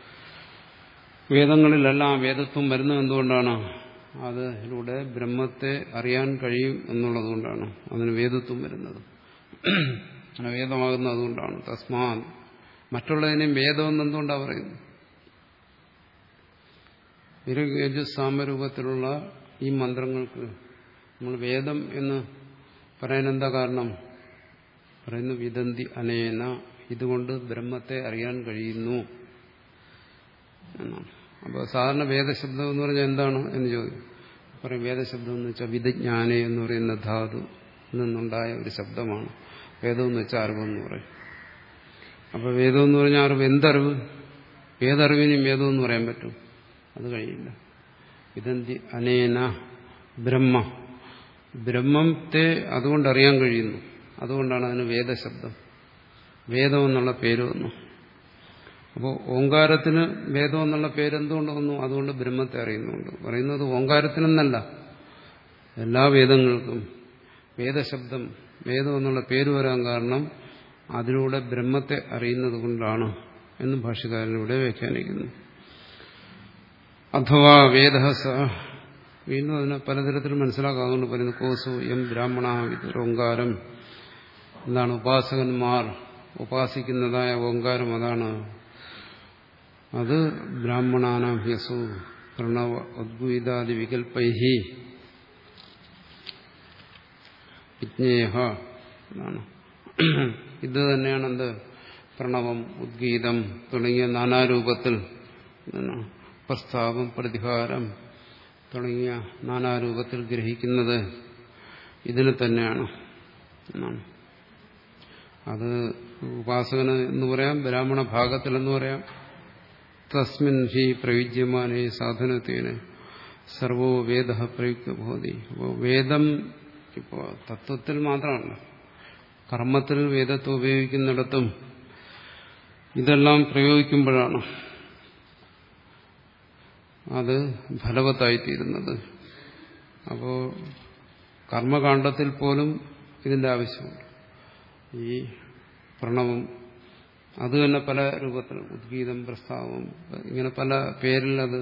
വേദങ്ങളിലെല്ലാം വേദത്വം വരുന്നത് എന്തുകൊണ്ടാണ്? അതിലൂടെ ബ്രഹ്മത്തെ അറിയാൻ കഴിയും എന്നുള്ളതുകൊണ്ടാണ് അതിന് വേദത്വം വരുന്നത്, വേദമാകുന്നത് അതുകൊണ്ടാണ്. തസ്മാൻ മറ്റുള്ളതിനെയും വേദമെന്ന് എന്തുകൊണ്ടാണ് പറയുന്നത്? യജുസാമരൂപത്തിലുള്ള ഈ മന്ത്രങ്ങൾക്ക് നമ്മൾ വേദം എന്ന് പറയാൻ എന്താ കാരണം? പറയുന്നു വിദന്തി അനേന. ഇതുകൊണ്ട് ബ്രഹ്മത്തെ അറിയാൻ കഴിയുന്നു എന്നാണ്. അപ്പോൾ സാധാരണ വേദശബ്ദം എന്ന് പറഞ്ഞാൽ എന്താണ് എന്ന് ചോദിക്കും. പറയും വേദശബ്ദം എന്ന് വെച്ചാൽ വിദജ്ഞാനെ എന്ന് പറയുന്ന ധാതു നിന്നുണ്ടായ ഒരു ശബ്ദമാണ്. വേദം എന്ന് വെച്ചാൽ അറിവെന്ന് പറയും. അപ്പോൾ വേദം എന്ന് പറഞ്ഞാൽ അറിവ്. എന്തറിവ്? ഏതറിവിനും വേദം എന്ന് പറയാൻ പറ്റും? അത് കഴിയില്ല. വിദന്തി അനേന ബ്രഹ്മ. ബ്രഹ്മത്തെ അതുകൊണ്ട് അറിയാൻ കഴിയുന്നു. അതുകൊണ്ടാണ് അതിന് വേദശബ്ദം, വേദം എന്നുള്ള പേര് വന്നു. അപ്പോൾ ഓങ്കാരത്തിന് വേദം എന്നുള്ള പേരെന്തുകൊണ്ട് വന്നു? അതുകൊണ്ട് ബ്രഹ്മത്തെ അറിയുന്നുണ്ട്. പറയുന്നത് ഓങ്കാരത്തിനെന്നല്ല, എല്ലാ വേദങ്ങൾക്കും വേദശബ്ദം, വേദം എന്നുള്ള പേര് വരാൻ കാരണം അതിലൂടെ ബ്രഹ്മത്തെ അറിയുന്നത് കൊണ്ടാണ് എന്ന് ഭാഷ്യകാരനിലൂടെ വ്യാഖ്യാനിക്കുന്നു. അഥവാ വേദ സ. വീണ്ടും അതിനെ പലതരത്തിൽ മനസ്സിലാക്കാതുകൊണ്ട് പറയുന്നു കോസു എം ബ്രാഹ്മണ ഓങ്കാരം. എന്താണ്? ഉപാസകന്മാർ ഉപാസിക്കുന്നതായ ഓങ്കാരം അതാണ്. അത് ബ്രാഹ്മണാനാം ഹ്യസു പ്രണവ ഉദ്ഗീതാദി വികൽപ്പൈഹി വിജ്ഞേഹ എന്നാണ്. ഇത് തന്നെയാണ് എന്ത്? പ്രണവം, ഉദ്ഗീതം തുടങ്ങിയ നാനാരൂപത്തിൽ പ്രസ്താവം, പ്രതിഹാരം തുടങ്ങിയ നാനാരൂപത്തിൽ ഗ്രഹിക്കുന്നത് ഇതിന് തന്നെയാണ് എന്നാണ്. അത് ഉപാസകന് എന്ന് പറയാം, ബ്രാഹ്മണ ഭാഗത്തിൽ എന്ന് പറയാം. തസ്മിൻ ഹി പ്രയുജ്യമാനേ സാധനത്തേന് സർവോ വേദ പ്രയുക്ത ഭവതി. അപ്പോൾ വേദം ഇപ്പോൾ തത്വത്തിൽ മാത്രമല്ല, കർമ്മത്തിൽ വേദത്തെ ഉപയോഗിക്കുന്നിടത്തും ഇതെല്ലാം പ്രയോഗിക്കുമ്പോഴാണ് അത് ഫലവത്തായിത്തീരുന്നത്. അപ്പോൾ കർമ്മകാണ്ഡത്തിൽ പോലും ഇതിന്റെ ആവശ്യമുണ്ട്. ഈ പ്രണവം അത് തന്നെ പല രൂപത്തിൽ, ഉദ്ഗീതം, പ്രസ്താവം, ഇങ്ങനെ പല പേരിൽ അത്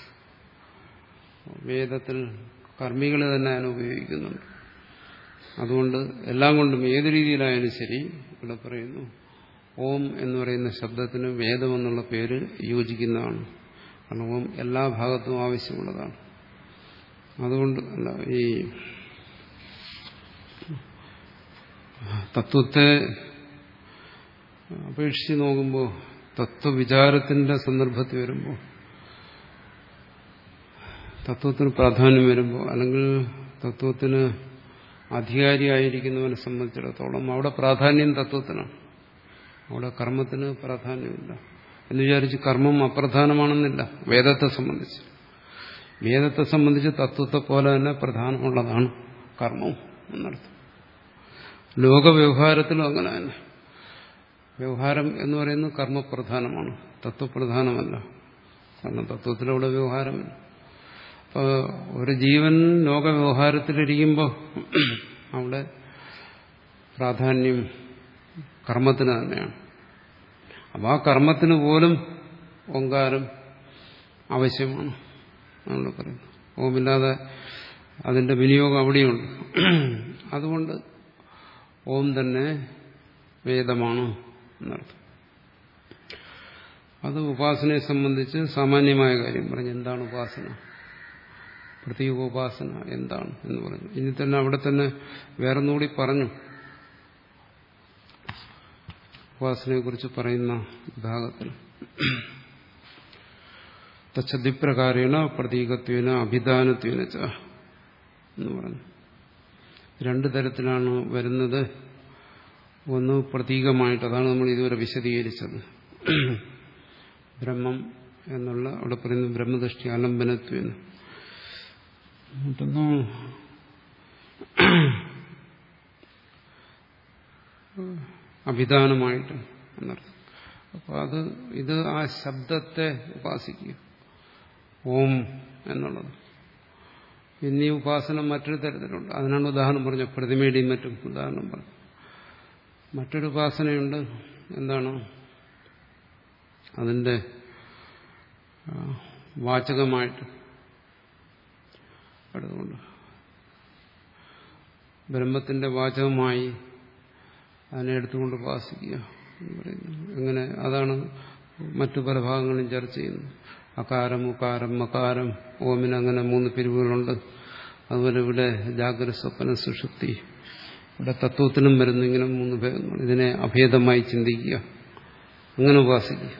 വേദത്തിൽ കർമ്മികൾ തന്നെ അതിനെ ഉപയോഗിക്കുന്നുണ്ട്. അതുകൊണ്ട് എല്ലാം കൊണ്ടും ഏത് രീതിയിലായാലും ശരി, ഇവിടെ പറയുന്നു ഓം എന്ന് പറയുന്ന ശബ്ദത്തിന് വേദം എന്നുള്ള പേര് യോജിക്കുന്നതാണ്. കാരണം ഓം എല്ലാ ഭാഗത്തും ആവശ്യമുള്ളതാണ്. അതുകൊണ്ട് അല്ല, ഈ തത്വത്തെ അപേക്ഷിച്ച് നോക്കുമ്പോൾ, തത്വവിചാരത്തിന്റെ സന്ദർഭത്തിൽ വരുമ്പോൾ, തത്വത്തിന് പ്രാധാന്യം വരുമ്പോൾ, അല്ലെങ്കിൽ തത്വത്തിന് അധികാരിയായിരിക്കുന്നവനെ സംബന്ധിച്ചിടത്തോളം അവിടെ പ്രാധാന്യം തത്വത്തിനാണ്. അവിടെ കർമ്മത്തിന് പ്രാധാന്യമില്ല എന്ന് വിചാരിച്ച് കർമ്മം അപ്രധാനമാണെന്നില്ല. വേദത്തെ സംബന്ധിച്ച് വേദത്തെ സംബന്ധിച്ച് തത്വത്തെ പോലെ തന്നെ പ്രധാനമുള്ളതാണ് കർമ്മം എന്നർത്ഥം. ലോകവ്യവഹാരത്തിലും അങ്ങനെ തന്നെ. വ്യവഹാരം എന്ന് പറയുന്നത് കർമ്മപ്രധാനമാണ്, തത്വപ്രധാനമല്ല. കാരണം തത്വത്തിലൂടെ വ്യവഹാരമില്ല. അപ്പോൾ ഒരു ജീവൻ ലോകവ്യവഹാരത്തിലിരിക്കുമ്പോൾ അവിടെ പ്രാധാന്യം കർമ്മത്തിന് തന്നെയാണ്. അപ്പോൾ ആ കർമ്മത്തിന് പോലും ഓങ്കാരം ആവശ്യമാണ് നമ്മൾ പറയുന്നത്. ഓമില്ലാതെ അതിന്റെ വിനിയോഗം അവിടെയുണ്ട്. അതുകൊണ്ട് ഓം തന്നെ വേദമാണ് എന്നർത്ഥം. അത് ഉപാസനയെ സംബന്ധിച്ച് സാമാന്യമായ കാര്യം പറഞ്ഞു. എന്താണ് ഉപാസന, പ്രതീകോപാസന എന്താണ് എന്ന് പറഞ്ഞു. ഇനി തന്നെ അവിടെ തന്നെ വേറൊന്നുകൂടി പറഞ്ഞു. ഉപാസനയെക്കുറിച്ച് പറയുന്ന വിഭാഗത്തിൽ തച്ചതിപ്രകാരേണ പ്രതീകത്വേന അഭിധാനത്വേന ച എന്ന് പറഞ്ഞു. രണ്ടു തരത്തിലാണ് വരുന്നത്. ഒന്ന് പ്രതീകമായിട്ട്, അതാണ് നമ്മൾ ഇതുവരെ വിശദീകരിച്ചത്. ബ്രഹ്മം എന്നുള്ള അവിടെ പറയുന്ന ബ്രഹ്മദൃഷ്ടി ആലംബനത്വേന. മറ്റൊന്ന് അഭിധാനമായിട്ട് എന്നർത്ഥം. അപ്പോൾ അത് ഇത് ആ ശബ്ദത്തെ ഉപാസിക്കുക, ഓം എന്നുള്ളത്. ഇനി ഉപാസന മറ്റൊരു തരത്തിലുണ്ട്. അതിനാണ് ഉദാഹരണം പറഞ്ഞ പ്രതിമയുടെയും മറ്റും ഉദാഹരണം പറഞ്ഞു. മറ്റൊരു ഉപാസനയുണ്ട്. എന്താണ്? അതിൻ്റെ വാചകമായിട്ട് അതുകൊണ്ട് ബ്രഹ്മത്തിന്റെ വാചകമായി അതിനെ എടുത്തുകൊണ്ട് ഉപാസിക്കുക എന്ന് പറയുന്നു. അങ്ങനെ അതാണ് മറ്റു പല ഭാഗങ്ങളും ചർച്ച ചെയ്യുന്നത്. അകാരം, ഉകാരം, മകാരം, ഓമിന് അങ്ങനെ മൂന്ന് പിരിവുകളുണ്ട്. അതുപോലെ ഇവിടെ ജാഗ്രത, സ്വപ്ന, സുഷുപ്തി, ഇവിടെ തത്വത്തിനും വരുന്നു ഇങ്ങനെ മൂന്ന് ഭേദങ്ങൾ. ഇതിനെ അഭേദമായി ചിന്തിക്കുക, അങ്ങനെ ഉപാസിക്കുക.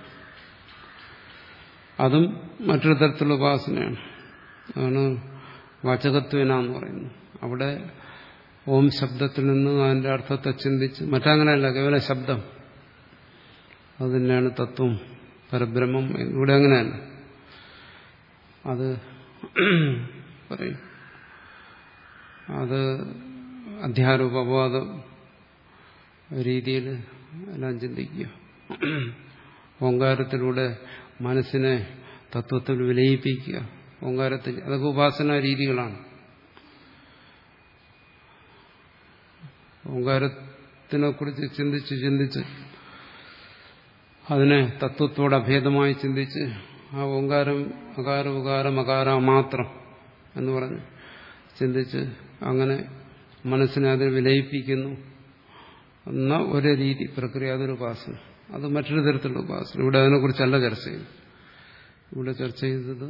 അതും മറ്റൊരു തരത്തിലുള്ള ഉപാസനയാണ്. അതാണ് വാചകത്വേന എന്ന് പറയുന്നത്. അവിടെ ഓം ശബ്ദത്തിൽ നിന്ന് അതിന്റെ അർത്ഥത്തെ ചിന്തിച്ച്, മറ്റങ്ങനെയല്ല, കേവലം ശബ്ദം അത് തന്നെയാണ് തത്വം, പരബ്രഹ്മം. ഇവിടെ അങ്ങനെയല്ല. അത് പറയും, അത് അധ്യാരോപ അപവാദ രീതിയിൽ എല്ലാം ചിന്തിക്കുക. ഓങ്കാരത്തിലൂടെ മനസ്സിനെ തത്വത്തിൽ വിലയിപ്പിക്കുക. ഓങ്കാരത്തിൽ അതൊക്കെ ഉപാസനാ രീതികളാണ്. ഓങ്കാരത്തിനെ കുറിച്ച് ചിന്തിച്ച് ചിന്തിച്ച് അതിനെ തത്വത്തോട് അഭേദമായി ചിന്തിച്ച് ആ ഓങ്കാരം അകാര ഉകാര മകാര മാത്രം എന്ന് പറഞ്ഞ് ചിന്തിച്ച് അങ്ങനെ മനസ്സിനെ അതിനെ വിലയിപ്പിക്കുന്നു എന്ന ഒരു രീതി പ്രക്രിയ, അതൊരു ഉപാസന. അത് മറ്റൊരു തരത്തിലുള്ള ഉപാസന. ഇവിടെ അതിനെക്കുറിച്ചല്ല ചർച്ച ചെയ്യുന്നത്. ഇവിടെ ചർച്ച ചെയ്തത്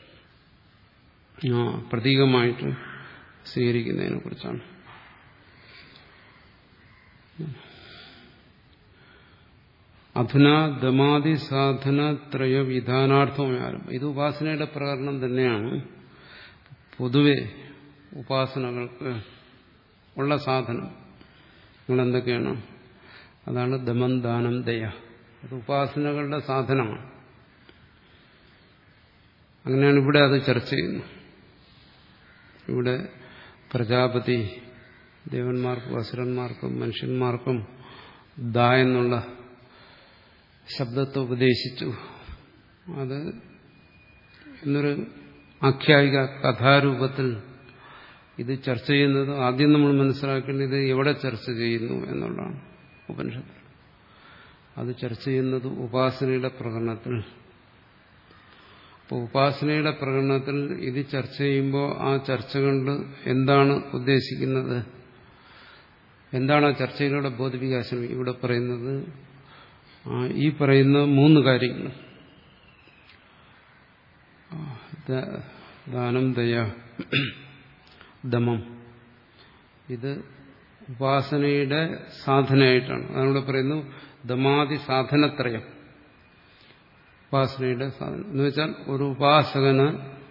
ആ പ്രതീകമായിട്ട് സ്വീകരിക്കുന്നതിനെ കുറിച്ചാണ്. അധുന ദമാദി സാധന ത്രയ വിധാനാർത്ഥമാരും. ഇത് ഉപാസനയുടെ പ്രകരണം തന്നെയാണ്. പൊതുവെ ഉപാസനകൾക്ക് ഉള്ള സാധനം എന്തൊക്കെയാണ്? അതാണ് ദമം, ദാനം, ദയ. അത് ഉപാസനകളുടെ സാധനമാണ്. അങ്ങനെയാണ് ഇവിടെ അത് ചർച്ച ചെയ്യുന്നത്. ഇവിടെ പ്രജാപതി ദേവന്മാർക്കും അസുരന്മാർക്കും മനുഷ്യന്മാർക്കും ദ എന്നുള്ള ശബ്ദത്തെ ഉപദേശിച്ചു. അത് എന്നൊരു ആഖ്യായിക കഥാരൂപത്തിൽ ഇത് ചർച്ച ചെയ്യുന്നത് ആദ്യം നമ്മൾ മനസ്സിലാക്കേണ്ടത് എവിടെ ചർച്ച ചെയ്യുന്നു എന്നുള്ളതാണ്. ഉപനിഷത്തിൽ അത് ചർച്ച ചെയ്യുന്നത് ഉപാസനയുടെ പ്രകടനത്തിൽ. അപ്പോൾ ഉപാസനയുടെ പ്രകടനത്തിൽ ഇത് ചർച്ച ചെയ്യുമ്പോൾ ആ ചർച്ച കൊണ്ട് എന്താണ് ഉദ്ദേശിക്കുന്നത്, എന്താണ് ആ ചർച്ചയിലൂടെ ബോധിപ്പിക്കാൻ ശ്രമിക്കുന്നത്? ഇവിടെ പറയുന്നത് ഈ പറയുന്ന മൂന്ന് കാര്യങ്ങൾ, ദാനം, ദയ, ദമം, ഇത് ഉപാസനയുടെ സാധനയായിട്ടാണ്. അതിലൂടെ പറയുന്നു ദമാദി സാധനത്രയം. ഉപാസനയുടെ സാധനം എന്ന് വെച്ചാൽ ഒരു ഉപാസകന്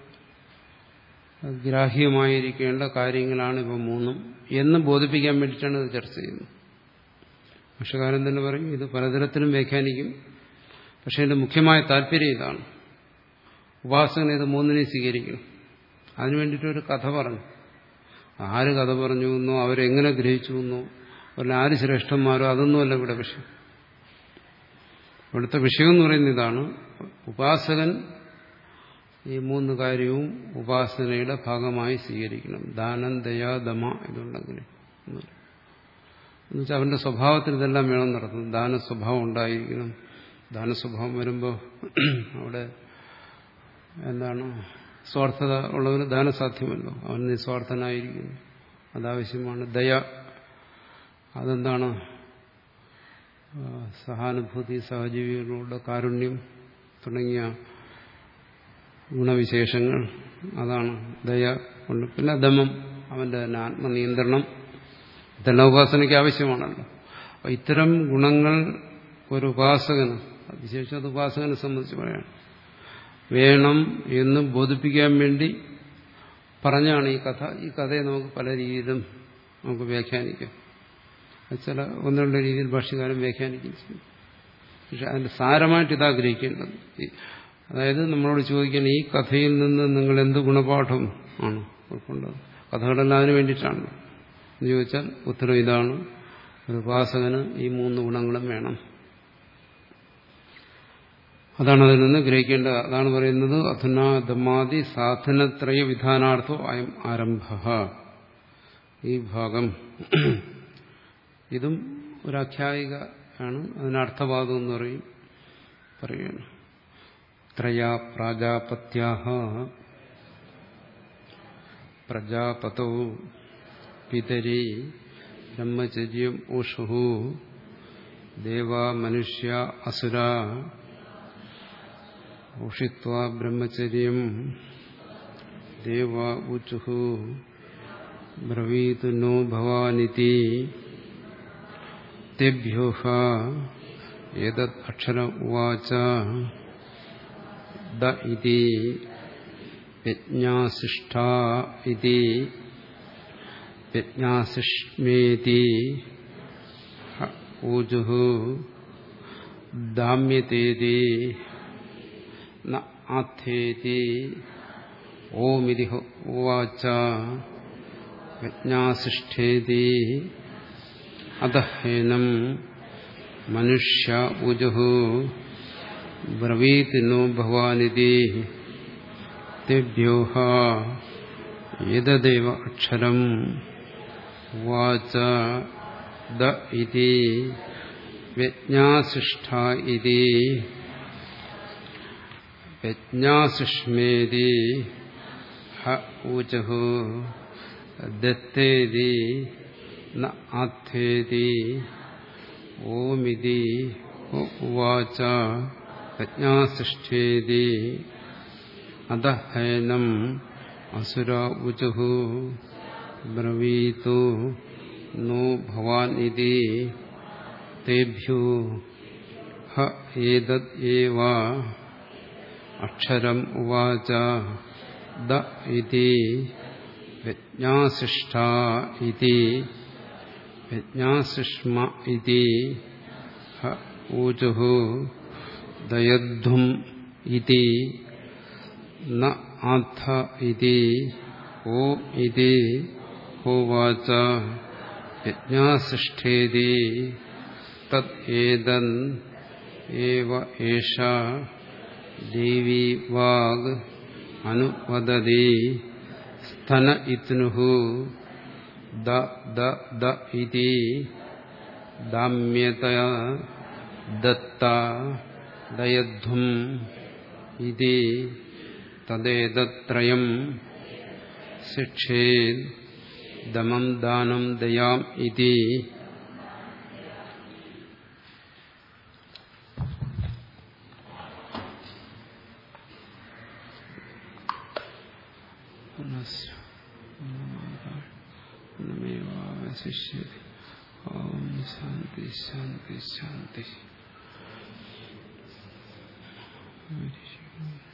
ഗ്രാഹ്യമായിരിക്കേണ്ട കാര്യങ്ങളാണ് ഇവ മൂന്നും എന്ന് ബോധിപ്പിക്കാൻ വേണ്ടിയിട്ടാണ് ഇത് ചർച്ച ചെയ്യുന്നത്. ഭാഷകാരൻ തന്നെ പറയും ഇത് പലതരത്തിലും വ്യാഖ്യാനിക്കും. പക്ഷെ ഇതിന്റെ മുഖ്യമായ താല്പര്യം ഇതാണ്, ഉപാസകൻ ഇത് മൂന്നിനെ സ്വീകരിക്കണം. അതിനു വേണ്ടിയിട്ടൊരു കഥ പറഞ്ഞു. ആര് കഥ പറഞ്ഞു എന്നോ അവരെങ്ങനെ ഗ്രഹിച്ചു എന്നോ അല്ല ആര് ശ്രേഷ്ഠന്മാരോ അതൊന്നുമല്ല ഇവിടെ വിഷയം. ഇവിടുത്തെ വിഷയം എന്ന് പറയുന്നത് ഇതാണ്, ഉപാസകൻ ഈ മൂന്ന് കാര്യവും ഉപാസനയുടെ ഭാഗമായി സ്വീകരിക്കണം. ദാനം, ദയ, ദമ ഇതുണ്ടെങ്കിൽ എന്നുവെച്ചാൽ അവന്റെ സ്വഭാവത്തിൽ ഇതെല്ലാം വേണം നടത്തും. ദാന സ്വഭാവം ഉണ്ടായിരിക്കണം. ദാന സ്വഭാവം വരുമ്പോൾ അവിടെ എന്താണ്, സ്വാർത്ഥത ഉള്ളവന് ദാനം സാധ്യമല്ലോ. അവൻ നിസ്വാർത്ഥനായിരിക്കുന്നു, അതാവശ്യമാണ്. ദയ, അതെന്താണ്, സഹാനുഭൂതി, സഹജീവികളോട് കാരുണ്യം തുടങ്ങിയ ഗുണവിശേഷങ്ങൾ, അതാണ് ദയ കൊണ്ട്. പിന്നെ ദമം, അവന്റെ തന്നെ ആത്മനിയന്ത്രണം, ഇതെല്ലാം ഉപാസനയ്ക്ക് ആവശ്യമാണല്ലോ. അപ്പം ഇത്തരം ഗുണങ്ങൾ ഒരു ഉപാസകന്, വിശേഷം അത് ഉപാസകനെ സംബന്ധിച്ച് പറയാണ്, വേണം എന്ന് ബോധിപ്പിക്കാൻ വേണ്ടി പറഞ്ഞാണ് ഈ കഥ. ഈ കഥയെ നമുക്ക് പല രീതിയിലും നമുക്ക് വ്യാഖ്യാനിക്കാം. ചില ഒന്ന് രണ്ട് രീതിയിൽ ഭാഷ്യകാരൻ വ്യാഖ്യാനിക്കും. പക്ഷെ അതിന്റെ സാരമായിട്ട് ഇതാഗ്രഹിക്കേണ്ടത്, അതായത് നമ്മളോട് ചോദിക്കാൻ ഈ കഥയിൽ നിന്ന് നിങ്ങൾ എന്ത് ഗുണപാഠം ആണ് ഉൾക്കൊണ്ടത്, കഥകളെല്ലാം അതിനു വേണ്ടിയിട്ടാണ് എന്ന് ചോദിച്ചാൽ ഉത്തരം ഇതാണ്, ഒരു ഉപാസകന് ഈ മൂന്ന് ഗുണങ്ങളും വേണം. അതാണ് അതിൽ നിന്ന് ഗ്രഹിക്കേണ്ടത്. അതാണ് പറയുന്നത് അധുനാ ദമാദി സാധനത്രയ വിധാനാർത്ഥോ അയം ആരംഭ. ഈ ഭാഗം ഇതും ഒരാഖ്യായിക ആണ്. അതിനർത്ഥവാദം എന്ന് പറയും പറയുകയാണ്. ത്രയാ പ്രാജാപത്യാഹ പ്രജാപതൗ പിതരി ബ്രഹ്മചര്യം ഊഷുഹു ദേവാ മനുഷ്യ അസുരാ ഉഷിത്വാ ബ്രഹ്മചര്യം ദേവാ ഊചുഹു ബ്രവീതു നോ ഭവാനിതി തേഭ്യോഹ ഏതദ് അക്ഷരം ഉവാച ദ ഇതി യജ്ഞാസിഷ്ഠാ ഇതി യജ്ഞാസിഷ്മേതി ഊജുഹു ദാമ്യതേതി ന ആഥേതി ഓമിതി ഉവാച യജ്ഞാസിഷ്ഠേതി അദഹേനം മനുഷ്യ ഊജുഹു ബ്രവീതി നോ ഭവാനിതി തേഭ്യോഹ ഏതദേവ അക്ഷരം ഉവാച ദ ഇതി യജ്ഞാസിഷ്ഠാ ഇതി യജ്ഞാസിഷ്മേതി ഹ ഊചുഹു ദത്തേതി ന ആഥേതി ഓമിതി ഉവാച യജ്ഞാസിഷ്ഠേതി അദഹേനം അസുര ഊചുഹു ബ്രവീതു നോ ഭവാൻ ഇതി തേഭ്യോ ഹ ഏതദ് ഏവ അക്ഷരം ഉവാച ദ ഇതി യജ്ഞാസിഷ്ഠാ ഇതി യജ്ഞാസിഷ്മ ഇതി ഹ ഊചുഹു ദയധ്വം ഇതി ന ആഥ ഇതി ഓ ഇതി ഹോവാച യജ്ഞാസിഷ്ഠേതി തത് ഏതൻ ഏവ ഏഷ ദേവി വാഗ് അനുവദതി സ്തന ഇത്നുഹു ദ ദ ദ ഇതി ദാമ്യത ദത്ത ദയധ്വം ഇതി തദേതത്രയം ശിക്ഷേത് ദമം ദാനം ദയാം ഇതി ശിഷ്യതി. ഓം ശാന്തി ശാന്തി ശാന്തി.